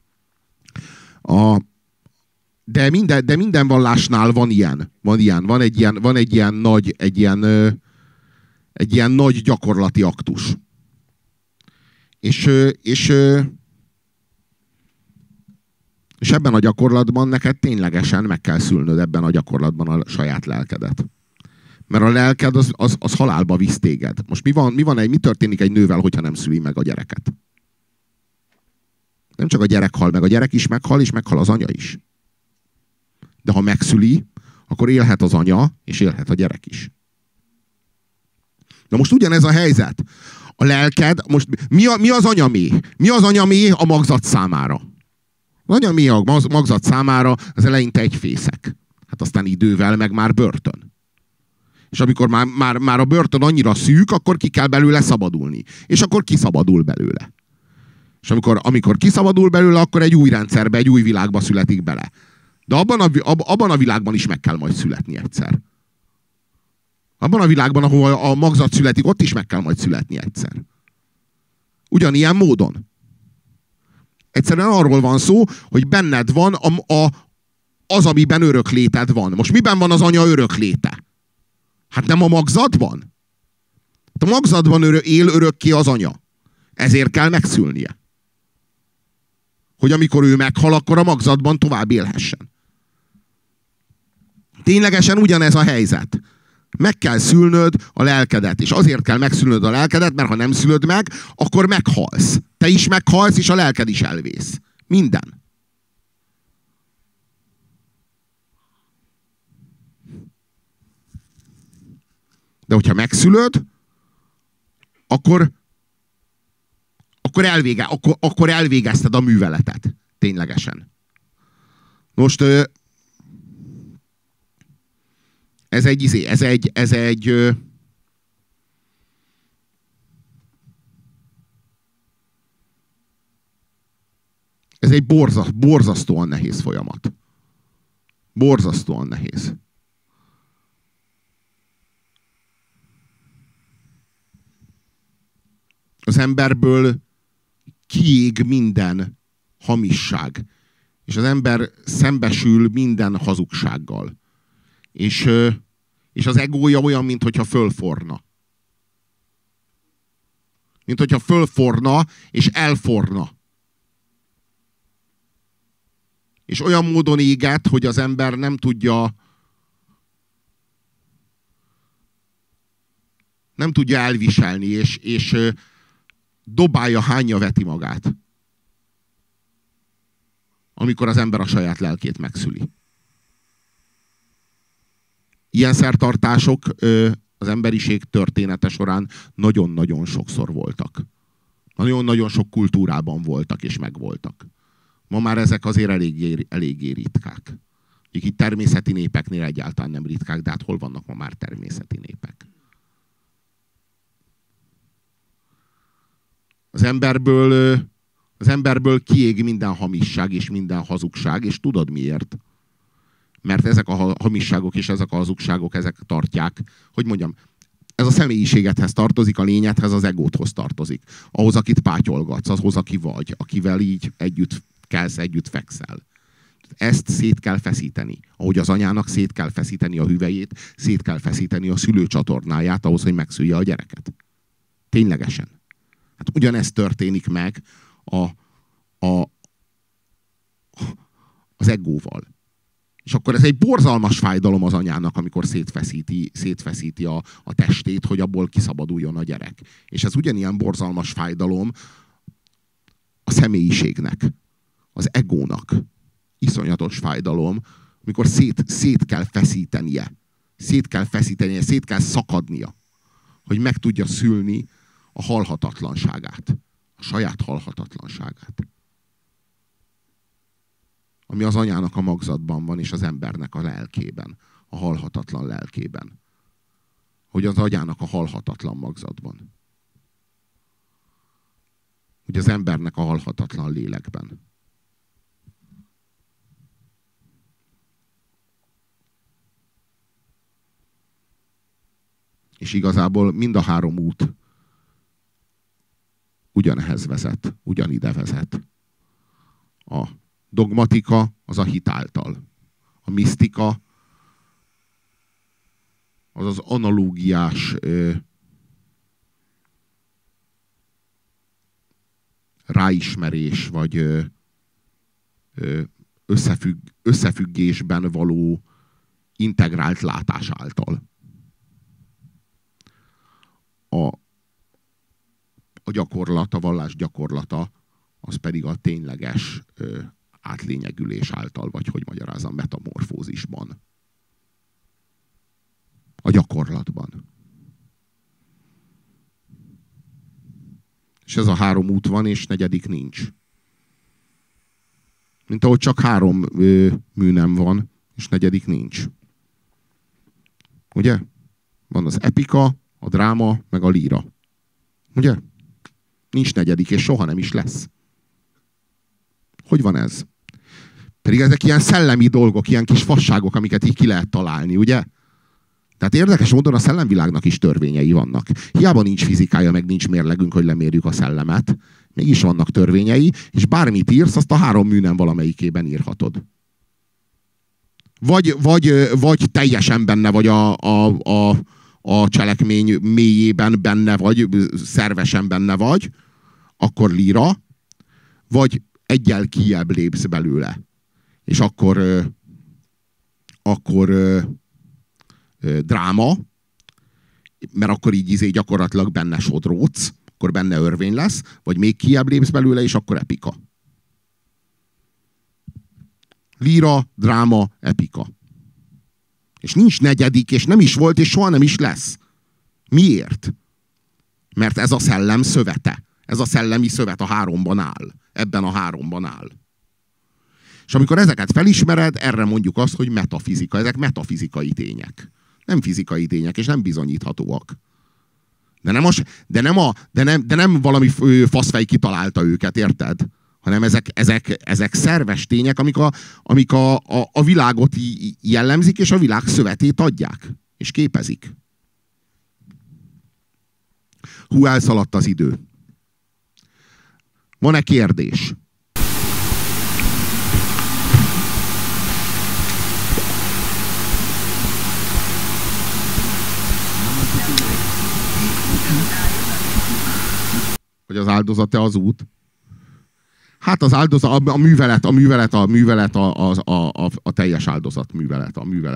A: De minden vallásnál van ilyen. Van egy ilyen nagy gyakorlati aktus. És ebben a gyakorlatban neked ténylegesen meg kell szülnöd ebben a gyakorlatban a saját lelkedet. Mert a lelked az halálba visz téged. Most mi történik egy nővel, hogyha nem szüli meg a gyereket? Nem csak a gyerek hal meg, a gyerek is meghal, és meghal az anya is. De ha megszüli, akkor élhet az anya, és élhet a gyerek is. Na most ugyanez a helyzet. A lelked, most mi az anyaméh? Mi az anyaméh a magzat számára? Az anyaméh a magzat számára az eleinte egy fészek. Hát aztán idővel meg már börtön. És amikor már a börtön annyira szűk, akkor ki kell belőle szabadulni. És akkor kiszabadul belőle. És amikor kiszabadul belőle, akkor egy új rendszerbe, egy új világba születik bele. De abban a világban is meg kell majd születni egyszer. Abban a világban, ahol a magzat születik, ott is meg kell majd születni egyszer. Ugyanilyen módon. Egyszerűen arról van szó, hogy benned van az, amiben örökléted van. Most miben van az anya örökléte? Hát nem a magzatban? Hát a magzatban él örökké az anya. Ezért kell megszülnie. Hogy amikor ő meghal, akkor a magzatban tovább élhessen. Ténylegesen ugyanez a helyzet. Meg kell szülnöd a lelkedet, és azért kell megszülnöd a lelkedet, mert ha nem szülöd meg, akkor meghalsz. Te is meghalsz, és a lelked is elvész. Minden. De hogyha megszülöd, akkor elvégezted a műveletet. Ténylegesen. Most ez egy borzasztóan nehéz folyamat. Borzasztóan nehéz. Az emberből kiég minden hamisság. És az ember szembesül minden hazugsággal. És az egója olyan, mintha fölforna. Mintha fölforna, és elforna. És olyan módon éget, hogy az ember nem tudja elviselni, és dobálja, hányja veti magát. Amikor az ember a saját lelkét megszüli. Ilyen szertartások az emberiség története során nagyon-nagyon sokszor voltak. Nagyon-nagyon sok kultúrában voltak és megvoltak. Ma már ezek azért eléggé ritkák. Itt természeti népeknél egyáltalán nem ritkák, de hát hol vannak ma már természeti népek? Az emberből kiég minden hamisság és minden hazugság, és tudod miért? Mert ezek a hamisságok és ezek a hazugságok, ezek tartják, hogy mondjam, ez a személyiségedhez tartozik, a lényedhez, az egódhoz tartozik. Ahhoz, akit pátyolgatsz, ahhoz, aki vagy, akivel így együtt kelsz, együtt fekszel. Ezt szét kell feszíteni. Ahogy az anyának szét kell feszíteni a hüvelyét, szét kell feszíteni a szülőcsatornáját ahhoz, hogy megszülje a gyereket. Ténylegesen. Hát ugyanezt történik meg az egóval. És akkor ez egy borzalmas fájdalom az anyának, amikor szétfeszíti a testét, hogy abból kiszabaduljon a gyerek. És ez ugyanilyen borzalmas fájdalom a személyiségnek, az egónak iszonyatos fájdalom, amikor szét kell feszítenie. Szét kell szakadnia, hogy meg tudja szülni a halhatatlanságát. A saját halhatatlanságát. Ami az anyának a magzatban van, és az embernek a lelkében. A halhatatlan lelkében. Hogy az anyának a halhatatlan magzatban. Hogy az embernek a halhatatlan lélekben. És igazából mind a három út ugyanehhez vezet, ugyanide vezet. A dogmatika az a hit által. A misztika az az analógiás ráismerés, vagy összefüggésben való integrált látás által. A gyakorlat, a vallás gyakorlata, az pedig a tényleges átlényegülés által, vagy hogy magyarázom, metamorfózisban. A gyakorlatban. És ez a három út van, és negyedik nincs. Mint ahogy csak három műnem van, és negyedik nincs. Ugye? Van az epika, a dráma, meg a líra. Ugye? Nincs negyedik, és soha nem is lesz. Hogy van ez? Pedig ezek ilyen szellemi dolgok, ilyen kis fasságok, amiket így ki lehet találni, ugye? Tehát érdekes módon a szellemvilágnak is törvényei vannak. Hiába nincs fizikája, meg nincs mérlegünk, hogy lemérjük a szellemet. Mégis vannak törvényei, és bármit írsz, azt a három műnem valamelyikében írhatod. Vagy teljesen benne vagy a cselekmény mélyében benne vagy, szervesen benne vagy, akkor líra, vagy egyel kijebb lépsz belőle. És akkor dráma, mert akkor így gyakorlatilag benne sodródsz, akkor benne örvény lesz, vagy még kijebb lépsz belőle, és akkor epika. Líra, dráma, epika. És nincs negyedik, és nem is volt, és soha nem is lesz. Miért? Mert ez a szellem szövete. Ez a szellemi szövet a háromban áll. Ebben a háromban áll. És amikor ezeket felismered, erre mondjuk azt, hogy metafizika. Ezek metafizikai tények. Nem fizikai tények, és nem bizonyíthatóak. De nem valami faszfej kitalálta őket, érted? Hanem ezek szerves tények, amik a világot jellemzik, és a világ szövetét adják, és képezik. Hú, elszaladt az idő. Van-e kérdés? Hogy az áldozat-e az út? Hát az áldozat, a művelet a teljes áldozat művelet.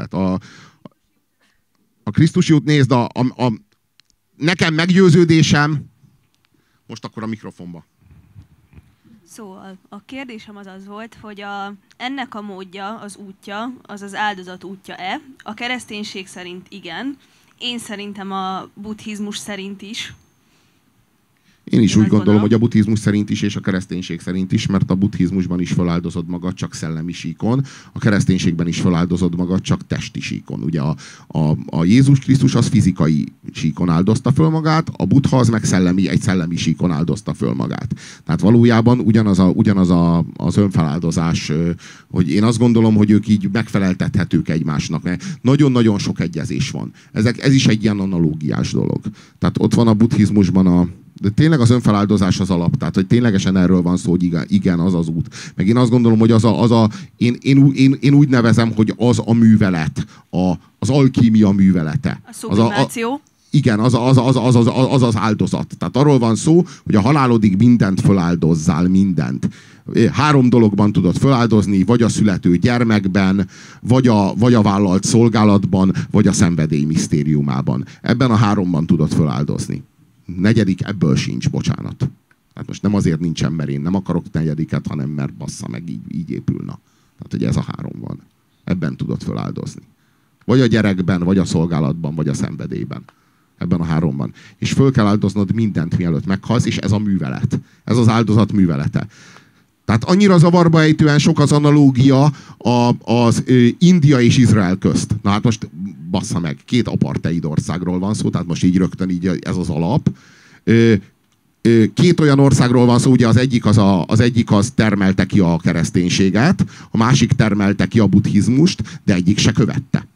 A: A Krisztusi út, nézd, nekem meggyőződésem, most akkor a mikrofonba.
G: Szóval a kérdésem az volt, hogy ennek a módja, az útja, az az áldozat útja-e? A kereszténység szerint igen, én szerintem a buddhizmus szerint is.
A: Én is úgy gondolom, hogy a buddhizmus szerint is, és a kereszténység szerint is, mert a buddhizmusban is feláldozod magad csak szellemi síkon, a kereszténységben is feláldozod magad csak testi síkon. Ugye a Jézus Krisztus az fizikai síkon áldozta föl magát, a Buddha az meg egy szellemi síkon áldozta föl magát. Tehát valójában ugyanaz az önfeláldozás, hogy én azt gondolom, hogy ők így megfeleltethetők egymásnak, mert nagyon-nagyon sok egyezés van. Ez is egy ilyen analógiás dolog. Tehát ott van a buddhizmusban de tényleg az önfeláldozás az alap, tehát hogy ténylegesen erről van szó, hogy igen, az az út. Meg én azt gondolom, hogy én úgy nevezem, hogy az a művelet, az alkímia művelete.
G: A sublimáció.
A: Igen, az az áldozat. Tehát arról van szó, hogy a halálodig mindent föláldozzál, mindent. 3 dologban tudod föláldozni, vagy a születő gyermekben, vagy a vállalt szolgálatban, vagy a szenvedély misztériumában. Ebben a 3-ban tudod föláldozni. 4. ebből sincs, bocsánat. Hát most nem azért nincsen, mert én nem akarok negyediket, hanem mert bassza meg, így épülna. Tehát, hogy ez a 3 van. Ebben tudod föláldozni. Vagy a gyerekben, vagy a szolgálatban, vagy a szenvedélyben. Ebben a 3-ban. És föl kell áldoznod mindent, mielőtt meghalsz, és ez a művelet. Ez az áldozat művelete. Tehát annyira zavarba ejtően sok az analógia az India és Izrael közt. Na hát most bassza meg, 2 apartheid országról van szó, tehát most így rögtön így ez az alap. 2 olyan országról van szó, ugye az egyik az termelte ki a kereszténységet, a másik termelte ki a buddhizmust, de egyik se követte.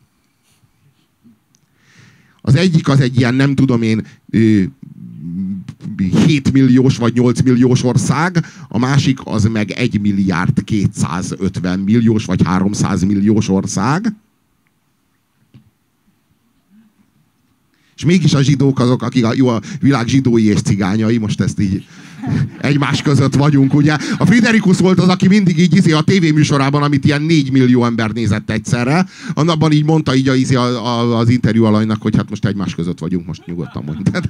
A: Az egyik az egy ilyen, nem tudom én, 7 milliós vagy 8 milliós ország, a másik az meg 1 milliárd 250 milliós vagy 300 milliós ország. És mégis a zsidók azok, akik a világ zsidói és cigányai, most ezt így egymás között vagyunk, ugye. A Friderikus volt az, aki mindig így a tévéműsorában, amit ilyen 4 millió ember nézett egyszerre, annabban így mondta így az interjú alanynak, hogy hát most egymás között vagyunk, most nyugodtan mondta.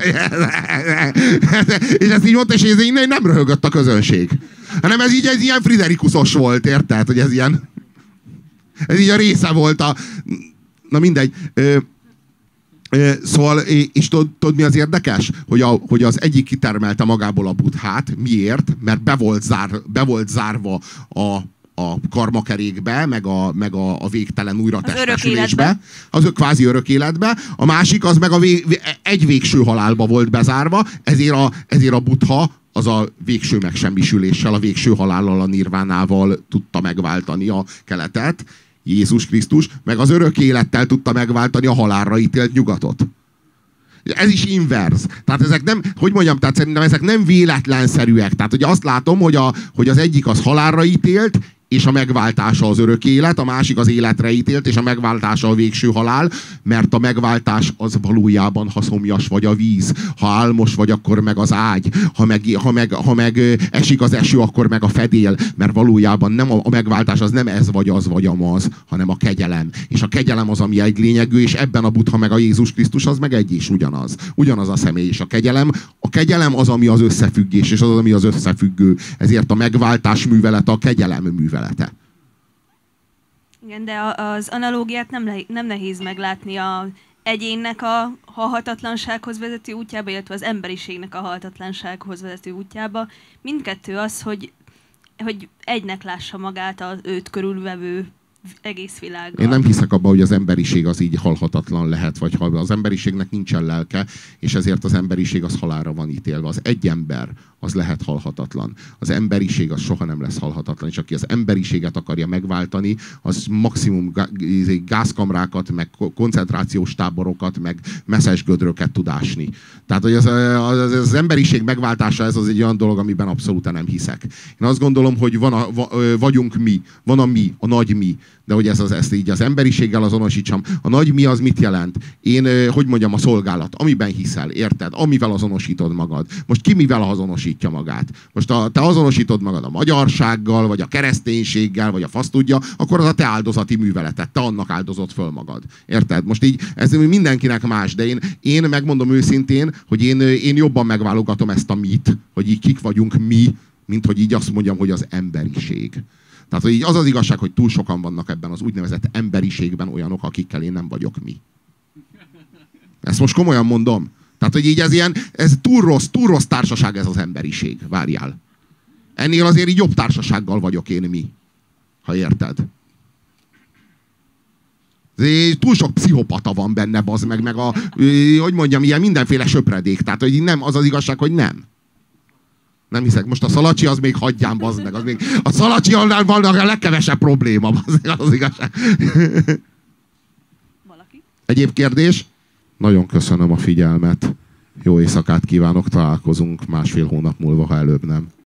A: És ezt így mondta, és ez így nem röhögött a közönség. Hanem ez ilyen Friderikusos volt, érted? Hogy ez ilyen... Ez így a része volt a... Na mindegy. Szóval, és tudod mi az érdekes? Hogy az egyik kitermelte magából a buddhát. Miért? Mert be volt zárva a karmakerékbe, meg a végtelen újratestesülésbe. Az kvázi örök életbe. A másik az meg egy végső halálba volt bezárva, ezért a buddha az a végső megsemmisüléssel, a végső halállal, a nirvánával tudta megváltani a keletet. Jézus Krisztus, meg az örök élettel tudta megváltani a halálra ítélt nyugatot. Ez is inverz. Tehát ezek nem, hogy mondjam, tehát szerintem ezek nem véletlenszerűek. Tehát ugye azt látom, hogy az egyik az halálra ítélt, és a megváltása az örök élet, a másik az életre ítélt, és a megváltása a végső halál, mert a megváltás az valójában, ha szomjas vagy a víz, ha álmos vagy, akkor meg az ágy, ha meg esik az eső, akkor meg a fedél, mert valójában nem a megváltás az nem ez vagy az, hanem a kegyelem. És a kegyelem az, ami egy lényegű, és ebben a Buddha meg a Jézus Krisztus az meg egy is ugyanaz. Ugyanaz a személy, és a kegyelem az, ami az összefüggés, és az, ami az összefüggő. Ezért a megváltás művelete a kegyelem művelete.
G: Igen, de az analógiát nem nehéz meglátni a egyénnek a halhatatlansághoz vezető útjába, illetve az emberiségnek a halhatatlansághoz vezető útjába. Mindkettő az, hogy egynek lássa magát az őt körülvevő egész világgal.
A: Én nem hiszek abba, hogy az emberiség az így halhatatlan lehet, vagy az emberiségnek nincsen lelke, és ezért az emberiség az halálra van ítélve. Az egy ember az lehet halhatatlan. Az emberiség az soha nem lesz halhatatlan, és aki az emberiséget akarja megváltani, az maximum gázkamrákat, meg koncentrációs táborokat, meg messzes gödröket tud ásni. Tehát, hogy az emberiség megváltása, ez az egy olyan dolog, amiben abszolút nem hiszek. Én azt gondolom, hogy vagyunk mi, van a mi, a nagy mi, de hogy ezt így az emberiséggel azonosítsam. A nagy mi az mit jelent? Én, hogy mondjam, a szolgálat, amiben hiszel, érted? Amivel azonosítod magad. Most ki mivel azonosítja magát? Most te azonosítod magad a magyarsággal, vagy a kereszténységgel, vagy a fasz tudja, akkor az a te áldozati műveleted. Te annak áldozott föl magad. Érted? Most így, ez mindenkinek más, de én megmondom őszintén, hogy én jobban megválogatom ezt a mit, hogy így kik vagyunk mi, mint hogy így azt mondjam, hogy az emberiség. Tehát hogy így az az igazság, hogy túl sokan vannak ebben az úgynevezett emberiségben olyanok, akikkel én nem vagyok mi. Ezt most komolyan mondom. Tehát, hogy így ez túl rossz társaság ez az emberiség. Várjál. Ennél azért így jobb társasággal vagyok én mi. Ha érted. Túl sok pszichopata van benne, bazd meg hogy mondjam, ilyen mindenféle söpredék. Tehát, hogy nem, az az igazság, hogy nem. Nem hiszek. Most a Szalacsi az még hagyján, bazd meg. A Szalacsi annál van a legkevesebb probléma, bazd meg, az igazság.
G: Valaki?
A: Egyéb kérdés? Nagyon köszönöm a figyelmet. Jó éjszakát kívánok, találkozunk 1,5 hónap múlva, ha előbb nem.